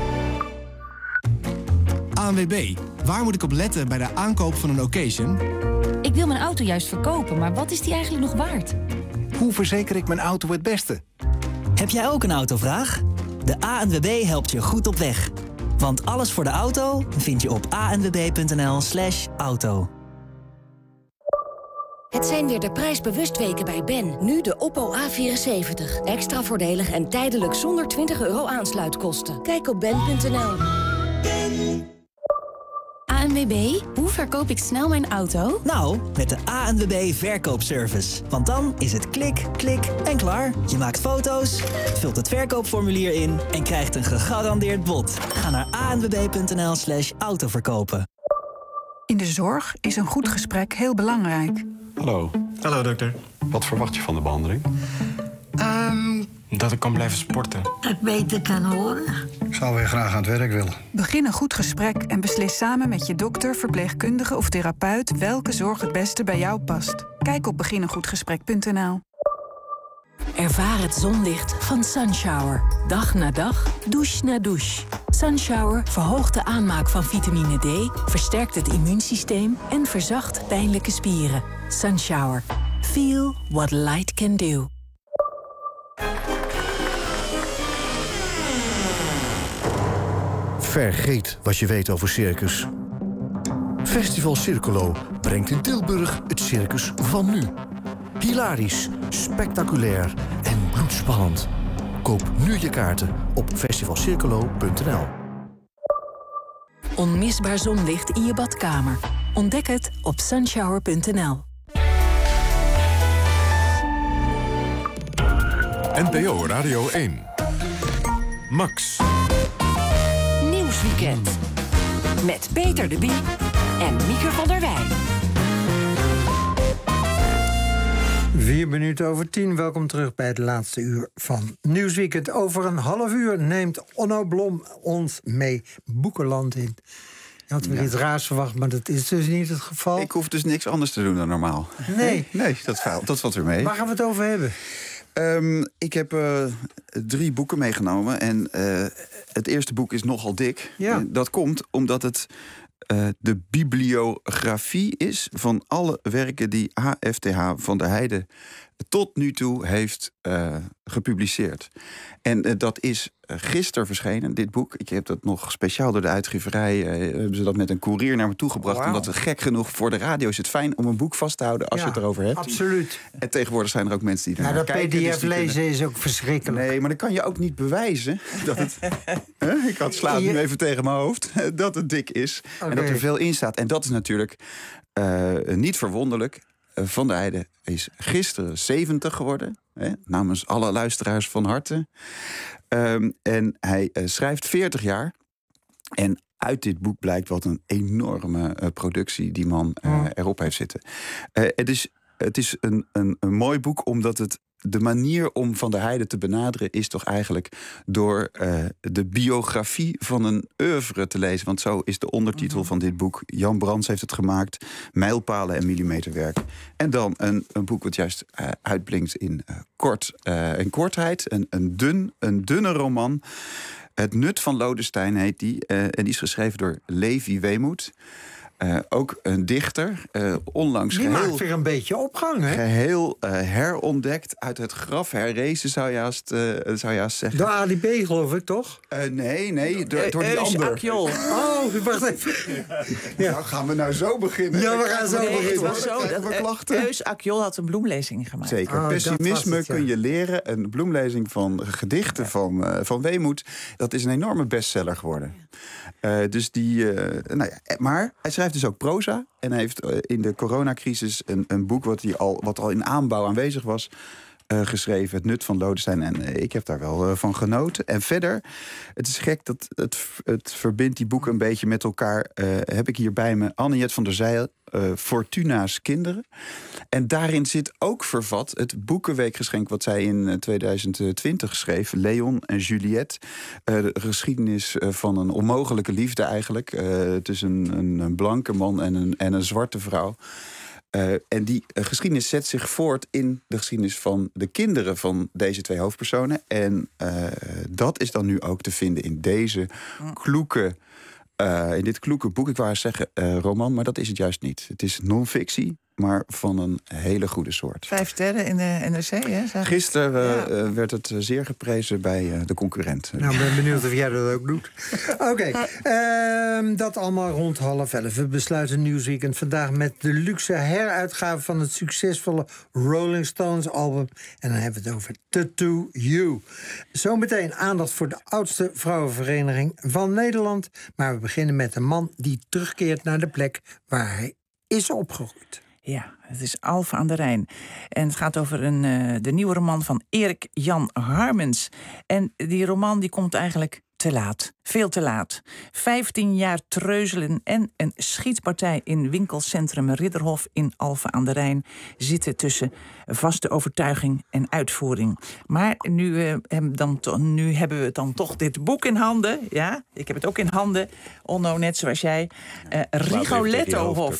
A N W B, waar moet ik op letten bij de aankoop van een occasion? Ik wil mijn auto juist verkopen, maar wat is die eigenlijk nog waard? Hoe verzeker ik mijn auto het beste? Heb jij ook een autovraag? De A N W B helpt je goed op weg. Want alles voor de auto vind je op a n w b punt n l slash auto. Het zijn weer de prijsbewustweken bij Ben. Nu de Oppo A vierenzeventig. Extra voordelig en tijdelijk zonder twintig euro aansluitkosten. Kijk op ben punt n l. A N W B, hoe verkoop ik snel mijn auto? Nou, met de A N W B verkoopservice. Want dan is het klik, klik en klaar. Je maakt foto's, vult het verkoopformulier in en krijgt een gegarandeerd bod. Ga naar a n w b punt n l slash autoverkopen. In de zorg is een goed gesprek heel belangrijk. Hallo. Hallo, dokter. Wat verwacht je van de behandeling? Um, Dat ik kan blijven sporten. Dat ik beter kan horen. Ik zou weer graag aan het werk willen. Begin een goed gesprek en beslis samen met je dokter, verpleegkundige of therapeut welke zorg het beste bij jou past. Kijk op begin een goed gesprek punt n l. Ervaar het zonlicht van Sunshower. Dag na dag, douche na douche. Sunshower verhoogt de aanmaak van vitamine D, versterkt het immuunsysteem en verzacht pijnlijke spieren. Sunshower. Feel what light can do. Vergeet wat je weet over circus. Festival Circolo brengt in Tilburg het circus van nu. Hilarisch, spectaculair en bloedspannend. Koop nu je kaarten op festival circolo punt n l. Onmisbaar zonlicht in je badkamer. Ontdek het op sunshower punt n l. N P O Radio één. Max. Nieuwsweekend. Met Peter de Bie en Mieke van der Wij. Vier minuten over tien. Welkom terug bij het laatste uur van Nieuwsweekend. Over een half uur neemt Onno Blom ons mee Boekenland in. Je had weer ja. iets raars verwacht, maar dat is dus niet het geval. Ik hoef dus niks anders te doen dan normaal. Nee. Nee, dat, valt, dat valt weer mee. Waar gaan we het over hebben? Um, ik heb uh, drie boeken meegenomen. En uh, het eerste boek is nogal dik. Ja. Uh, dat komt omdat het uh, de bibliografie is van alle werken die H F T H van der Heijden tot nu toe heeft uh, gepubliceerd. En uh, dat is uh, gisteren verschenen, dit boek. Ik heb dat nog speciaal door de uitgeverij... Uh, hebben ze dat met een koerier naar me toegebracht. Wow. Omdat het gek genoeg voor de radio is het fijn om een boek vast te houden als ja, je het erover hebt. Absoluut. En tegenwoordig zijn er ook mensen die nou, naar dat kijken. P D F dus lezen kunnen... is ook verschrikkelijk. Nee, maar dan kan je ook niet bewijzen dat het... huh? Ik had slaat nu even tegen mijn hoofd. Dat het dik is. Okay. En dat er veel in staat. En dat is natuurlijk uh, niet verwonderlijk. Van der Heijden is gisteren zeventig geworden. Hè, namens alle luisteraars van harte. Um, en hij uh, schrijft veertig jaar. En uit dit boek blijkt wat een enorme uh, productie die man uh, oh. erop heeft zitten. Uh, het is, het is een, een, een mooi boek omdat het... De manier om Van der Heijden te benaderen is toch eigenlijk door uh, de biografie van een oeuvre te lezen. Want zo is de ondertitel mm-hmm. van dit boek. Jan Brands heeft het gemaakt. Mijlpalen en millimeterwerk. En dan een, een boek wat juist uh, uitblinkt in uh, kort uh, en kortheid. Een, een, dun, een dunne roman. Het Nut van Lodestein heet die. Uh, en die is geschreven door Levi Weemoed. Uh, ook een dichter, uh, onlangs die geheel... maakt weer een beetje opgang, hè? Geheel uh, herontdekt, uit het graf herrezen, zou je haast, uh, zou je haast zeggen. Door A D B, geloof ik, toch? Uh, nee, nee, door, door die ander. Akjol. Oh, wacht even. Ja. Nou, gaan we nou zo beginnen? Ja, we gaan zo nee, beginnen. Het was zo dat uh, Eus Akjol had een bloemlezing gemaakt. Zeker. Oh, Pessimisme het, ja. kun je leren. Een bloemlezing van gedichten ja. van, uh, van Weemoed. Dat is een enorme bestseller geworden. Uh, dus die, uh, nou ja, maar hij schrijft dus ook proza. En hij heeft uh, in de coronacrisis een, een boek wat, hij al, wat al in aanbouw aanwezig was... Uh, geschreven, Het Nut van Lodestein. En uh, ik heb daar wel uh, van genoten. En verder, het is gek dat het, het verbindt die boeken een beetje met elkaar. Uh, heb ik hier bij me Anne-Jet van der Zijl, uh, Fortuna's Kinderen. En daarin zit ook vervat het boekenweekgeschenk... wat zij in twintig twintig schreef, Leon en Juliette. Uh, de geschiedenis uh, van een onmogelijke liefde eigenlijk... Uh, tussen een, een blanke man en een, en een zwarte vrouw... Uh, en die uh, geschiedenis zet zich voort in de geschiedenis van de kinderen van deze twee hoofdpersonen. En uh, dat is dan nu ook te vinden in deze kloeke, uh, in dit kloeke boek. Ik wou zeggen uh, roman, maar dat is het juist niet. Het is non-fictie, maar van een hele goede soort. Vijf sterren in de N R C, hè? Zeg. Gisteren uh, ja. uh, werd het zeer geprezen bij uh, de concurrent. Nou, ik ben benieuwd of jij dat ook doet. Oké, okay. uh, dat allemaal rond half elf. We besluiten Nieuwsweekend vandaag met de luxe heruitgave... van het succesvolle Rolling Stones album. En dan hebben we het over Tattoo You. Zometeen aandacht voor de oudste vrouwenvereniging van Nederland. Maar we beginnen met een man die terugkeert naar de plek waar hij is opgegroeid. Ja, het is Alphen aan de Rijn. En het gaat over een, uh, de nieuwe roman van Erik Jan Harmens. En die roman die komt eigenlijk te laat. Veel te laat. Vijftien jaar treuzelen en een schietpartij in winkelcentrum Ridderhof in Alphen aan de Rijn zitten tussen vaste overtuiging en uitvoering. Maar nu, uh, hebben, dan to- nu hebben we dan toch dit boek in handen. Ja, ik heb het ook in handen. Onno, net zoals jij. Uh, Rigolettohof.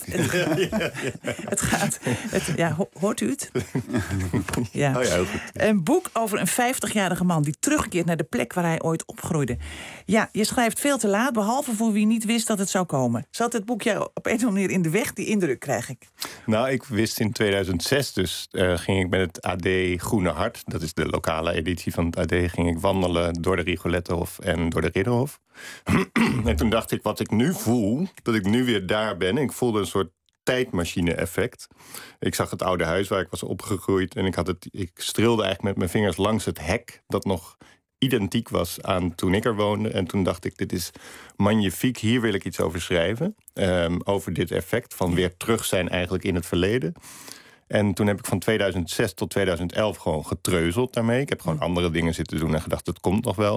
Het gaat. Het, ja, ho- hoort u het? Ja. Oh ja, heel goed. Een boek over een vijftigjarige man die terugkeert naar de plek waar hij ooit opgroeide. Ja, je schrijft veel te laat, behalve voor wie niet wist dat het zou komen. Zat het boek jou op een of andere manier in de weg? Die indruk krijg ik. Nou, ik wist in tweeduizend zes, dus uh, ging ik met het A D Groene Hart... dat is de lokale editie van het A D... ging ik wandelen door de Rigolettohof en door de Ridderhof. En toen dacht ik, wat ik nu voel, dat ik nu weer daar ben. Ik voelde een soort tijdmachine-effect. Ik zag het oude huis waar ik was opgegroeid... en ik, had het, ik streelde eigenlijk met mijn vingers langs het hek... dat nog identiek was aan toen ik er woonde. En toen dacht ik, dit is magnifiek, hier wil ik iets over schrijven. Um, over dit effect van weer terug zijn eigenlijk in het verleden. En toen heb ik van tweeduizend zes tot tweeduizend elf gewoon getreuzeld daarmee. Ik heb gewoon andere dingen zitten doen en gedacht, het komt nog wel.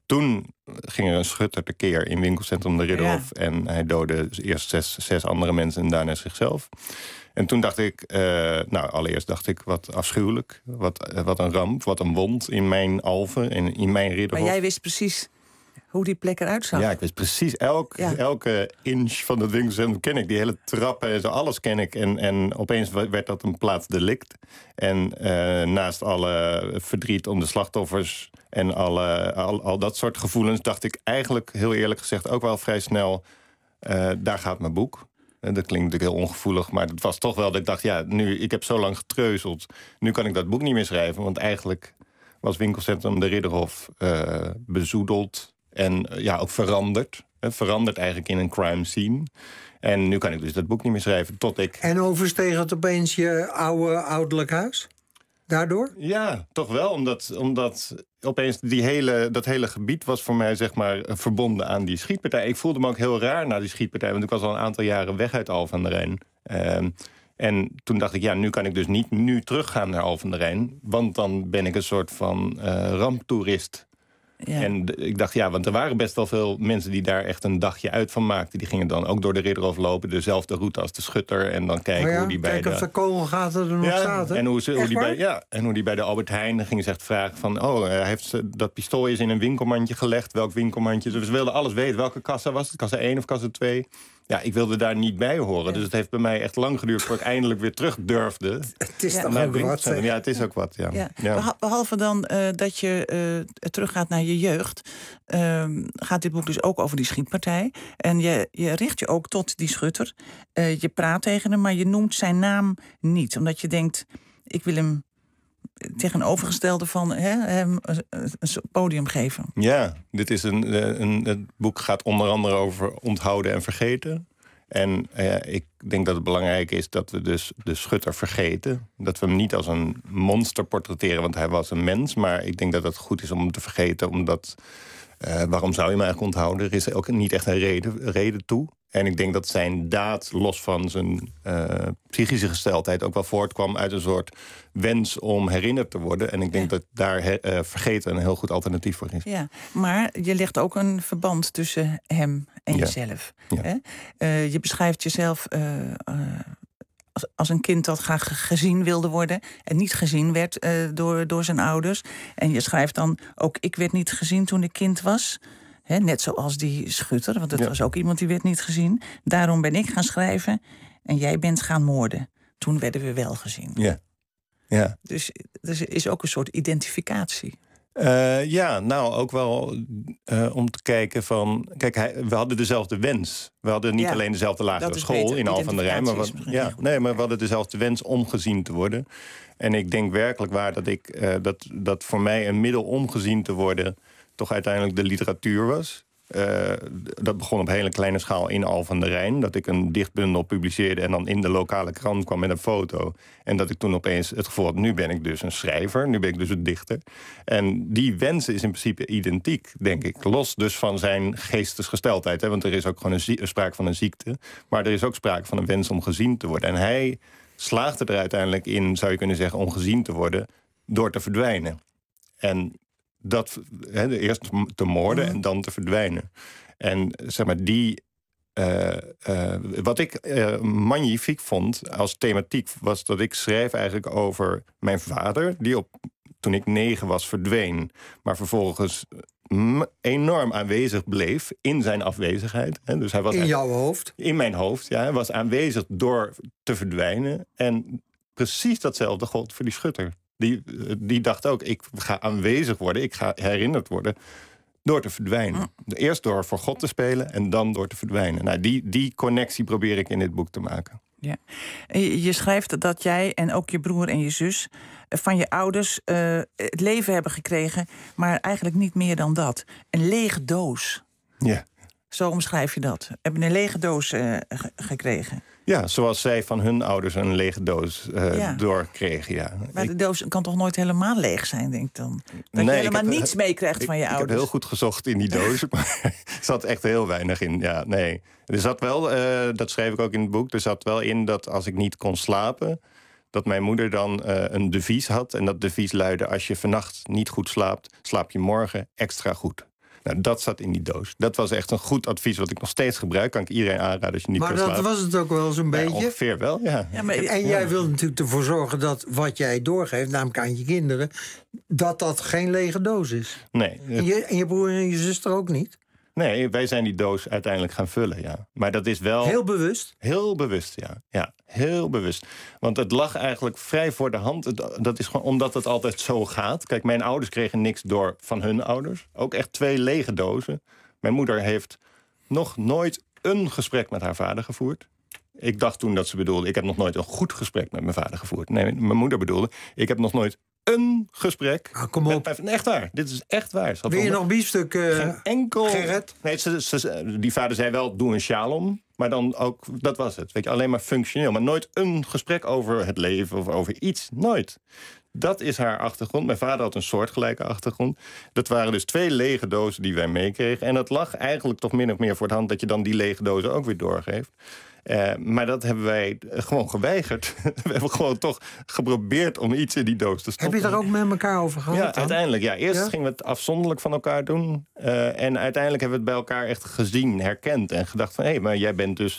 toen ging er een schutter tekeer in winkelcentrum De Ridderhof. Ja. En hij doodde eerst zes, zes andere mensen en daarna zichzelf. En toen dacht ik, uh, nou allereerst dacht ik wat afschuwelijk. Wat, uh, wat een ramp, wat een wond in mijn Alphen en in mijn Ridderhof. Maar jij wist precies hoe die plek eruit zag. Ja, ik wist precies elk, ja. elke inch van het winkelcentrum ken ik. Die hele trappen en zo, alles ken ik. En, en opeens werd dat een plaats delict. En uh, naast alle verdriet om de slachtoffers en alle, al, al dat soort gevoelens dacht ik eigenlijk heel eerlijk gezegd ook wel vrij snel, uh, daar gaat mijn boek. En dat klinkt natuurlijk heel ongevoelig, maar het was toch wel dat ik dacht, ja, nu, ik heb zo lang getreuzeld. Nu kan ik dat boek niet meer schrijven, want eigenlijk was winkelcentrum De Ridderhof uh, bezoedeld. En uh, ja, ook veranderd. Hè, veranderd eigenlijk in een crime scene. En nu kan ik dus dat boek niet meer schrijven tot ik... En oversteeg het opeens je oude ouderlijk huis? Daardoor? Ja, toch wel. Omdat, omdat opeens die hele, dat hele gebied was voor mij zeg maar verbonden aan die schietpartij. Ik voelde me ook heel raar na die schietpartij. Want ik was al een aantal jaren weg uit Alphen aan de Rijn. Uh, en toen dacht ik, ja, nu kan ik dus niet nu teruggaan naar Alphen aan de Rijn. Want dan ben ik een soort van uh, ramptoerist. Ja. En d- ik dacht, ja, want er waren best wel veel mensen die daar echt een dagje uit van maakten. Die gingen dan ook door de Ridderhof lopen, dezelfde route als de schutter. En dan kijken oh ja? hoe die bij Kijk de... of de kogelgaten er nog ja, zaten. En hoe, ze, hoe die waar? bij, ja, en hoe die bij de Albert Heijn, dan gingen ze echt vragen van, oh, hij heeft ze, dat pistool is in een winkelmandje gelegd. Welk winkelmandje? Dus we wilden alles weten. Welke kassa was het? Kassa één of kassa twee? Ja, ik wilde daar niet bij horen. Ja. Dus het heeft bij mij echt lang geduurd voordat ik eindelijk weer terug durfde. Het is ja. toch ook wat. Ja, het is ook wat, ja. ja. ja. Behalve dan uh, dat je uh, teruggaat naar je jeugd, uh, gaat dit boek dus ook over die schietpartij. En je, je richt je ook tot die schutter. Uh, je praat tegen hem, maar je noemt zijn naam niet. Omdat je denkt, ik wil hem tegenovergestelde van hè, hem een podium geven. Ja, dit is een, een, het boek gaat onder andere over onthouden en vergeten. En uh, ik denk dat het belangrijk is dat we dus de schutter vergeten. Dat we hem niet als een monster portretteren, want hij was een mens. Maar ik denk dat het goed is om hem te vergeten, omdat... Uh, waarom zou je hem eigenlijk onthouden? Er is ook niet echt een reden, reden toe. En ik denk dat zijn daad, los van zijn uh, psychische gesteldheid, ook wel voortkwam uit een soort wens om herinnerd te worden. En ik denk ja. dat daar he, uh, vergeten een heel goed alternatief voor is. Ja, maar je legt ook een verband tussen hem en ja. jezelf. Ja. Hè? Uh, je beschrijft jezelf uh, uh, als, als een kind dat graag gezien wilde worden en niet gezien werd uh, door, door zijn ouders. En je schrijft dan ook, ik werd niet gezien toen ik kind was. He, net zoals die schutter, want het ja. was ook iemand die werd niet gezien. Daarom ben ik gaan schrijven en jij bent gaan moorden. Toen werden we wel gezien. Ja. Ja. Dus er is ook een soort identificatie. Uh, ja, nou ook wel uh, om te kijken van... Kijk, hij, we hadden dezelfde wens. We hadden niet ja, alleen dezelfde lagere school beter. in Alphen aan de Rijn. Maar, wat, ja, nee, maar we hadden dezelfde wens om gezien te worden. En ik denk werkelijk waar dat, ik, uh, dat, dat voor mij een middel om gezien te worden toch uiteindelijk de literatuur was. Uh, dat begon op hele kleine schaal in Alphen aan de Rijn. Dat ik een dichtbundel publiceerde en dan in de lokale krant kwam met een foto. En dat ik toen opeens het gevoel had, nu ben ik dus een schrijver. Nu ben ik dus een dichter. En die wens is in principe identiek, denk ik. Los dus van zijn geestesgesteldheid. Hè? Want er is ook gewoon een zie- sprake van een ziekte. Maar er is ook sprake van een wens om gezien te worden. En hij slaagde er uiteindelijk in, zou je kunnen zeggen, om gezien te worden door te verdwijnen. En dat he, eerst te moorden en dan te verdwijnen. En zeg maar die... Uh, uh, wat ik uh, magnifiek vond als thematiek was dat ik schreef eigenlijk over mijn vader, die op, toen ik negen was verdween, maar vervolgens m- enorm aanwezig bleef in zijn afwezigheid. He, dus hij was in jouw hoofd? In mijn hoofd, ja. Hij was aanwezig door te verdwijnen. En precies datzelfde gold voor die schutter. Die, die dacht ook, ik ga aanwezig worden, ik ga herinnerd worden door te verdwijnen. Eerst door voor God te spelen en dan door te verdwijnen. Nou, die, die connectie probeer ik in dit boek te maken. Ja. Je schrijft dat jij en ook je broer en je zus van je ouders uh, het leven hebben gekregen, maar eigenlijk niet meer dan dat. Een lege doos. Ja. Zo omschrijf je dat. Hebben een lege doos uh, g- gekregen. Ja, zoals zij van hun ouders een lege doos uh, ja. doorkregen, ja. Maar de doos kan toch nooit helemaal leeg zijn, denk ik dan? Dat nee, je helemaal heb, niets meekrijgt ik, van je ik ouders. Ik heb heel goed gezocht in die doos, maar er zat echt heel weinig in. Ja, nee. Er zat wel, uh, dat schreef ik ook in het boek, er zat wel in dat als ik niet kon slapen, dat mijn moeder dan uh, een devies had. En dat devies luidde, als je vannacht niet goed slaapt, slaap je morgen extra goed. Nou, dat zat in die doos. Dat was echt een goed advies wat ik nog steeds gebruik. Kan ik iedereen aanraden als je niet maar kan dat slapen. was het ook wel zo'n Ja, beetje? ongeveer wel, ja. Ja, maar, En jij wil natuurlijk ervoor zorgen dat wat jij doorgeeft, namelijk aan je kinderen, dat dat geen lege doos is. Nee. En je, en je broer en je zuster ook niet? Nee, wij zijn die doos uiteindelijk gaan vullen, ja. Maar dat is wel... Heel bewust? Heel bewust, ja. Ja, heel bewust. Want het lag eigenlijk vrij voor de hand. Het- Dat is gewoon omdat het altijd zo gaat. Kijk, mijn ouders kregen niks door van hun ouders. Ook echt twee lege dozen. Mijn moeder heeft nog nooit een gesprek met haar vader gevoerd. Ik dacht toen dat ze bedoelde, ik heb nog nooit een goed gesprek met mijn vader gevoerd. Nee, mijn moeder bedoelde, ik heb nog nooit een gesprek. Ah, kom op. Met, echt waar, dit is echt waar. Ze had Wil je wel- nog biefstuk, uh, Geen enkel... Gerrit? Nee, ze, ze, die vader zei wel, doe een sjaal om. Maar dan ook, dat was het. Weet je, alleen maar functioneel. Maar nooit een gesprek over het leven of over iets. Nooit. Dat is haar achtergrond. Mijn vader had een soortgelijke achtergrond. Dat waren dus twee lege dozen die wij meekregen. En het lag eigenlijk toch min of meer voor de hand dat je dan die lege dozen ook weer doorgeeft. Uh, maar dat hebben wij gewoon geweigerd. We hebben gewoon toch geprobeerd om iets in die doos te stoppen. Heb je daar ook met elkaar over gehad? Ja, dan? uiteindelijk. Ja. Eerst Ja? gingen we het afzonderlijk van elkaar doen. Uh, en uiteindelijk hebben we het bij elkaar echt gezien, herkend. En gedacht van, hé, hey, maar jij bent dus...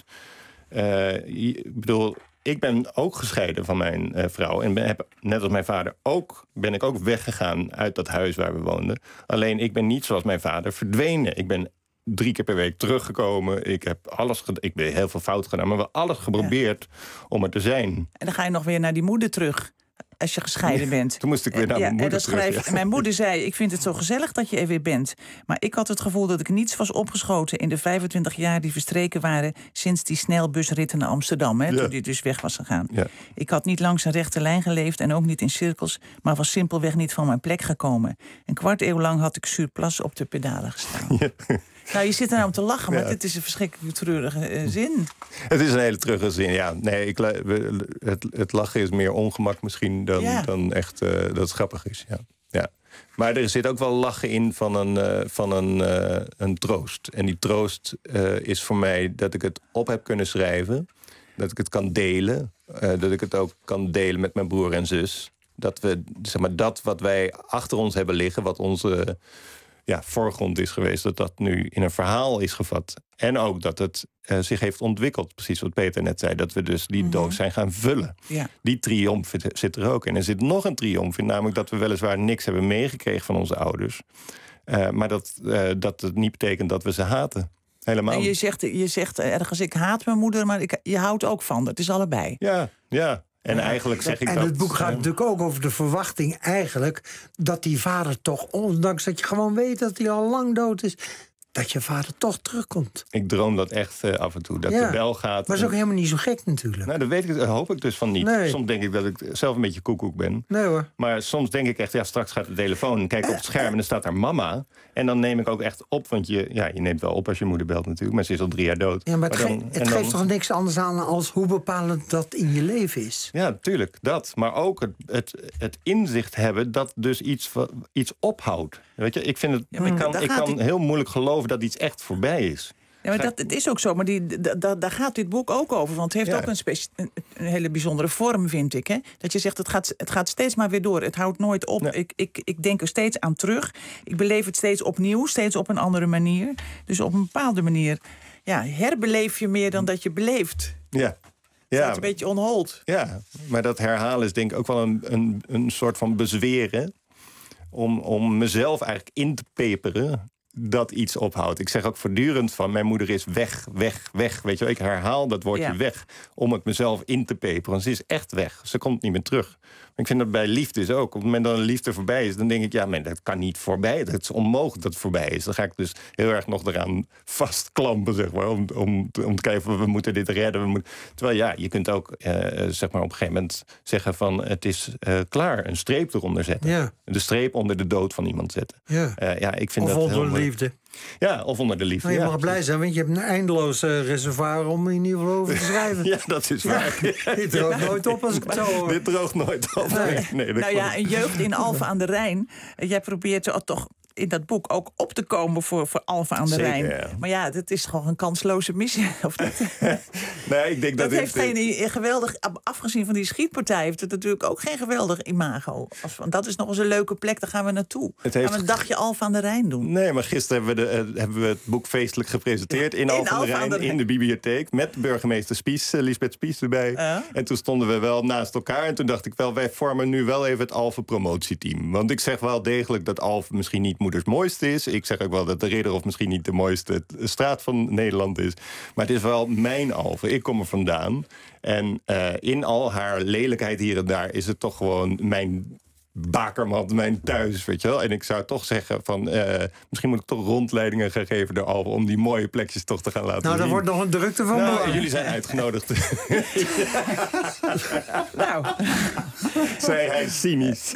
Uh, ik bedoel, ik ben ook gescheiden van mijn uh, vrouw. En ben, heb, net als mijn vader ook, ben ik ook weggegaan uit dat huis waar we woonden. Alleen, ik ben niet zoals mijn vader verdwenen. Ik ben drie keer per week teruggekomen. Ik heb alles gedaan. Ik ben heel veel fout gedaan. Maar we hebben alles geprobeerd ja. om er te zijn. En dan ga je nog weer naar die moeder terug. Als je gescheiden bent. Toen moest ik weer naar ja, mijn moeder en dat terug. schrijf, Ja. Mijn moeder zei, ik vind het zo gezellig dat je er weer bent. Maar ik had het gevoel dat ik niets was opgeschoten... in de vijfentwintig jaar die verstreken waren... sinds die snelbusritten naar Amsterdam. Hè, ja. Toen die dus weg was gegaan. Ja. Ik had niet langs een rechte lijn geleefd en ook niet in cirkels... maar was simpelweg niet van mijn plek gekomen. Een kwart eeuw lang had ik surplus op de pedalen gestaan. Ja. Nou, je zit er nou om te lachen, maar ja. dit is een verschrikkelijk treurige uh, zin. Het is een hele treurige zin, ja. Nee, ik, we, het, het lachen is meer ongemak misschien dan, ja. dan echt uh, dat het grappig is. Ja. Ja. Maar er zit ook wel lachen in van een, uh, van een, uh, een troost. En die troost uh, is voor mij dat ik het op heb kunnen schrijven. Dat ik het kan delen. Uh, dat ik het ook kan delen met mijn broer en zus. Dat we, zeg maar, dat wat wij achter ons hebben liggen, wat onze... ja, voorgrond is geweest, dat dat nu in een verhaal is gevat. En ook dat het uh, zich heeft ontwikkeld. Precies wat Peter net zei, dat we dus die mm-hmm. doos zijn gaan vullen. Ja. Die triomf zit er ook in. En er zit nog een triomf in, namelijk dat we weliswaar niks hebben meegekregen van onze ouders. Uh, maar dat, uh, dat het niet betekent dat we ze haten. Helemaal. En je zegt, je zegt ergens, ik haat mijn moeder, maar ik, je houdt ook van. Het is allebei. Ja, ja. En eigenlijk zeg ik en dat... het boek gaat uh, natuurlijk ook over de verwachting eigenlijk... dat die vader toch, ondanks dat je gewoon weet dat hij al lang dood is... dat je vader toch terugkomt. Ik droom dat echt uh, af en toe, dat ja. de bel gaat. Maar dat is ook helemaal niet zo gek natuurlijk. Nou, dat weet ik, dat hoop ik dus van niet. Nee. Soms denk ik dat ik zelf een beetje koekoek ben. Nee hoor. Maar soms denk ik echt, ja, straks gaat de telefoon... kijk op het scherm en dan staat daar mama... En dan neem ik ook echt op, want je, ja, je neemt wel op als je moeder belt natuurlijk... maar ze is al drie jaar dood. Ja, maar het, maar dan, ge het geeft dan... toch niks anders aan als hoe bepalend dat in je leven is? Ja, tuurlijk, dat. Maar ook het, het, het inzicht hebben dat dus iets, iets ophoudt. Weet je, ik, vind het, ja, ik kan, ik kan heel moeilijk geloven dat iets echt voorbij is. Ja, maar dat, het is ook zo, maar die, da, da, daar gaat dit boek ook over. Want het heeft ja. ook een, speci- een, een hele bijzondere vorm, vind ik. Hè? Dat je zegt, het gaat, het gaat steeds maar weer door. Het houdt nooit op. Ja. Ik, ik, ik denk er steeds aan terug. Ik beleef het steeds opnieuw, steeds op een andere manier. Dus op een bepaalde manier ja, herbeleef je meer dan dat je beleeft. Ja. Ja, het is een beetje onhold. Ja, maar dat herhalen is denk ik ook wel een, een, een soort van bezweren... Om, om mezelf eigenlijk in te peperen... dat iets ophoudt. Ik zeg ook voortdurend van... mijn moeder is weg, weg, weg. Weet je wel, ik herhaal dat woordje ja. weg... om het mezelf in te peperen. Want ze is echt weg. Ze komt niet meer terug. Maar ik vind dat bij liefde is ook. Op het moment dat een liefde voorbij is... dan denk ik, ja, maar dat kan niet voorbij. Het is onmogelijk dat het voorbij is. Dan ga ik dus heel erg nog eraan vastklampen, zeg maar... om, om, om te kijken, we moeten dit redden. We moeten... Terwijl ja, je kunt ook uh, zeg maar op een gegeven moment zeggen van... het is uh, klaar, een streep eronder zetten. Ja. De streep onder de dood van iemand zetten. Ja. Uh, ja, ik vind of dat onder de liefde. Ja, of onder de liefde. Maar je ja. mag blij zijn, want je hebt een eindeloos uh, reservoir... om in ieder geval over te schrijven. Ja, dat is waar. Ja, dit droogt nooit op als ik het zo hoor. Dit droogt nooit op. Nee. Nee, nou ja, een jeugd in Alphen aan de Rijn. Jij probeert toch in dat boek ook op te komen voor, voor Alphen aan de Zeker, Rijn. ja. Maar ja, dat is gewoon een kansloze missie. Of niet? Nee, ik denk dat, dat heeft dit, geen geweldig, afgezien van die schietpartij, heeft het natuurlijk ook geen geweldig imago. Als, van, dat is nog eens een leuke plek, daar gaan we naartoe. Het gaan heeft... we een dagje Alphen aan de Rijn doen. Nee, maar gisteren hebben we, de, uh, hebben we het boek feestelijk gepresenteerd in, in Alphen aan de Rijn, de Rijn, in de bibliotheek, met burgemeester Spies, uh, Lisbeth Spies erbij. Uh. En toen stonden we wel naast elkaar en toen dacht ik wel, wij vormen nu wel even het Alphen promotieteam. Want ik zeg wel degelijk dat Alphen misschien niet moeders mooiste is. Ik zeg ook wel dat de Ridderhof misschien niet de mooiste straat van Nederland is. Maar het is wel mijn Alphen. Ik kom er vandaan. En uh, in al haar lelijkheid hier en daar is het toch gewoon mijn bakermat, mijn thuis, weet je wel. En ik zou toch zeggen van, uh, misschien moet ik toch rondleidingen gaan geven door Alphen om die mooie plekjes toch te gaan laten nou, zien. Nou, daar wordt nog een drukte van. Nou, jullie zijn uitgenodigd. Nou. Zei hij cynisch.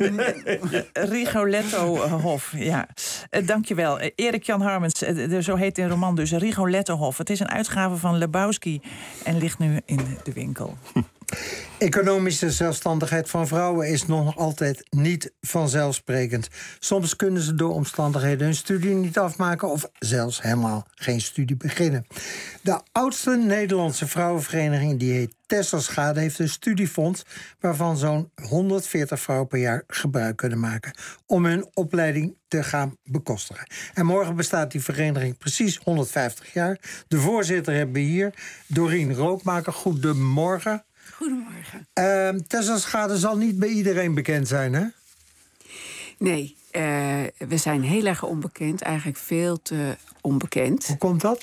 Rigoletto-hof, ja. Uh, dankjewel. Uh, Erik-Jan Harmens, uh, zo heet de roman dus, Rigoletto-hof. Het is een uitgave van Lebowski en ligt nu in de winkel. Economische zelfstandigheid van vrouwen is nog altijd niet vanzelfsprekend. Soms kunnen ze door omstandigheden hun studie niet afmaken of zelfs helemaal geen studie beginnen. De oudste Nederlandse vrouwenvereniging, die heet Tesselschade, heeft een studiefonds waarvan zo'n honderdveertig vrouwen per jaar gebruik kunnen maken om hun opleiding te gaan bekostigen. En morgen bestaat die vereniging precies honderdvijftig jaar. De voorzitter hebben we hier, Dorien Rookmaker. Goedemorgen. Goedemorgen. Uh, Tesselschade zal niet bij iedereen bekend zijn, hè? Nee, uh, we zijn heel erg onbekend. Eigenlijk veel te onbekend. Hoe komt dat?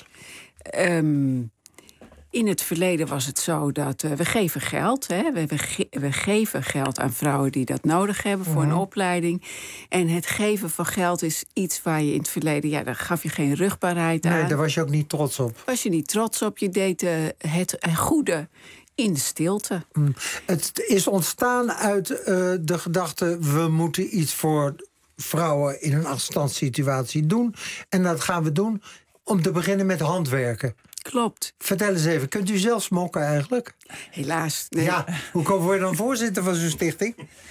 Um, in het verleden was het zo dat uh, we geven geld. Hè? We, we, ge- we geven geld aan vrouwen die dat nodig hebben voor mm-hmm. een opleiding. En het geven van geld is iets waar je in het verleden... ja, daar gaf je geen rugbaarheid aan. Nee, daar was je ook niet trots op. Was je niet trots op. Je deed uh, het uh, goede... in de stilte. Mm. Het is ontstaan uit uh, de gedachte, we moeten iets voor vrouwen in een afstandssituatie doen. En dat gaan we doen om te beginnen met handwerken. Klopt. Vertel eens even, kunt u zelf smokken eigenlijk? Helaas, nee. Ja, hoe word je dan voorzitter van zo'n stichting?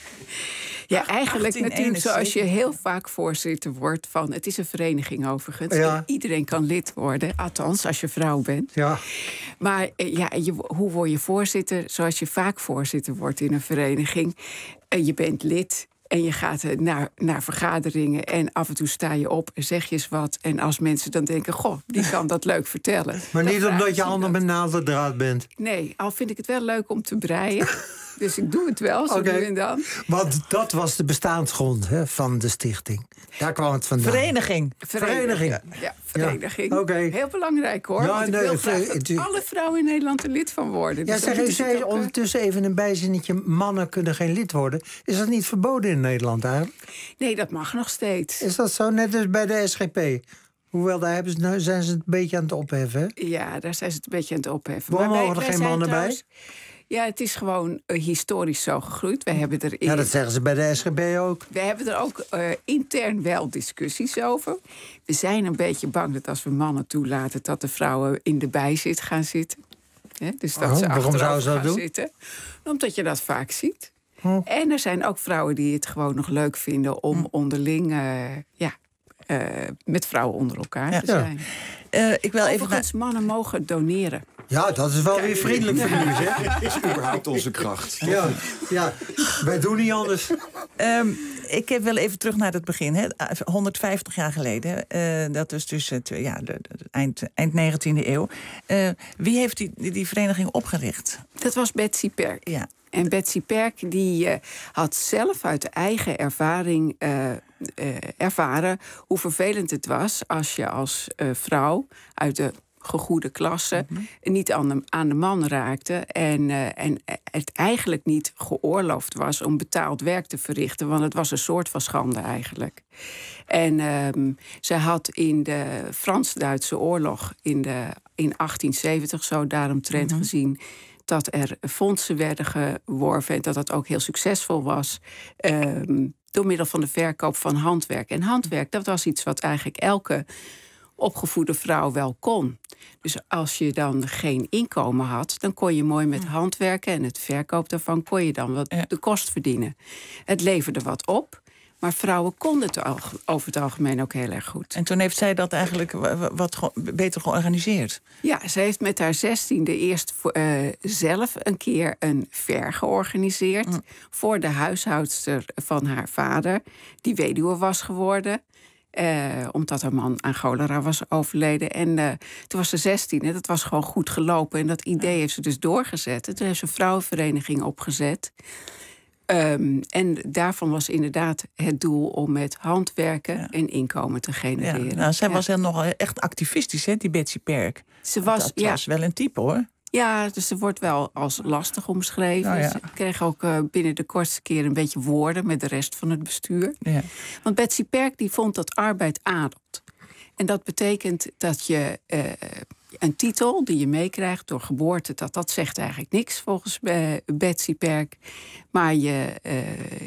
Ja, eigenlijk natuurlijk zoals je heel vaak voorzitter wordt van... het is een vereniging overigens. Ja. Iedereen kan lid worden, althans als je vrouw bent. Ja. Maar ja, je, hoe word je voorzitter? Zoals je vaak voorzitter wordt in een vereniging. Je bent lid en je gaat naar, naar vergaderingen... en af en toe sta je op en zeg je eens wat. En als mensen dan denken, goh, die kan dat leuk vertellen. Maar niet omdat je ander met naalddraad bent? Nee, al vind ik het wel leuk om te breien... Dus ik doe het wel, zo okay. nu en dan. Want dat was de bestaansgrond, hè, van de stichting. Daar kwam het vandaan. Vereniging. Vereniging. Ja, ja vereniging. Ja. Okay. Heel belangrijk, hoor. Ja, want ik nee, wil graag dat het, alle vrouwen in Nederland er lid van worden. Ja, dus zeg, u zei ook, ondertussen even een bijzinnetje... mannen kunnen geen lid worden. Is dat niet verboden in Nederland eigenlijk? Nee, dat mag nog steeds. Is dat zo? Net als bij de S G P? Hoewel, daar hebben ze, zijn ze het een beetje aan het opheffen, hè? Ja, daar zijn ze het een beetje aan het opheffen. Waarom mogen er geen mannen bij? Ja, het is gewoon uh, historisch zo gegroeid. We hebben er in... Ja, dat zeggen ze bij de S G B ook. We hebben er ook uh, intern wel discussies over. We zijn een beetje bang dat als we mannen toelaten... dat de vrouwen in de bijzit gaan zitten. He, dus dat oh, ze waarom zouden ze dat doen? Zitten. Omdat je dat vaak ziet. Oh. En er zijn ook vrouwen die het gewoon nog leuk vinden... om hm. onderling uh, ja, uh, met vrouwen onder elkaar ja. te zijn. Uh, ik wil Overigens, even... mannen mogen doneren. Ja, dat is wel weer vriendelijk van u, zeg. Dat is überhaupt onze kracht. Ja, ja, wij doen niet anders. Um, ik wil even terug naar het begin. Hè. honderdvijftig jaar geleden. Uh, dat is dus het, ja, de, de, eind, eind negentiende eeuw. Uh, wie heeft die, die, die vereniging opgericht? Dat was Betsy Perk. Ja. En Betsy Perk die, uh, had zelf uit de eigen ervaring uh, uh, ervaren... hoe vervelend het was als je als uh, vrouw uit de gegoede klasse mm-hmm. niet aan de, aan de man raakte... En, uh, en het eigenlijk niet geoorloofd was om betaald werk te verrichten... want het was een soort van schande eigenlijk. En um, zij had in de Frans-Duitse oorlog in, de, in achttien zeventig... zo daaromtrent mm-hmm. gezien... dat er fondsen werden geworven en dat dat ook heel succesvol was... Um, door middel van de verkoop van handwerk. En handwerk, dat was iets wat eigenlijk elke opgevoede vrouw wel kon. Dus als je dan geen inkomen had, dan kon je mooi met handwerken... en het verkoop daarvan kon je dan wat de kost verdienen. Het leverde wat op, Maar vrouwen konden het al, over het algemeen ook heel erg goed. En toen heeft zij dat eigenlijk wat ge- beter georganiseerd? Ja, ze heeft met haar zestiende eerst uh, zelf een keer een ver georganiseerd... Mm. voor de huishoudster van haar vader, die weduwe was geworden... Uh, omdat haar man aan cholera was overleden. En uh, toen was ze zestien en dat was gewoon goed gelopen. En dat idee heeft ze dus doorgezet. En toen heeft ze een vrouwenvereniging opgezet... Um, en daarvan was inderdaad het doel om met handwerken ja. en inkomen te genereren. Ja, nou, zij ja. was heel nog echt activistisch, hè, die Betsy Perk. Ze was, dat ja. was wel een type, hoor. Ja, dus ze wordt wel als lastig omschreven. Nou ja. Ze kreeg ook uh, binnen de kortste keer een beetje woorden met de rest van het bestuur. Ja. Want Betsy Perk die vond dat arbeid adelt. En dat betekent dat je uh, een titel die je meekrijgt door geboorte... dat dat zegt eigenlijk niks volgens uh, Betsy Perk. Maar je, uh,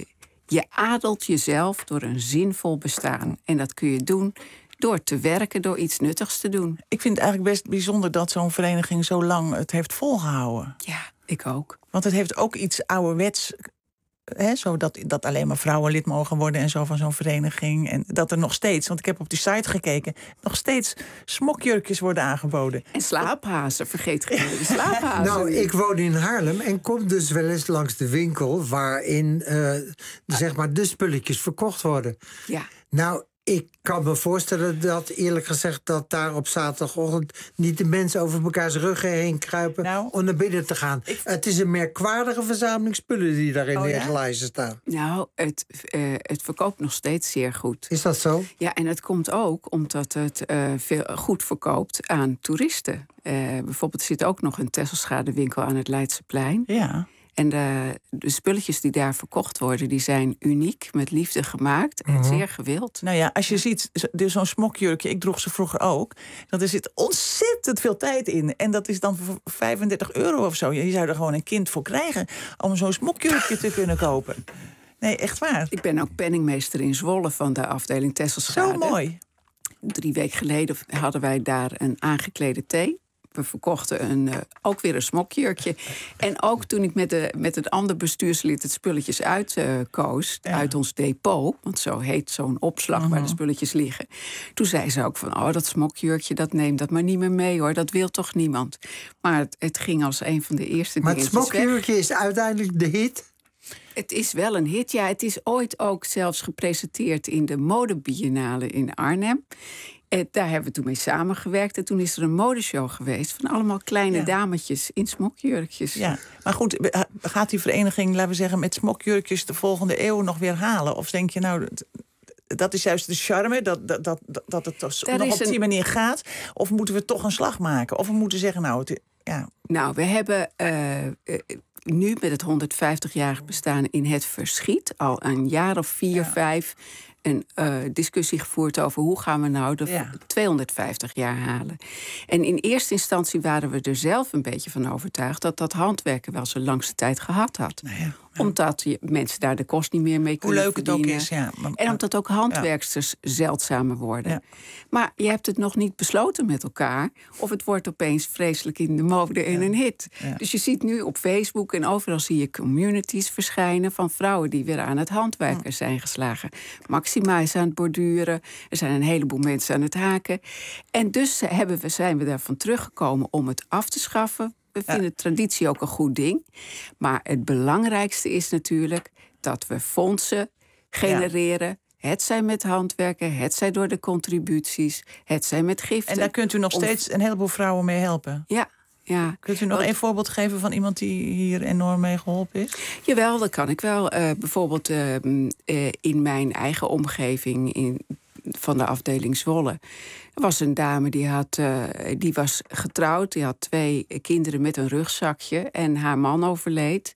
je adelt jezelf door een zinvol bestaan. En dat kun je doen door te werken, door iets nuttigs te doen. Ik vind het eigenlijk best bijzonder dat zo'n vereniging zo lang het heeft volgehouden. Ja, ik ook. Want het heeft ook iets ouderwets... He, zo dat, dat alleen maar vrouwen lid mogen worden en zo van zo'n vereniging. En dat er nog steeds, want ik heb op die site gekeken... nog steeds smokjurkjes worden aangeboden. En slaaphazen, vergeet geen de slaaphazen. Nou, ik woon in Haarlem en kom dus wel eens langs de winkel... waarin uh, zeg maar de spulletjes verkocht worden. Ja. Nou, ik kan me voorstellen dat, eerlijk gezegd... dat daar op zaterdagochtend niet de mensen over elkaars ruggen heen kruipen... Nou, om naar binnen te gaan. Ik... Het is een merkwaardige verzameling spullen die daar in oh, de etalages ja? staan. Nou, het, uh, het verkoopt nog steeds zeer goed. Is dat zo? Ja, en het komt ook omdat het uh, veel goed verkoopt aan toeristen. Uh, bijvoorbeeld er zit ook nog een Tesselschade-winkel aan het Leidseplein. Ja. En de, de spulletjes die daar verkocht worden, die zijn uniek, met liefde gemaakt en Uh-huh. zeer gewild. Nou ja, als je ziet, dus zo'n smokjurkje, ik droeg ze vroeger ook... dat er zit ontzettend veel tijd in. En dat is dan voor vijfendertig euro of zo. Je zou er gewoon een kind voor krijgen om zo'n smokjurkje te kunnen kopen. Nee, echt waar. Ik ben ook penningmeester in Zwolle van de afdeling Tesselschade. Zo mooi. Drie weken geleden hadden wij daar een aangeklede thee. We verkochten een, uh, ook weer een smokjurkje. En ook toen ik met, de, met het andere bestuurslid het spulletjes uitkoos... Uh, ja. uit ons depot, want zo heet zo'n opslag uh-huh. waar de spulletjes liggen... toen zei ze ook van, oh, dat smokjurkje, dat neemt dat maar niet meer mee, hoor. Dat wil toch niemand? Maar het, het ging als een van de eerste dingen. Maar het smokjurkje is uiteindelijk de hit? Het is wel een hit, ja. Het is ooit ook zelfs gepresenteerd in de modebiennale in Arnhem... En daar hebben we toen mee samengewerkt. En toen is er een modeshow geweest van allemaal kleine ja. dametjes in smokjurkjes. Ja, maar goed, gaat die vereniging, laten we zeggen, met smokjurkjes de volgende eeuw nog weer halen? Of denk je nou, dat is juist de charme, dat, dat, dat, dat het toch nog op die een... manier gaat? Of moeten we toch een slag maken? Of we moeten zeggen, nou, het, ja. Nou, we hebben uh, uh, nu met het honderdvijftigjarig bestaan in Het Verschiet al een jaar of vier, ja. vijf... een uh, discussie gevoerd over hoe gaan we nou de ja. tweehonderdvijftig jaar halen. En in eerste instantie waren we er zelf een beetje van overtuigd... dat dat handwerken wel zijn langste tijd gehad had. Nou ja, ja. Omdat je, mensen daar de kost niet meer mee kunnen Hoe leuk verdienen. het ook is, ja. Maar, en omdat ook handwerksters ja. zeldzamer worden. Ja. Maar je hebt het nog niet besloten met elkaar... of het wordt opeens vreselijk in de mode en ja. een hit. Ja. Dus je ziet nu op Facebook en overal zie je communities verschijnen... van vrouwen die weer aan het handwerken ja. zijn geslagen. Maxima is aan het borduren. Er zijn een heleboel mensen aan het haken. En dus hebben we, zijn we daarvan teruggekomen om het af te schaffen. We vinden ja. traditie ook een goed ding. Maar het belangrijkste is natuurlijk dat we fondsen genereren... Ja. Het zij met handwerken, het zij door de contributies, het zij met giften. En daar kunt u nog Om... steeds een heleboel vrouwen mee helpen? Ja. Ja. Kunt u nog Want... een voorbeeld geven van iemand die hier enorm mee geholpen is? Jawel, dat kan ik wel. Uh, bijvoorbeeld uh, uh, in mijn eigen omgeving in, van de afdeling Zwolle... Er was een dame die, had, uh, die was getrouwd, die had twee kinderen met een rugzakje... en haar man overleed.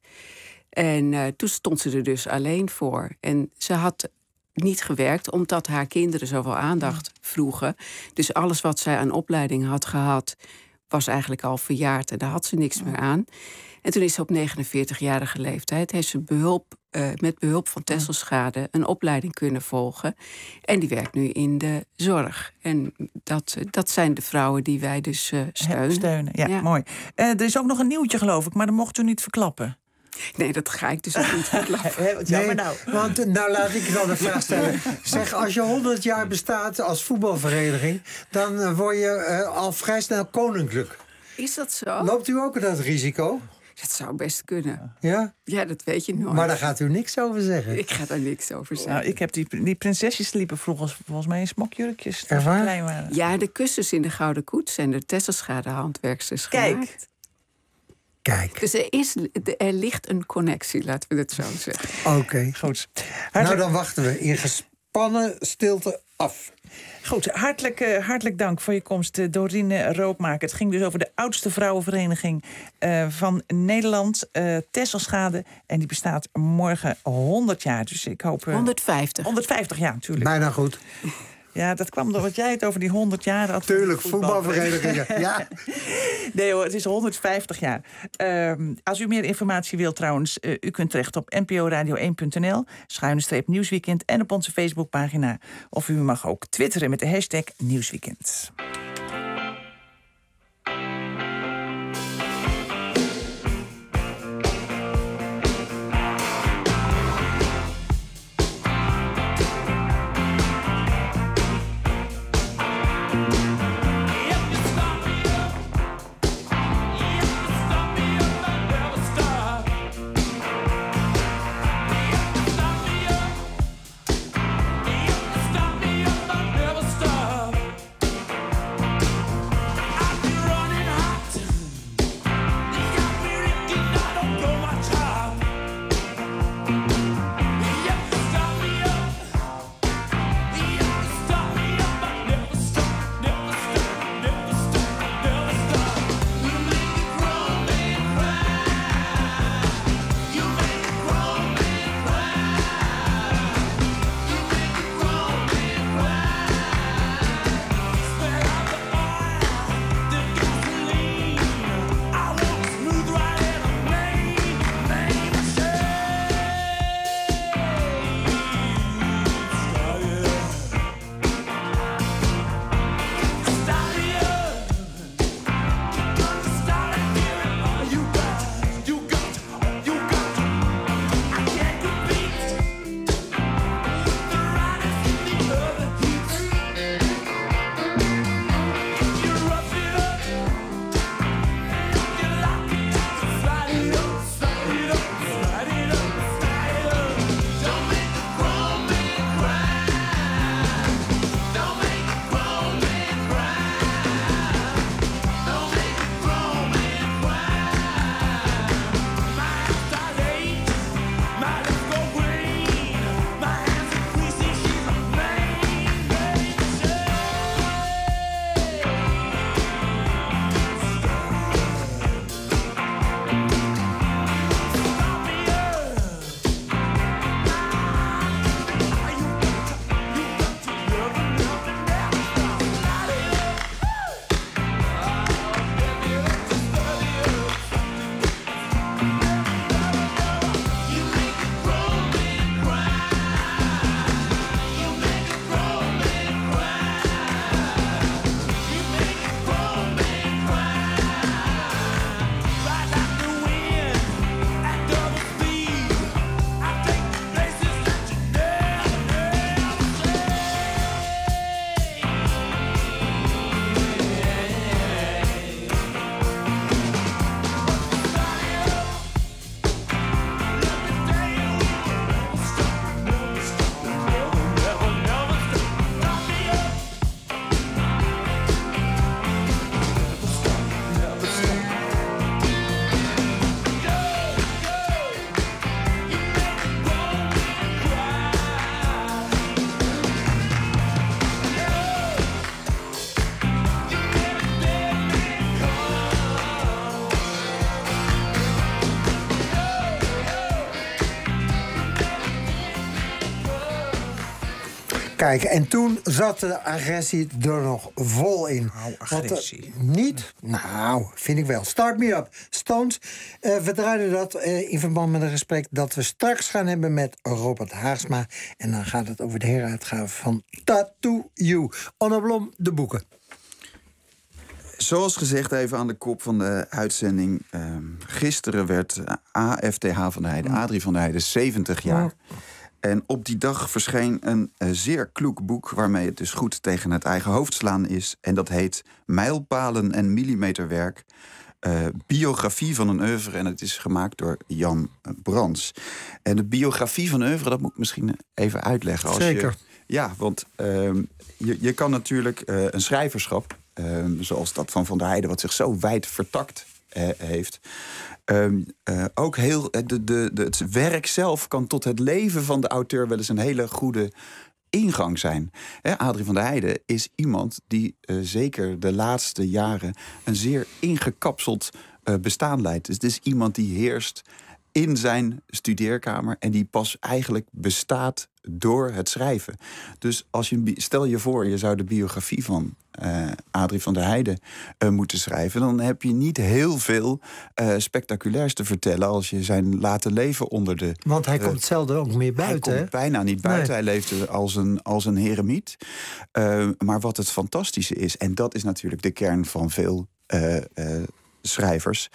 En uh, toen stond ze er dus alleen voor. En ze had niet gewerkt, omdat haar kinderen zoveel aandacht vroegen. Dus alles wat zij aan opleiding had gehad... was eigenlijk al verjaard en daar had ze niks meer aan. En toen is ze op negenenveertigjarige leeftijd... heeft ze behulp, uh, met behulp van Tesselschade een opleiding kunnen volgen. En die werkt nu in de zorg. En dat, dat zijn de vrouwen die wij dus uh, steunen. steunen. Ja, ja. Mooi. Uh, er is ook nog een nieuwtje, geloof ik, maar dat mocht u niet verklappen. Nee, dat ga ik dus ook niet verklappen. Wat jammer nou. Want nou laat ik wel de vraag stellen. Zeg, als je honderd jaar bestaat als voetbalvereniging, dan uh, word je uh, al vrij snel koninklijk. Is dat zo? Loopt u ook dat risico? Dat zou best kunnen. Ja? Ja, dat weet je nooit. Maar daar gaat u niks over zeggen. Ik ga daar niks over zeggen. Nou, ik heb die, die prinsesjes liepen vroeger volgens mij in smokjurkjes. Echt waar? Klein waren. Ja, de kussens in de Gouden Koets zijn de Tesselschade handwerksters Kijk. gemaakt. Kijk. Dus er, is, er ligt een connectie, laten we het zo zeggen. Oké. Okay. Goed. Hartelijk... Nou, dan wachten we in gespannen stilte af. Goed, hartelijk, uh, hartelijk dank voor je komst, uh, Dorine Rookmaker. Het ging dus over de oudste vrouwenvereniging uh, van Nederland, uh, Tesselschade. En die bestaat morgen honderd jaar. Dus ik hoop... Uh, honderdvijftig. honderdvijftig, ja, natuurlijk. Bijna goed. Ja, dat kwam doordat jij het over die honderd jaar had. Tuurlijk, voetbalverenigingen, ja. Nee hoor, het is honderdvijftig jaar. Uh, als u meer informatie wilt trouwens, uh, u kunt terecht op n p o radio één punt n l, schuine streep Nieuwsweekend en op onze Facebookpagina. Of u mag ook twitteren met de hashtag Nieuwsweekend. Kijk, en toen zat de agressie er nog vol in. Nou, agressie. Wat, uh, niet? Nou, vind ik wel. Start Me Up. Stones. Uh, we draaiden dat uh, in verband met een gesprek dat we straks gaan hebben met Robert Haagsma. En dan gaat het over de heruitgave van Tattoo You. Onno Blom, de boeken. zoals gezegd, even aan de kop van de uitzending. Uh, gisteren werd A F T H van der Heijden, Adrie van der Heijden, zeventig jaar. Ja. En op die dag verscheen een uh, zeer kloek boek, waarmee het dus goed tegen het eigen hoofd slaan is. En dat heet Mijlpalen en millimeterwerk. Uh, biografie van een oeuvre. En het is gemaakt door Jan Brands. En de biografie van een oeuvre, dat moet ik misschien even uitleggen. Als Zeker. Je, ja, want uh, je, je kan natuurlijk uh, een schrijverschap, uh, zoals dat van Van der Heijden, wat zich zo wijd vertakt uh, heeft. Um, uh, ook heel, de, de, de, het werk zelf kan tot het leven van de auteur wel eens een hele goede ingang zijn. He, Adrie van der Heijden is iemand die uh, zeker de laatste jaren een zeer ingekapseld uh, bestaan leidt. Dus het is iemand die heerst in zijn studeerkamer en die pas eigenlijk bestaat door het schrijven. Dus als je, stel je voor, je zou de biografie van uh, Adrie van der Heijden uh, moeten schrijven, dan heb je niet heel veel uh, spectaculairs te vertellen als je zijn laten leven onder de... Want hij uh, komt zelden ook meer buiten, Hij komt hè? bijna niet buiten. Nee. Hij leefde als een, als een heremiet. Uh, maar wat het fantastische is, en dat is natuurlijk de kern van veel uh, uh, schrijvers,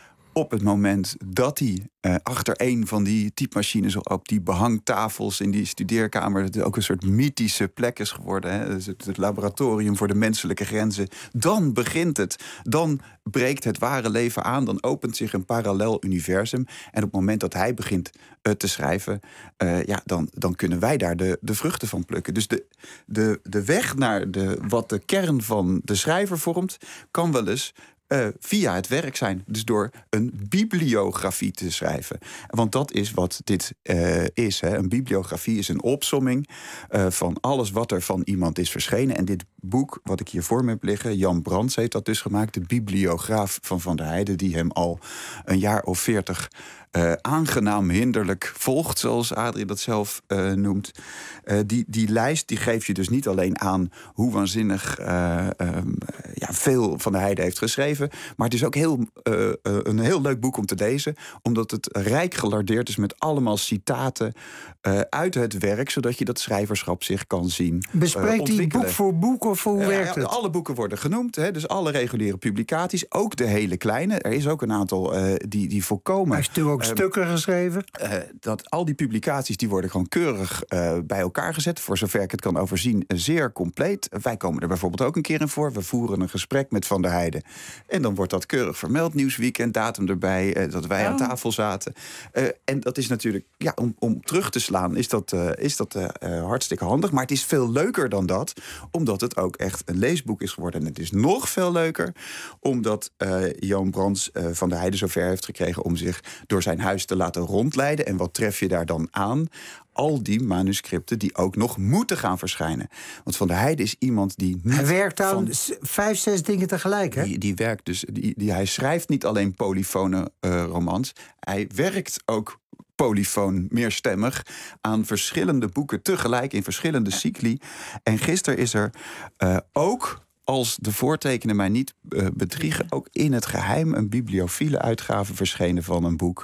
op het moment dat hij uh, achter een van die typemachines op die behangtafels in die studeerkamer, dat het ook een soort mythische plek is geworden, hè? Dus het, het laboratorium voor de menselijke grenzen, dan begint het. Dan breekt het ware leven aan. Dan opent zich een parallel universum. En op het moment dat hij begint uh, te schrijven, uh, ja, dan, dan kunnen wij daar de, de vruchten van plukken. Dus de, de, de weg naar de, wat de kern van de schrijver vormt, kan wel eens Uh, via het werk zijn. Dus door een bibliografie te schrijven. Want dat is wat dit uh, is. Hè. Een bibliografie is een opsomming uh, van alles wat er van iemand is verschenen. En dit boek, wat ik hier voor me heb liggen, Jan Brands heeft dat dus gemaakt, de bibliograaf van Van der Heijden, die hem al een jaar of veertig Uh, aangenaam hinderlijk volgt, zoals Adrie dat zelf uh, noemt. Uh, die, die lijst die geeft je dus niet alleen aan hoe waanzinnig uh, um, ja, veel Van der Heijden heeft geschreven, maar het is ook heel, uh, uh, een heel leuk boek om te lezen, omdat het rijk gelardeerd is met allemaal citaten uh, uit het werk, zodat je dat schrijverschap zich kan zien Bespreekt uh, hij boek voor boek of hoe uh, werkt ja, het? Alle boeken worden genoemd, hè, dus alle reguliere publicaties, ook de hele kleine. Er is ook een aantal uh, die, die volkomen... Hij is natuurlijk ook stukken geschreven. Uh, dat al die publicaties die worden gewoon keurig uh, bij elkaar gezet. Voor zover ik het kan overzien, uh, zeer compleet. Uh, wij komen er bijvoorbeeld ook een keer in voor. We voeren een gesprek met Van der Heijden. En dan wordt dat keurig vermeld. Nieuwsweekend, datum erbij, uh, dat wij oh. aan tafel zaten. Uh, en dat is natuurlijk, ja, om, om terug te slaan, is dat, uh, is dat uh, uh, hartstikke handig. Maar het is veel leuker dan dat, omdat het ook echt een leesboek is geworden. En het is nog veel leuker, omdat uh, Jan Brands uh, Van der Heijden zover heeft gekregen om zich door zijn huis te laten rondleiden. En wat tref je daar dan aan? Al die manuscripten die ook nog moeten gaan verschijnen. Want Van der Heijden is iemand die niet... Hij werkt aan van, vijf, zes dingen tegelijk, hè? Die, die werkt dus... Die, die, hij schrijft niet alleen polyfone uh, romans. Hij werkt ook polyfoon, meerstemmig, aan verschillende boeken tegelijk in verschillende cycli. En gisteren is er uh, ook, als de voortekenen mij niet uh, bedriegen, ook in het geheim een bibliophile uitgave verschenen van een boek.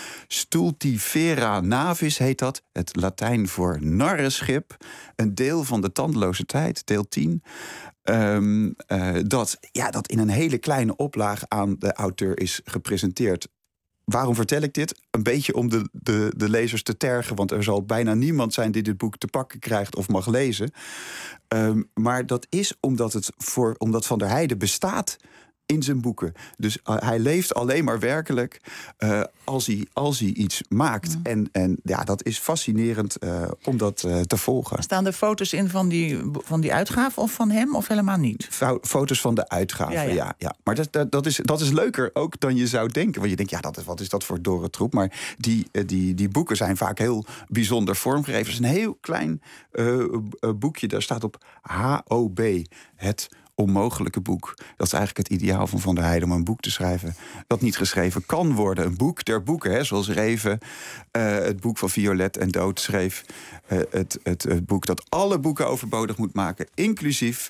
Stultifera navis heet dat, het Latijn voor narrenschip. Een deel van de tandeloze tijd, deel tien. Um, uh, dat, ja, dat in een hele kleine oplage aan de auteur is gepresenteerd. Waarom vertel ik dit? Een beetje om de, de, de lezers te tergen, want er zal bijna niemand zijn die dit boek te pakken krijgt of mag lezen. Um, maar dat is omdat, het voor, omdat Van der Heijden bestaat in zijn boeken. Dus uh, hij leeft alleen maar werkelijk uh, als, hij, als hij iets maakt. Ja. En, en ja, dat is fascinerend uh, om dat uh, te volgen. Staan er foto's in van die, van die uitgave of van hem of helemaal niet? Fo- foto's van de uitgave, ja. ja. ja, ja. Maar dat, dat, dat, is, dat is leuker ook dan je zou denken. Want je denkt, ja, dat is, wat is dat voor dorre troep? Maar die, uh, die, die boeken zijn vaak heel bijzonder vormgegeven. Het is een heel klein uh, boekje, daar staat op H O B, het onmogelijke boek. Dat is eigenlijk het ideaal van Van der Heijden, om een boek te schrijven dat niet geschreven kan worden. Een boek der boeken, hè, zoals Reven uh, het boek van Violet en Dood schreef. Uh, het, het, het boek dat alle boeken overbodig moet maken, inclusief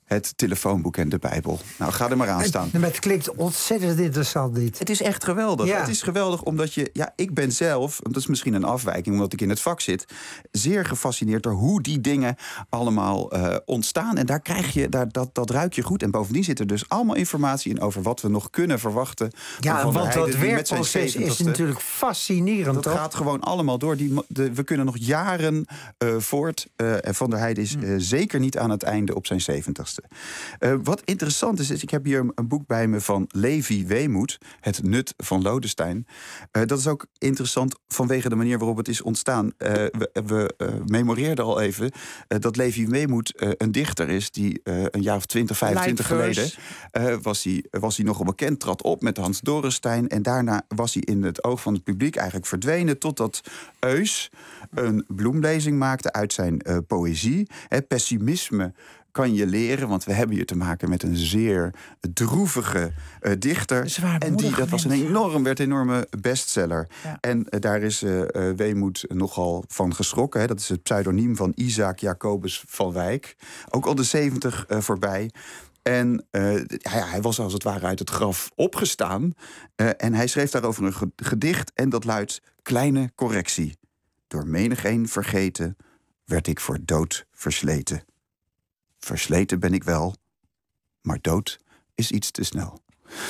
het telefoonboek en de Bijbel. Nou, ga er maar aan staan. Het, het klinkt ontzettend interessant, dit. Het is echt geweldig. Ja. Het is geweldig omdat je... Ja, ik ben zelf, dat is misschien een afwijking omdat ik in het vak zit, zeer gefascineerd door hoe die dingen allemaal uh, ontstaan. En daar krijg je, daar, dat, dat ruik je goed. En bovendien zit er dus allemaal informatie in over wat we nog kunnen verwachten. Ja, van want dat werkproces is natuurlijk fascinerend, dat toch? gaat gewoon allemaal door. Die, de, we kunnen nog jaren uh, voort. Uh, en Van der Heijden is uh, zeker niet aan het einde op zijn zeventigste. Uh, wat interessant is, is, ik heb hier een, een boek bij me van Levi Weemoed, Het Nut van Lodestein. Uh, dat is ook interessant vanwege de manier waarop het is ontstaan. Uh, we we uh, memoreerden al even uh, dat Levi Weemoed uh, een dichter is die uh, een jaar of twintig, vijfentwintig geleden uh, was hij was hij nogal bekend, trad op met Hans Dorrestein en daarna was hij in het oog van het publiek eigenlijk verdwenen totdat Eus een bloemlezing maakte uit zijn uh, poëzie. He, pessimisme kan je leren, want we hebben hier te maken met een zeer droevige uh, dichter. En die, dat was een enorm, werd een enorme bestseller. Ja. En uh, daar is uh, uh, Weemoed nogal van geschrokken. Hè. Dat is het pseudoniem van Isaac Jacobus van Wijk. Ook al de zeventig uh, voorbij. En uh, ja, hij was als het ware uit het graf opgestaan. Uh, en hij schreef daarover een gedicht. En dat luidt: kleine correctie. Door menigeen vergeten werd ik voor dood versleten. Versleten ben ik wel, maar dood is iets te snel.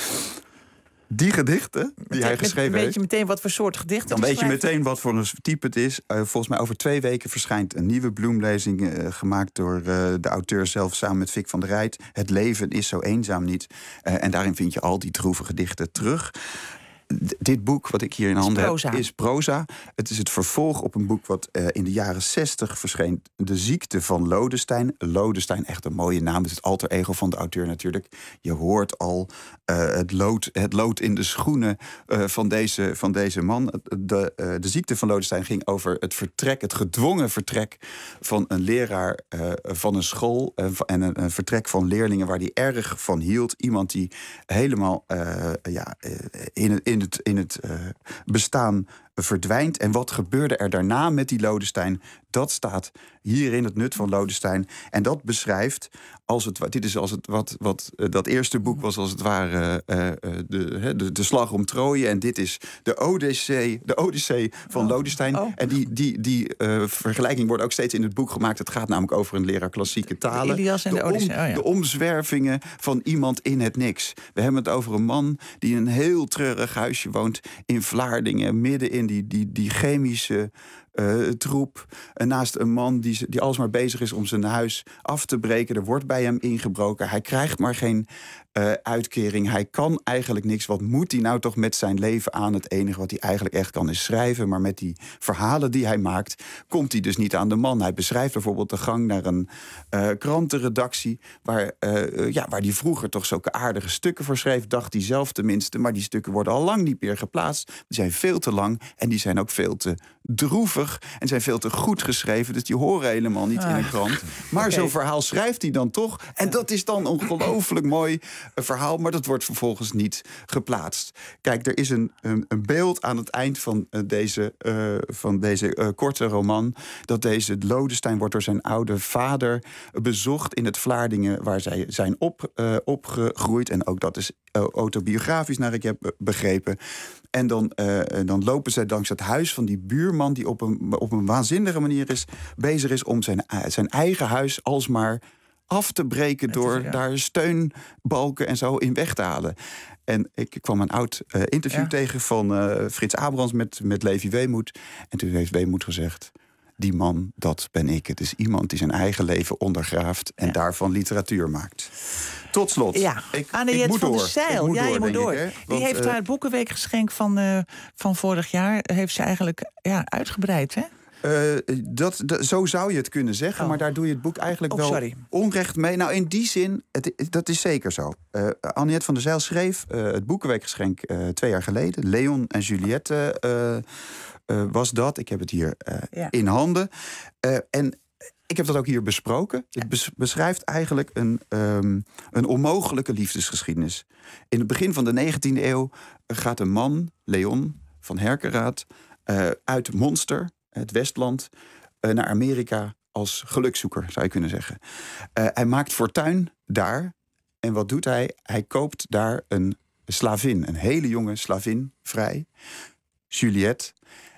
Die gedichten die hij geschreven heeft... Weet je meteen wat voor soort gedichten? Dan weet je meteen wat voor een type het is. Uh, volgens mij over twee weken verschijnt een nieuwe bloemlezing... Uh, gemaakt door uh, de auteur zelf samen met Vic van der Rijt. Het leven is zo eenzaam niet. Uh, en daarin vind je al die droeve gedichten terug. D- dit boek wat ik hier in handen heb is proza. Het is het vervolg op een boek wat uh, in de jaren zestig verscheen. De ziekte van Lodestein. Lodestein, echt een mooie naam. Het is het alter ego van de auteur natuurlijk. Je hoort al uh, het, lood, het lood in de schoenen uh, van, deze, van deze man. De, uh, de ziekte van Lodestein ging over het vertrek, het gedwongen vertrek van een leraar uh, van een school. Uh, en een, een vertrek van leerlingen waar hij erg van hield. Iemand die helemaal uh, ja, uh, in het in In het, in het uh, bestaan verdwijnt. En wat gebeurde er daarna met die Lodestein? Dat staat hier in Het Nut van Lodestein. En dat beschrijft, als het, dit is als het wat, wat uh, dat eerste boek was als het ware uh, uh, de, de, de slag om Troje. En dit is de Odyssee, de Odyssee van oh. Lodestein. Oh. En die, die, die uh, vergelijking wordt ook steeds in het boek gemaakt. Het gaat namelijk over een leraar klassieke talen. De Ilias en de, de Odyssee. Om, oh, ja. de omzwervingen van iemand in het niks. We hebben het over een man die in een heel treurig huisje woont in Vlaardingen, midden in die, die, die chemische uh, troep. En naast een man die, die alsmaar bezig is om zijn huis af te breken. Er wordt bij hem ingebroken. Hij krijgt maar geen uh, uitkering. Hij kan eigenlijk niks. Wat moet hij nou toch met zijn leven aan? Het enige wat hij eigenlijk echt kan is schrijven. Maar met die verhalen die hij maakt, komt hij dus niet aan de man. Hij beschrijft bijvoorbeeld de gang naar een uh, krantenredactie waar, uh, ja, waar hij vroeger toch zulke aardige stukken voor schreef. Dacht hij zelf tenminste. Maar die stukken worden al lang niet meer geplaatst. Die zijn veel te lang en die zijn ook veel te droevig en zijn veel te goed geschreven. Dus die horen helemaal niet ah. in een krant. Maar okay. Zo'n verhaal schrijft hij dan toch. En dat is dan een ongelooflijk mooi verhaal. Maar dat wordt vervolgens niet geplaatst. Kijk, er is een, een, een beeld aan het eind van uh, deze, uh, van deze uh, korte roman. Dat deze Lodestein wordt door zijn oude vader bezocht in het Vlaardingen waar zij zijn op, uh, opgegroeid. En ook dat is uh, autobiografisch, naar ik heb begrepen. En dan, uh, dan lopen zij langs het huis van die buurman die op een, op een waanzinnige manier is, bezig is om zijn, zijn eigen huis alsmaar af te breken door is, ja. daar steunbalken en zo in weg te halen. En ik kwam een oud uh, interview ja. tegen van uh, Frits Abrams met, met Levi Weemoed. En toen heeft Weemoed gezegd: die man, dat ben ik. Het is iemand die zijn eigen leven ondergraaft en ja. daarvan literatuur maakt. Tot slot. Ja, Anne-Jet van der Zijl. Ja, door, je moet door. Ik, Want, die heeft uh, haar boekenweekgeschenk van, uh, van vorig jaar heeft ze eigenlijk ja, uitgebreid, hè? Uh, dat, dat, zo zou je het kunnen zeggen, oh. maar daar doe je het boek eigenlijk oh, wel sorry. onrecht mee. Nou, in die zin, het, dat is zeker zo. Uh, Anne-Jet van der Zijl schreef uh, het boekenweekgeschenk uh, twee jaar geleden. Leon en Juliette uh, uh, was dat. Ik heb het hier uh, ja. in handen. Uh, en ik heb dat ook hier besproken. Ja. Het bes- beschrijft eigenlijk een, um, een onmogelijke liefdesgeschiedenis. In het begin van de negentiende eeuw gaat een man, Leon van Herkenraad, uh, uit Monster, het Westland, uh, naar Amerika als gelukzoeker, zou je kunnen zeggen. Uh, hij maakt fortuin daar. En wat doet hij? Hij koopt daar een slavin. Een hele jonge slavin, vrij. Juliette.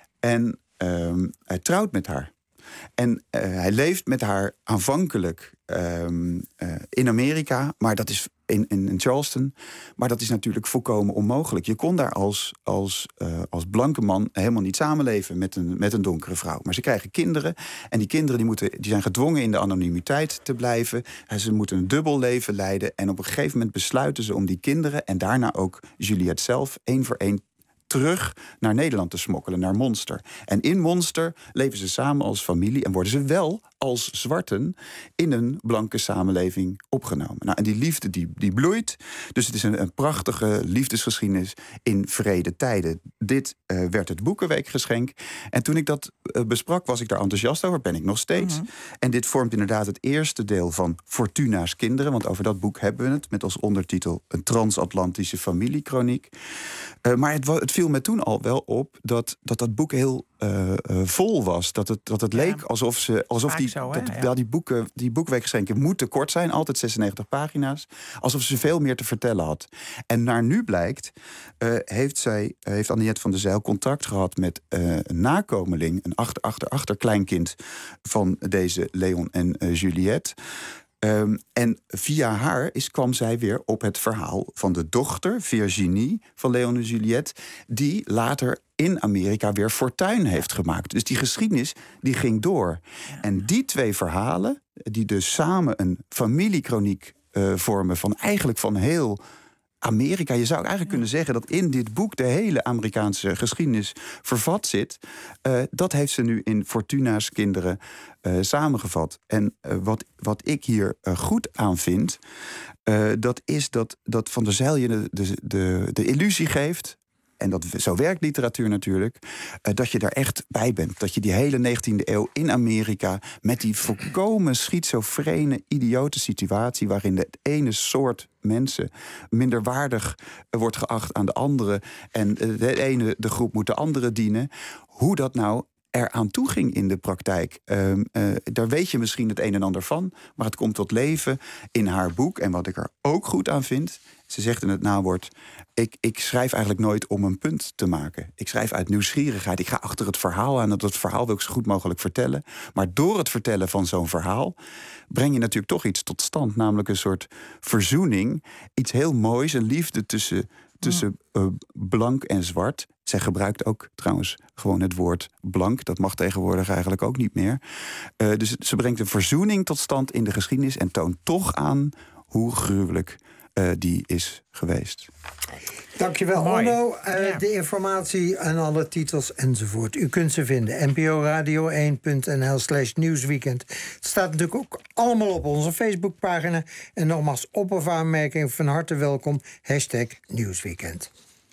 En uh, hij trouwt met haar. En uh, hij leeft met haar aanvankelijk um, uh, in Amerika. Maar dat is in, in, in Charleston. Maar dat is natuurlijk volkomen onmogelijk. Je kon daar als, als, uh, als blanke man helemaal niet samenleven met een, met een donkere vrouw. Maar ze krijgen kinderen. En die kinderen die moeten, die zijn gedwongen in de anonimiteit te blijven. En ze moeten een dubbel leven leiden. En op een gegeven moment besluiten ze om die kinderen... en daarna ook Juliette zelf één voor één terug naar Nederland te smokkelen, naar Monster. En in Monster leven ze samen als familie en worden ze wel als zwarten in een blanke samenleving opgenomen. Nou, en die liefde die, die bloeit. Dus het is een, een prachtige liefdesgeschiedenis in vrede tijden. Dit uh, werd het Boekenweekgeschenk. En toen ik dat uh, besprak, was ik daar enthousiast over. Ben ik nog steeds. Mm-hmm. En dit vormt inderdaad het eerste deel van Fortuna's Kinderen. Want over dat boek hebben we het. Met als ondertitel een transatlantische familiekroniek. Uh, maar het, het viel me toen al wel op dat dat, dat boek heel uh, uh, vol was. Dat het, dat het leek ja, alsof ze alsof die, zo, dat, ja. die, boeken, die boekweekgeschenken moeten kort zijn. Altijd zesennegentig pagina's. Alsof ze veel meer te vertellen had. En naar nu blijkt, uh, heeft, zij, uh, heeft Anniette van der Zijl contact gehad met uh, een nakomeling. Een achter, achter, achterkleinkind van deze Leon en uh, Juliette. Um, en via haar is, kwam zij weer op het verhaal van de dochter, Virginie, van Leon en Juliette, die later in Amerika weer fortuin heeft gemaakt. Dus die geschiedenis die ging door. Ja. En die twee verhalen, die dus samen een familiekroniek uh, vormen van eigenlijk van heel Amerika. Je zou eigenlijk kunnen zeggen dat in dit boek de hele Amerikaanse geschiedenis vervat zit. Uh, dat heeft ze nu in Fortuna's Kinderen uh, samengevat. En uh, wat, wat ik hier uh, goed aan vind, uh, dat is dat, dat Van der Zijl je de, de, de, de illusie geeft. En dat, zo werkt literatuur natuurlijk, uh, dat je daar echt bij bent. Dat je die hele negentiende eeuw in Amerika met die volkomen schizofrene, idiote situatie waarin de ene soort mensen minderwaardig uh, wordt geacht aan de andere en uh, de ene de groep moet de andere dienen. Hoe dat nou eraan toe ging in de praktijk. Uh, uh, daar weet je misschien het een en ander van, maar het komt tot leven in haar boek. En wat ik er ook goed aan vind, ze zegt in het nawoord, ik, ik schrijf eigenlijk nooit om een punt te maken. Ik schrijf uit nieuwsgierigheid. Ik ga achter het verhaal aan. Dat verhaal wil ik zo goed mogelijk vertellen. Maar door het vertellen van zo'n verhaal breng je natuurlijk toch iets tot stand. Namelijk een soort verzoening. Iets heel moois. Een liefde tussen, tussen uh, blank en zwart. Zij gebruikt ook trouwens gewoon het woord blank. Dat mag tegenwoordig eigenlijk ook niet meer. Uh, dus ze brengt een verzoening tot stand in de geschiedenis en toont toch aan hoe gruwelijk Uh, die is geweest. Dankjewel, Onno. Uh, ja. De informatie en alle titels enzovoort. U kunt ze vinden. N P O Radio één punt N L slash Nieuwsweekend. Het staat natuurlijk ook allemaal op onze Facebookpagina. En nogmaals, op- of aanmerking van harte welkom. Hashtag Nieuwsweekend.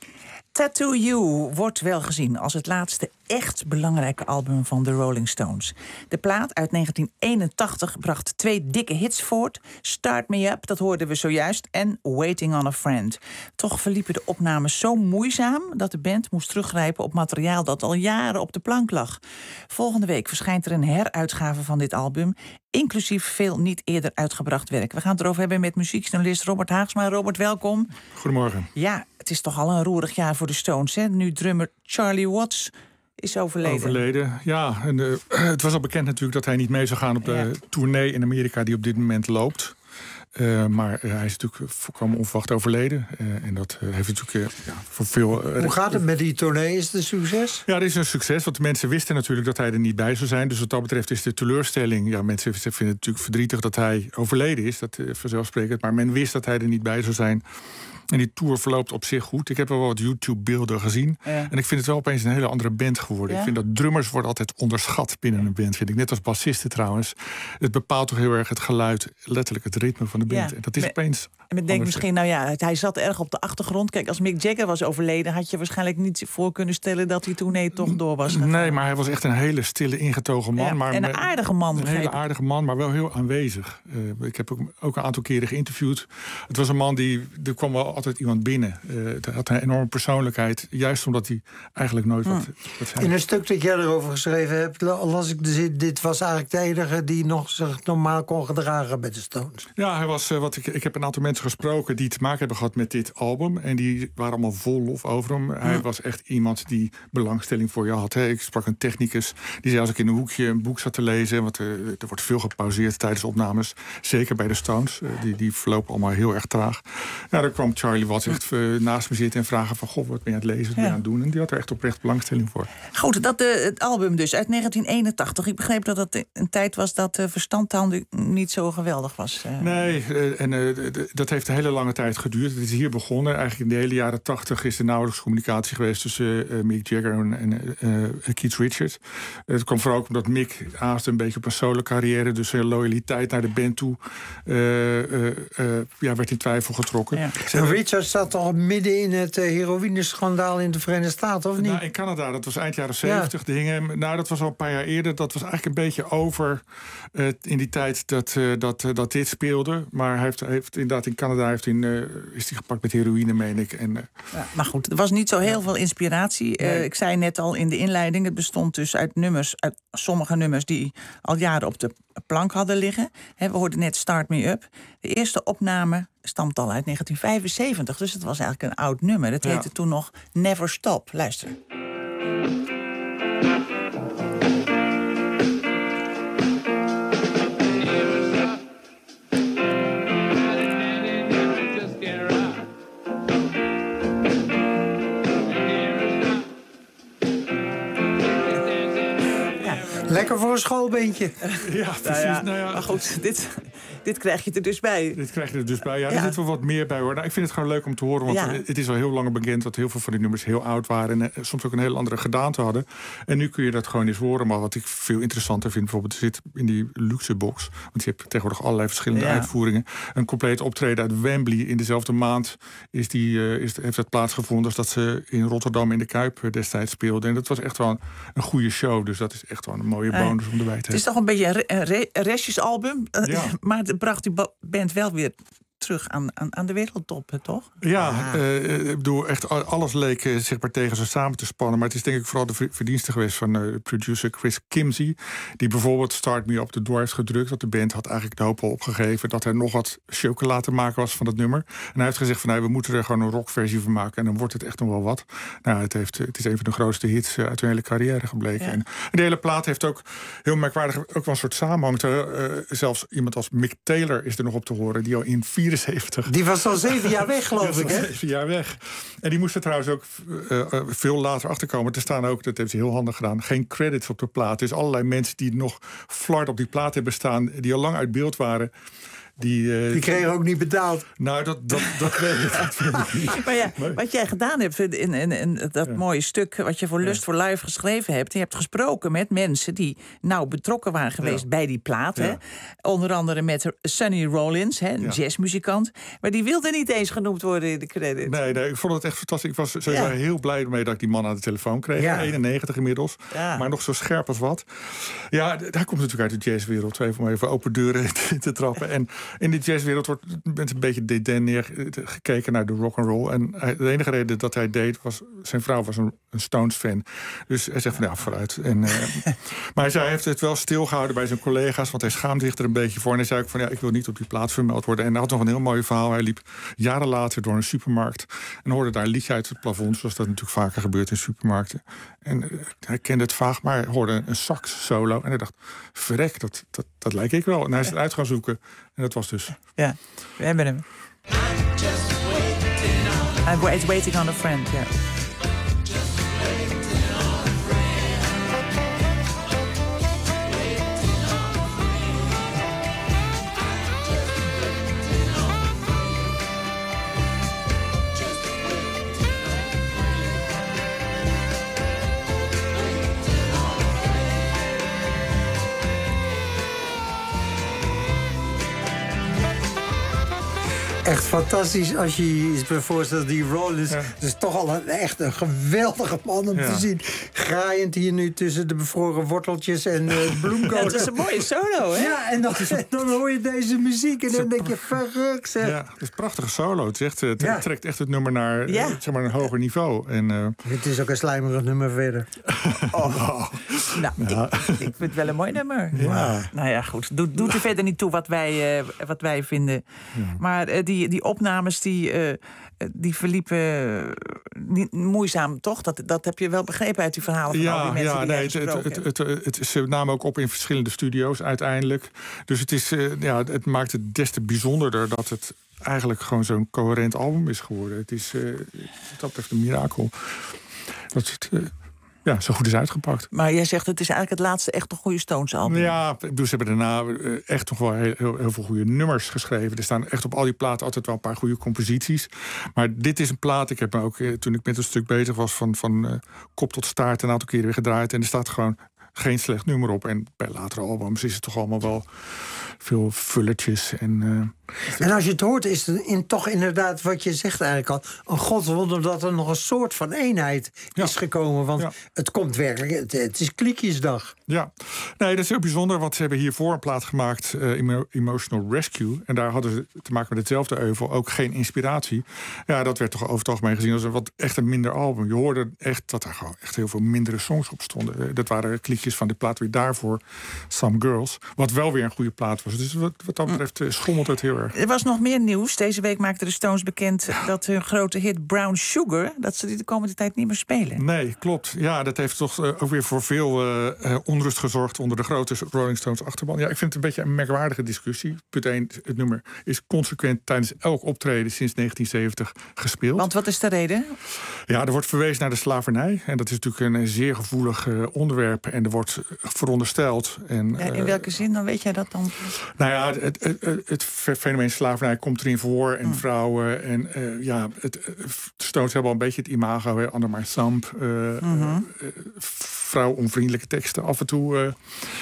Tattoo You wordt wel gezien als het laatste echt belangrijke album van de Rolling Stones. De plaat uit negentien eenentachtig bracht twee dikke hits voort. Start Me Up, dat hoorden we zojuist, en Waiting on a Friend. Toch verliepen de opnames zo moeizaam dat de band moest teruggrijpen op materiaal dat al jaren op de plank lag. Volgende week verschijnt er een heruitgave van dit album, inclusief veel niet eerder uitgebracht werk. We gaan het erover hebben met muziekjournalist Robert Haagsma. Robert, welkom. Goedemorgen. Ja, het is toch al een roerig jaar voor de Stones, hè? Nu drummer Charlie Watts is overleden. Overleden, ja. En, uh, het was al bekend natuurlijk dat hij niet mee zou gaan op de ja. tournee in Amerika die op dit moment loopt. Uh, maar uh, hij is natuurlijk volkomen onverwacht overleden. Uh, en dat uh, heeft natuurlijk uh, ja, voor veel... Uh, Hoe gaat het met die tournee? Is het een succes? Ja, het is een succes. Want de mensen wisten natuurlijk dat hij er niet bij zou zijn. Dus wat dat betreft is de teleurstelling... Ja, mensen vinden het natuurlijk verdrietig dat hij overleden is. Dat uh, vanzelfsprekend. Maar men wist dat hij er niet bij zou zijn. En die tour verloopt op zich goed. Ik heb wel wat YouTube-beelden gezien. Ja. En ik vind het wel opeens een hele andere band geworden. Ja? Ik vind dat drummers worden altijd onderschat binnen een band. Vind ik. Net als bassisten trouwens. Het bepaalt toch heel erg het geluid, letterlijk het ritme van van de band. Ja, En dat is me- opeens... En men denkt misschien, nou ja, hij zat erg op de achtergrond. Kijk, als Mick Jagger was overleden, had je waarschijnlijk niet voor kunnen stellen dat hij toen nee toch door was gegaan. Nee, maar hij was echt een hele stille, ingetogen man. Ja, maar en een met- aardige man, Een begreep hele ik. aardige man, maar wel heel aanwezig. Uh, ik heb ook, ook een aantal keren geïnterviewd. Het was een man die, er kwam wel altijd iemand binnen. Uh, hij had een enorme persoonlijkheid. Juist omdat hij eigenlijk nooit wat, wat zei. In een stuk dat jij erover geschreven hebt, la- las ik de zin, dit was eigenlijk de enige die nog zich normaal kon gedragen bij de Stones. Ja, hij was, uh, wat ik, ik heb een aantal mensen gesproken die te maken hebben gehad met dit album. En die waren allemaal vol lof over hem. Hij Ja. was echt iemand die belangstelling voor je had. Hè. Ik sprak een technicus die zei als ik in een hoekje een boek zat te lezen. Want uh, er wordt veel gepauzeerd tijdens opnames. Zeker bij de Stones. Uh, die, die verlopen allemaal heel erg traag. Ja, dan kwam Charlie Watts echt uh, naast me zitten en vragen van goh, wat ben je aan het lezen, wat ben je Ja. aan het doen? En die had er echt oprecht belangstelling voor. Goed, dat, uh, het album dus uit negentien eenentachtig. Ik begreep dat het een tijd was dat de uh, verstandtaal niet zo geweldig was. Uh. Nee, uh, en uh, d- d- dat heeft een hele lange tijd geduurd. Het is hier begonnen. Eigenlijk in de hele jaren tachtig is er nauwelijks communicatie geweest tussen uh, Mick Jagger en, en uh, Keith Richards. Uh, het kwam vooral ook omdat Mick aaste een beetje op een solo carrière, dus zijn loyaliteit naar de band toe uh, uh, uh, ja, werd in twijfel getrokken. Ja. Ze hebben- Richard zat al midden in het uh, heroïneschandaal in de Verenigde Staten, of niet? Nou, in Canada, dat was eind jaren zeventig. De dingen, nou, dat was al een paar jaar eerder. Dat was eigenlijk een beetje over uh, in die tijd dat, uh, dat, uh, dat dit speelde. Maar hij heeft, heeft inderdaad in Canada heeft in, uh, is hij gepakt met heroïne, meen ik. En, uh, Ja, maar goed, er was niet zo heel veel inspiratie. Nee. Uh, ik zei net al in de inleiding, het bestond dus uit nummers, uit sommige nummers die al jaren op de plank hadden liggen. He, we hoorden net Start Me Up. De eerste opname stamt al uit negentien vijfenzeventig, dus het was eigenlijk een oud nummer. Het Ja. heette toen nog Never Stop. Luister. Lekker voor een schoolbeentje. Ja, precies. Nou ja, Nou ja, maar goed, dit, dit krijg je er dus bij. Dit krijg je er dus bij. Ja, Ja. er zit wel wat meer bij hoor. Nou, ik vind het gewoon leuk om te horen. Want Ja. het is al heel lang bekend dat heel veel van die nummers heel oud waren. En eh, soms ook een heel andere gedaante hadden. En nu kun je dat gewoon eens horen. Maar wat ik veel interessanter vind, bijvoorbeeld zit in die luxe box. Want je hebt tegenwoordig allerlei verschillende Ja. uitvoeringen. Een compleet optreden uit Wembley in dezelfde maand is die, uh, is, heeft het plaatsgevonden als dat ze in Rotterdam in de Kuip uh, destijds speelden. En dat was echt wel een, een goede show. Dus dat is echt wel een mooie Ja. bonus om erbij te Het hebben. is toch een beetje een, re- een re- een restjesalbum. Uh, Ja. Maar het bracht die ba- band wel weer terug aan, aan, aan de wereldtop, hè, toch? Ja, eh, ik bedoel, echt a- alles leek eh, zich maar tegen ze samen te spannen. Maar het is denk ik vooral de ver- verdienste geweest van eh, producer Chris Kimsey. Die bijvoorbeeld Start Me op de door heeft gedrukt. Want de band had eigenlijk de hoop al opgegeven dat er nog wat chocola te maken was van dat nummer. En hij heeft gezegd van, nou, we moeten er gewoon een rockversie van maken. En dan wordt het echt nog wel wat. Nou, het, heeft, het is een van de grootste hits eh, uit hun hele carrière gebleken. Ja. En de hele plaat heeft ook heel merkwaardig ook wel een soort samenhang. Ter, eh, zelfs iemand als Mick Taylor is er nog op te horen. Die al in vierenzeventig... Die was al zeven jaar weg, Die geloof was ik, al hè? zeven jaar weg. En die moest er trouwens ook uh, uh, veel later achterkomen. Er staan ook, dat heeft ze heel handig gedaan, geen credits op de plaat. Dus allerlei mensen die nog flart op die plaat hebben staan, die al lang uit beeld waren. Die, uh, Die kregen ook niet betaald. Nou, dat, dat, dat weet ik. Dat weet ik niet. Maar ja, Nee. wat jij gedaan hebt in, in, in dat mooie stuk wat je voor Lust voor Live geschreven hebt, je hebt gesproken met mensen die nou betrokken waren geweest Ja. bij die plaat. Ja. Hè? Onder andere met Sonny Rollins, hè, een Ja. jazzmuzikant. Maar die wilde niet eens genoemd worden in de credits. Nee, nee, ik vond het echt fantastisch. Ik was sowieso Ja. heel blij ermee dat ik die man aan de telefoon kreeg. Ja. eenennegentig inmiddels. Ja. Maar nog zo scherp als wat. Ja, d- hij komt natuurlijk uit de jazzwereld. Even om even open deuren te, te trappen. En in die jazzwereld wordt met een beetje dédain neergekeken naar de rock'n'roll. En hij, de enige reden dat hij deed was, zijn vrouw was een, een Stones-fan. Dus hij zegt van ja, vooruit. En, uh, maar hij, zei, hij heeft het wel stilgehouden bij zijn collega's. Want hij schaamde zich er een beetje voor. En hij zei ook van ja, ik wil niet op die plaat vermeld worden. En hij had nog een heel mooi verhaal. Hij liep jaren later door een supermarkt. En hoorde daar een liedje uit het plafond. Zoals dat natuurlijk vaker gebeurt in supermarkten. En uh, hij kende het vaag, maar hij hoorde een sax solo. En hij dacht, verrek, dat, dat, dat lijkt ik wel. En hij is het uit gaan zoeken. En dat was dus... Ja, we hebben hem. I'm wait- waiting on a friend, ja. Echt fantastisch als je je eens voorstelt. Die Rollins, ja. Dat is toch al een, echt een geweldige man om ja. te zien. Graaiend hier nu tussen de bevroren worteltjes en uh, bloemkolen. Ja, dat is een mooie solo, hè? Ja, en dan, en dan hoor je deze muziek en dan denk je, verruk zeg. Ja, het is een prachtige solo. Het, is echt, het ja. trekt echt het nummer naar ja. uh, zeg maar een hoger niveau. En, uh... het is ook een slijmerig nummer verder. Oh. Nou, ja. ik, ik vind het wel een mooi nummer. Ja. Nou ja, goed. Doet, doet er verder niet toe wat wij, uh, wat wij vinden. Ja. Maar uh, die, die opnames die, uh, die verliepen uh, niet moeizaam, toch? Dat, dat heb je wel begrepen uit die verhalen van ja, al die mensen ja, die nee, het, het, het, het, het, ze namen ook op in verschillende studio's uiteindelijk. Dus het, is, uh, ja, het maakt het des te bijzonderder dat het eigenlijk gewoon zo'n coherent album is geworden. Het is uh, wat dat betreft een mirakel. Dat het... Uh, Ja, zo goed is uitgepakt. Maar jij zegt het is eigenlijk het laatste echt een goede Stones album. Ja, dus ze hebben daarna echt nog wel heel, heel, heel veel goede nummers geschreven. Er staan echt op al die platen altijd wel een paar goede composities. Maar dit is een plaat, ik heb me ook toen ik met een stuk bezig was van, van uh, kop tot staart een aantal keren weer gedraaid. En er staat gewoon geen slecht nummer op. En bij latere albums is het toch allemaal wel veel vulletjes. En, uh, en als je het hoort, is het in, toch inderdaad wat je zegt eigenlijk al. Een godswonder dat er nog een soort van eenheid ja. is gekomen. Want ja. het komt werkelijk, het, het is klikjesdag. Ja, nee, dat is heel bijzonder. Want ze hebben hiervoor een plaat gemaakt, uh, Emotional Rescue. En daar hadden ze te maken met hetzelfde euvel, ook geen inspiratie. Ja, dat werd toch over het algemeen gezien als een wat echt een minder album. Je hoorde echt dat er gewoon echt heel veel mindere songs op stonden. Dat waren klikjes van de plaat weer daarvoor, Some Girls. Wat wel weer een goede plaat was. Dus wat, wat dat betreft uh, schommelt het heel erg. Er was nog meer nieuws. Deze week maakten de Stones bekend ja. dat hun grote hit Brown Sugar, dat ze die de komende tijd niet meer spelen. Nee, klopt. Ja, dat heeft toch uh, ook weer voor veel uh, uh, onrust gezorgd onder de grote Rolling Stones achterban. Ja, ik vind het een beetje een merkwaardige discussie. Punt één, het nummer is consequent tijdens elk optreden sinds negentien zeventig gespeeld. Want wat is de reden? Ja, er wordt verwezen naar de slavernij. En dat is natuurlijk een zeer gevoelig uh, onderwerp. En er wordt verondersteld. En, ja, in welke uh, zin dan? Weet jij dat dan? Nou ja, het, het, het, het fenomeen slavernij komt erin voor. En mm. vrouwen. En uh, ja, het, de Stones hebben al een beetje het imago. Under my thumb. Uh, mm-hmm. uh, vrouwonvriendelijke teksten af en toe. Uh,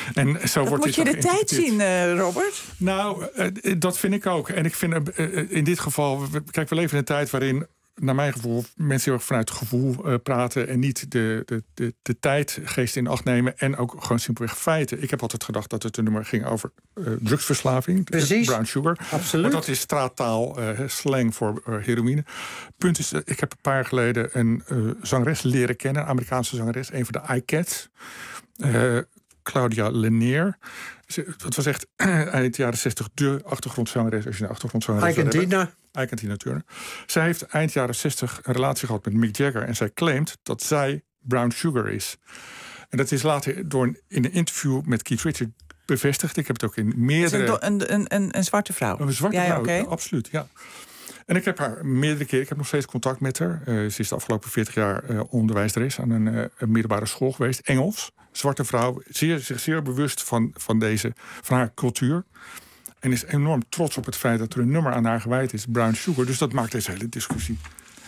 en zo dat wordt moet je de tijd zien, uh, Robert. Nou, uh, dat vind ik ook. En ik vind uh, in dit geval... Kijk, we leven in een tijd waarin, naar mijn gevoel, mensen heel erg vanuit het gevoel uh, praten en niet de, de, de, de tijdgeest in acht nemen en ook gewoon simpelweg feiten. Ik heb altijd gedacht dat het een nummer ging over uh, drugsverslaving. Precies. Brown sugar. Absoluut. Want dat is straattaal, uh, slang voor uh, heroïne. Punt is, uh, ik heb een paar jaar geleden een uh, zangeres leren kennen, een Amerikaanse zangeres, een van de iCats. Uh, Claudia Lanier. Dat was echt eind jaren zestig de achtergrondzangeres. Als je een achtergrondzangeres wil hebben. Ike Tina Turner. Zij heeft eind jaren zestig een relatie gehad met Mick Jagger. En zij claimt dat zij Brown Sugar is. En dat is later door een, in een interview met Keith Richards bevestigd. Ik heb het ook in meerdere... Een, een, een, een zwarte vrouw? Een zwarte ja, vrouw, okay. ja, absoluut, ja. En ik heb haar meerdere keren, ik heb nog steeds contact met haar. Uh, ze is de afgelopen veertig jaar uh, onderwijzeres aan een, uh, een middelbare school geweest. Engels, zwarte vrouw, zeer, zich zeer bewust van, van, deze, van haar cultuur. En is enorm trots op het feit dat er een nummer aan haar gewijd is, Brown Sugar. Dus dat maakt deze hele discussie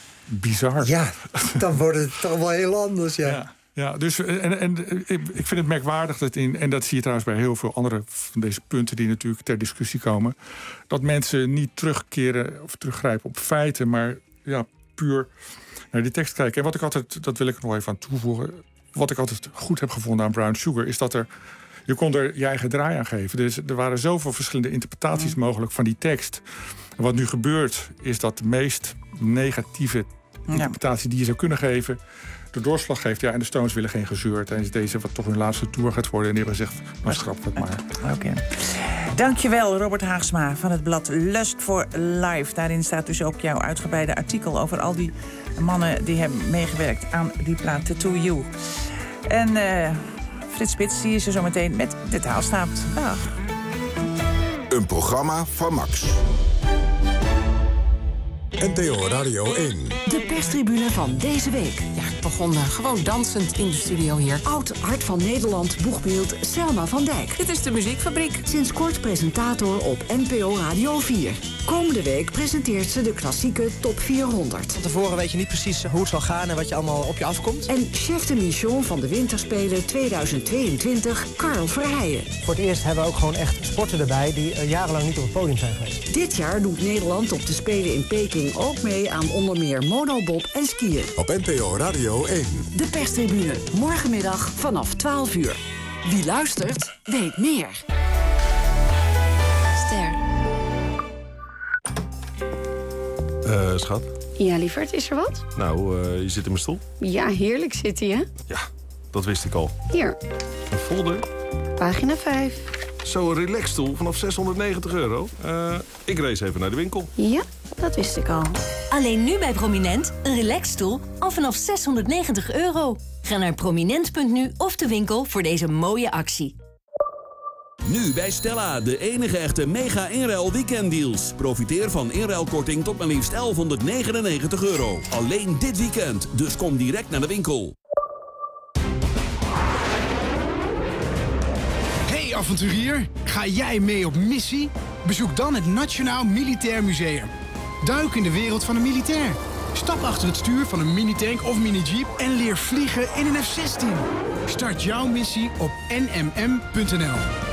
bizar. Ja, dan wordt het toch wel heel anders, ja. ja. Ja, dus en, en ik vind het merkwaardig dat in, en dat zie je trouwens bij heel veel andere van deze punten die natuurlijk ter discussie komen, dat mensen niet terugkeren of teruggrijpen op feiten, maar ja, puur naar die tekst kijken. En wat ik altijd, dat wil ik er nog even aan toevoegen, wat ik altijd goed heb gevonden aan Brown Sugar, is dat er, je kon er je eigen draai aan geven. Dus er waren zoveel verschillende interpretaties mm. mogelijk van die tekst. En wat nu gebeurt, is dat de meest negatieve interpretatie ja. die je zou kunnen geven, de doorslag geeft. Ja, en de Stones willen geen gezeur tijdens deze, wat toch hun laatste tour gaat worden. En die hebben gezegd, nou schrap het maar. Oké. Okay. Dankjewel, Robert Haagsma van het blad Lust for Life. Daarin staat dus ook jouw uitgebreide artikel over al die mannen die hebben meegewerkt aan die plaat Tattoo You. En uh, Frits Spits, die is er zo meteen met de taalstaat. Dag. Een programma van Max. N T O Radio één. De perstribune van deze week. Ja, ik begon uh, gewoon dansend in de studio hier. Oud Hart van Nederland boegbeeld Selma van Dijk. Dit is de Muziekfabriek. Sinds kort presentator op N P O Radio vier. Komende week presenteert ze de klassieke Top vierhonderd. Van tevoren weet je niet precies hoe het zal gaan en wat je allemaal op je afkomt. En chef de mission van de Winterspelen tweeduizend tweeëntwintig, Carl Verheijen. Voor het eerst hebben we ook gewoon echt sporten erbij die uh, jarenlang niet op het podium zijn geweest. Dit jaar doet Nederland op de Spelen in Peking ook mee aan onder meer monobob en skiën. Op N P O Radio één. De perstribune, morgenmiddag vanaf twaalf uur. Wie luistert, weet meer. Ster. Uh, schat? Ja, lieverd, is er wat? Nou, uh, je zit in mijn stoel. Ja, heerlijk zit hij, hè? Ja, dat wist ik al. Hier. Een folder. Pagina vijf. Zo'n relaxstoel vanaf zeshonderdnegentig euro. Uh, ik race even naar de winkel. Ja, dat wist ik al. Alleen nu bij Prominent, een relaxstoel al vanaf zeshonderdnegentig euro. Ga naar prominent punt nu of de winkel voor deze mooie actie. Nu bij Stella, de enige echte mega inruil weekenddeals. Profiteer van inruilkorting tot maar liefst elfhonderdnegenennegentig euro. Alleen dit weekend, dus kom direct naar de winkel. Hey avonturier, ga jij mee op missie? Bezoek dan het Nationaal Militair Museum. Duik in de wereld van een militair. Stap achter het stuur van een minitank of minijeep en leer vliegen in een F zestien. Start jouw missie op n m m punt n l.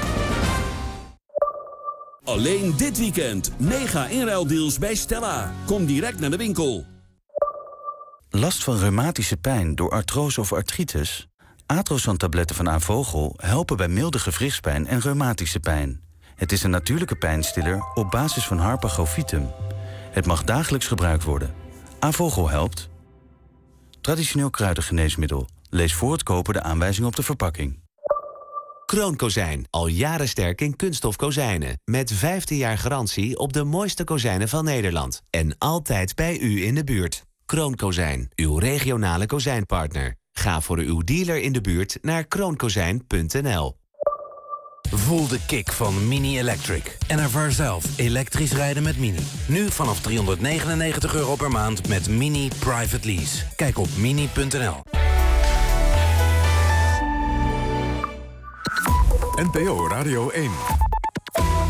Alleen dit weekend, mega inruildeals bij Stella. Kom direct naar de winkel. Last van reumatische pijn door artrose of artritis? Atrosan-tabletten van Avogel helpen bij milde gewrichtspijn en reumatische pijn. Het is een natuurlijke pijnstiller op basis van Harpagofitum. Het mag dagelijks gebruikt worden. Avogel helpt. Traditioneel kruidengeneesmiddel. Lees voor het kopen de aanwijzing op de verpakking. Kroonkozijn, al jaren sterk in kunststof kozijnen. Met vijftien jaar garantie op de mooiste kozijnen van Nederland. En altijd bij u in de buurt. Kroonkozijn, uw regionale kozijnpartner. Ga voor uw dealer in de buurt naar kroonkozijn punt n l. Voel de kick van Mini Electric en ervaar zelf elektrisch rijden met Mini. Nu vanaf driehonderdnegenennegentig euro per maand met Mini Private Lease. Kijk op mini punt n l. N P O Radio één.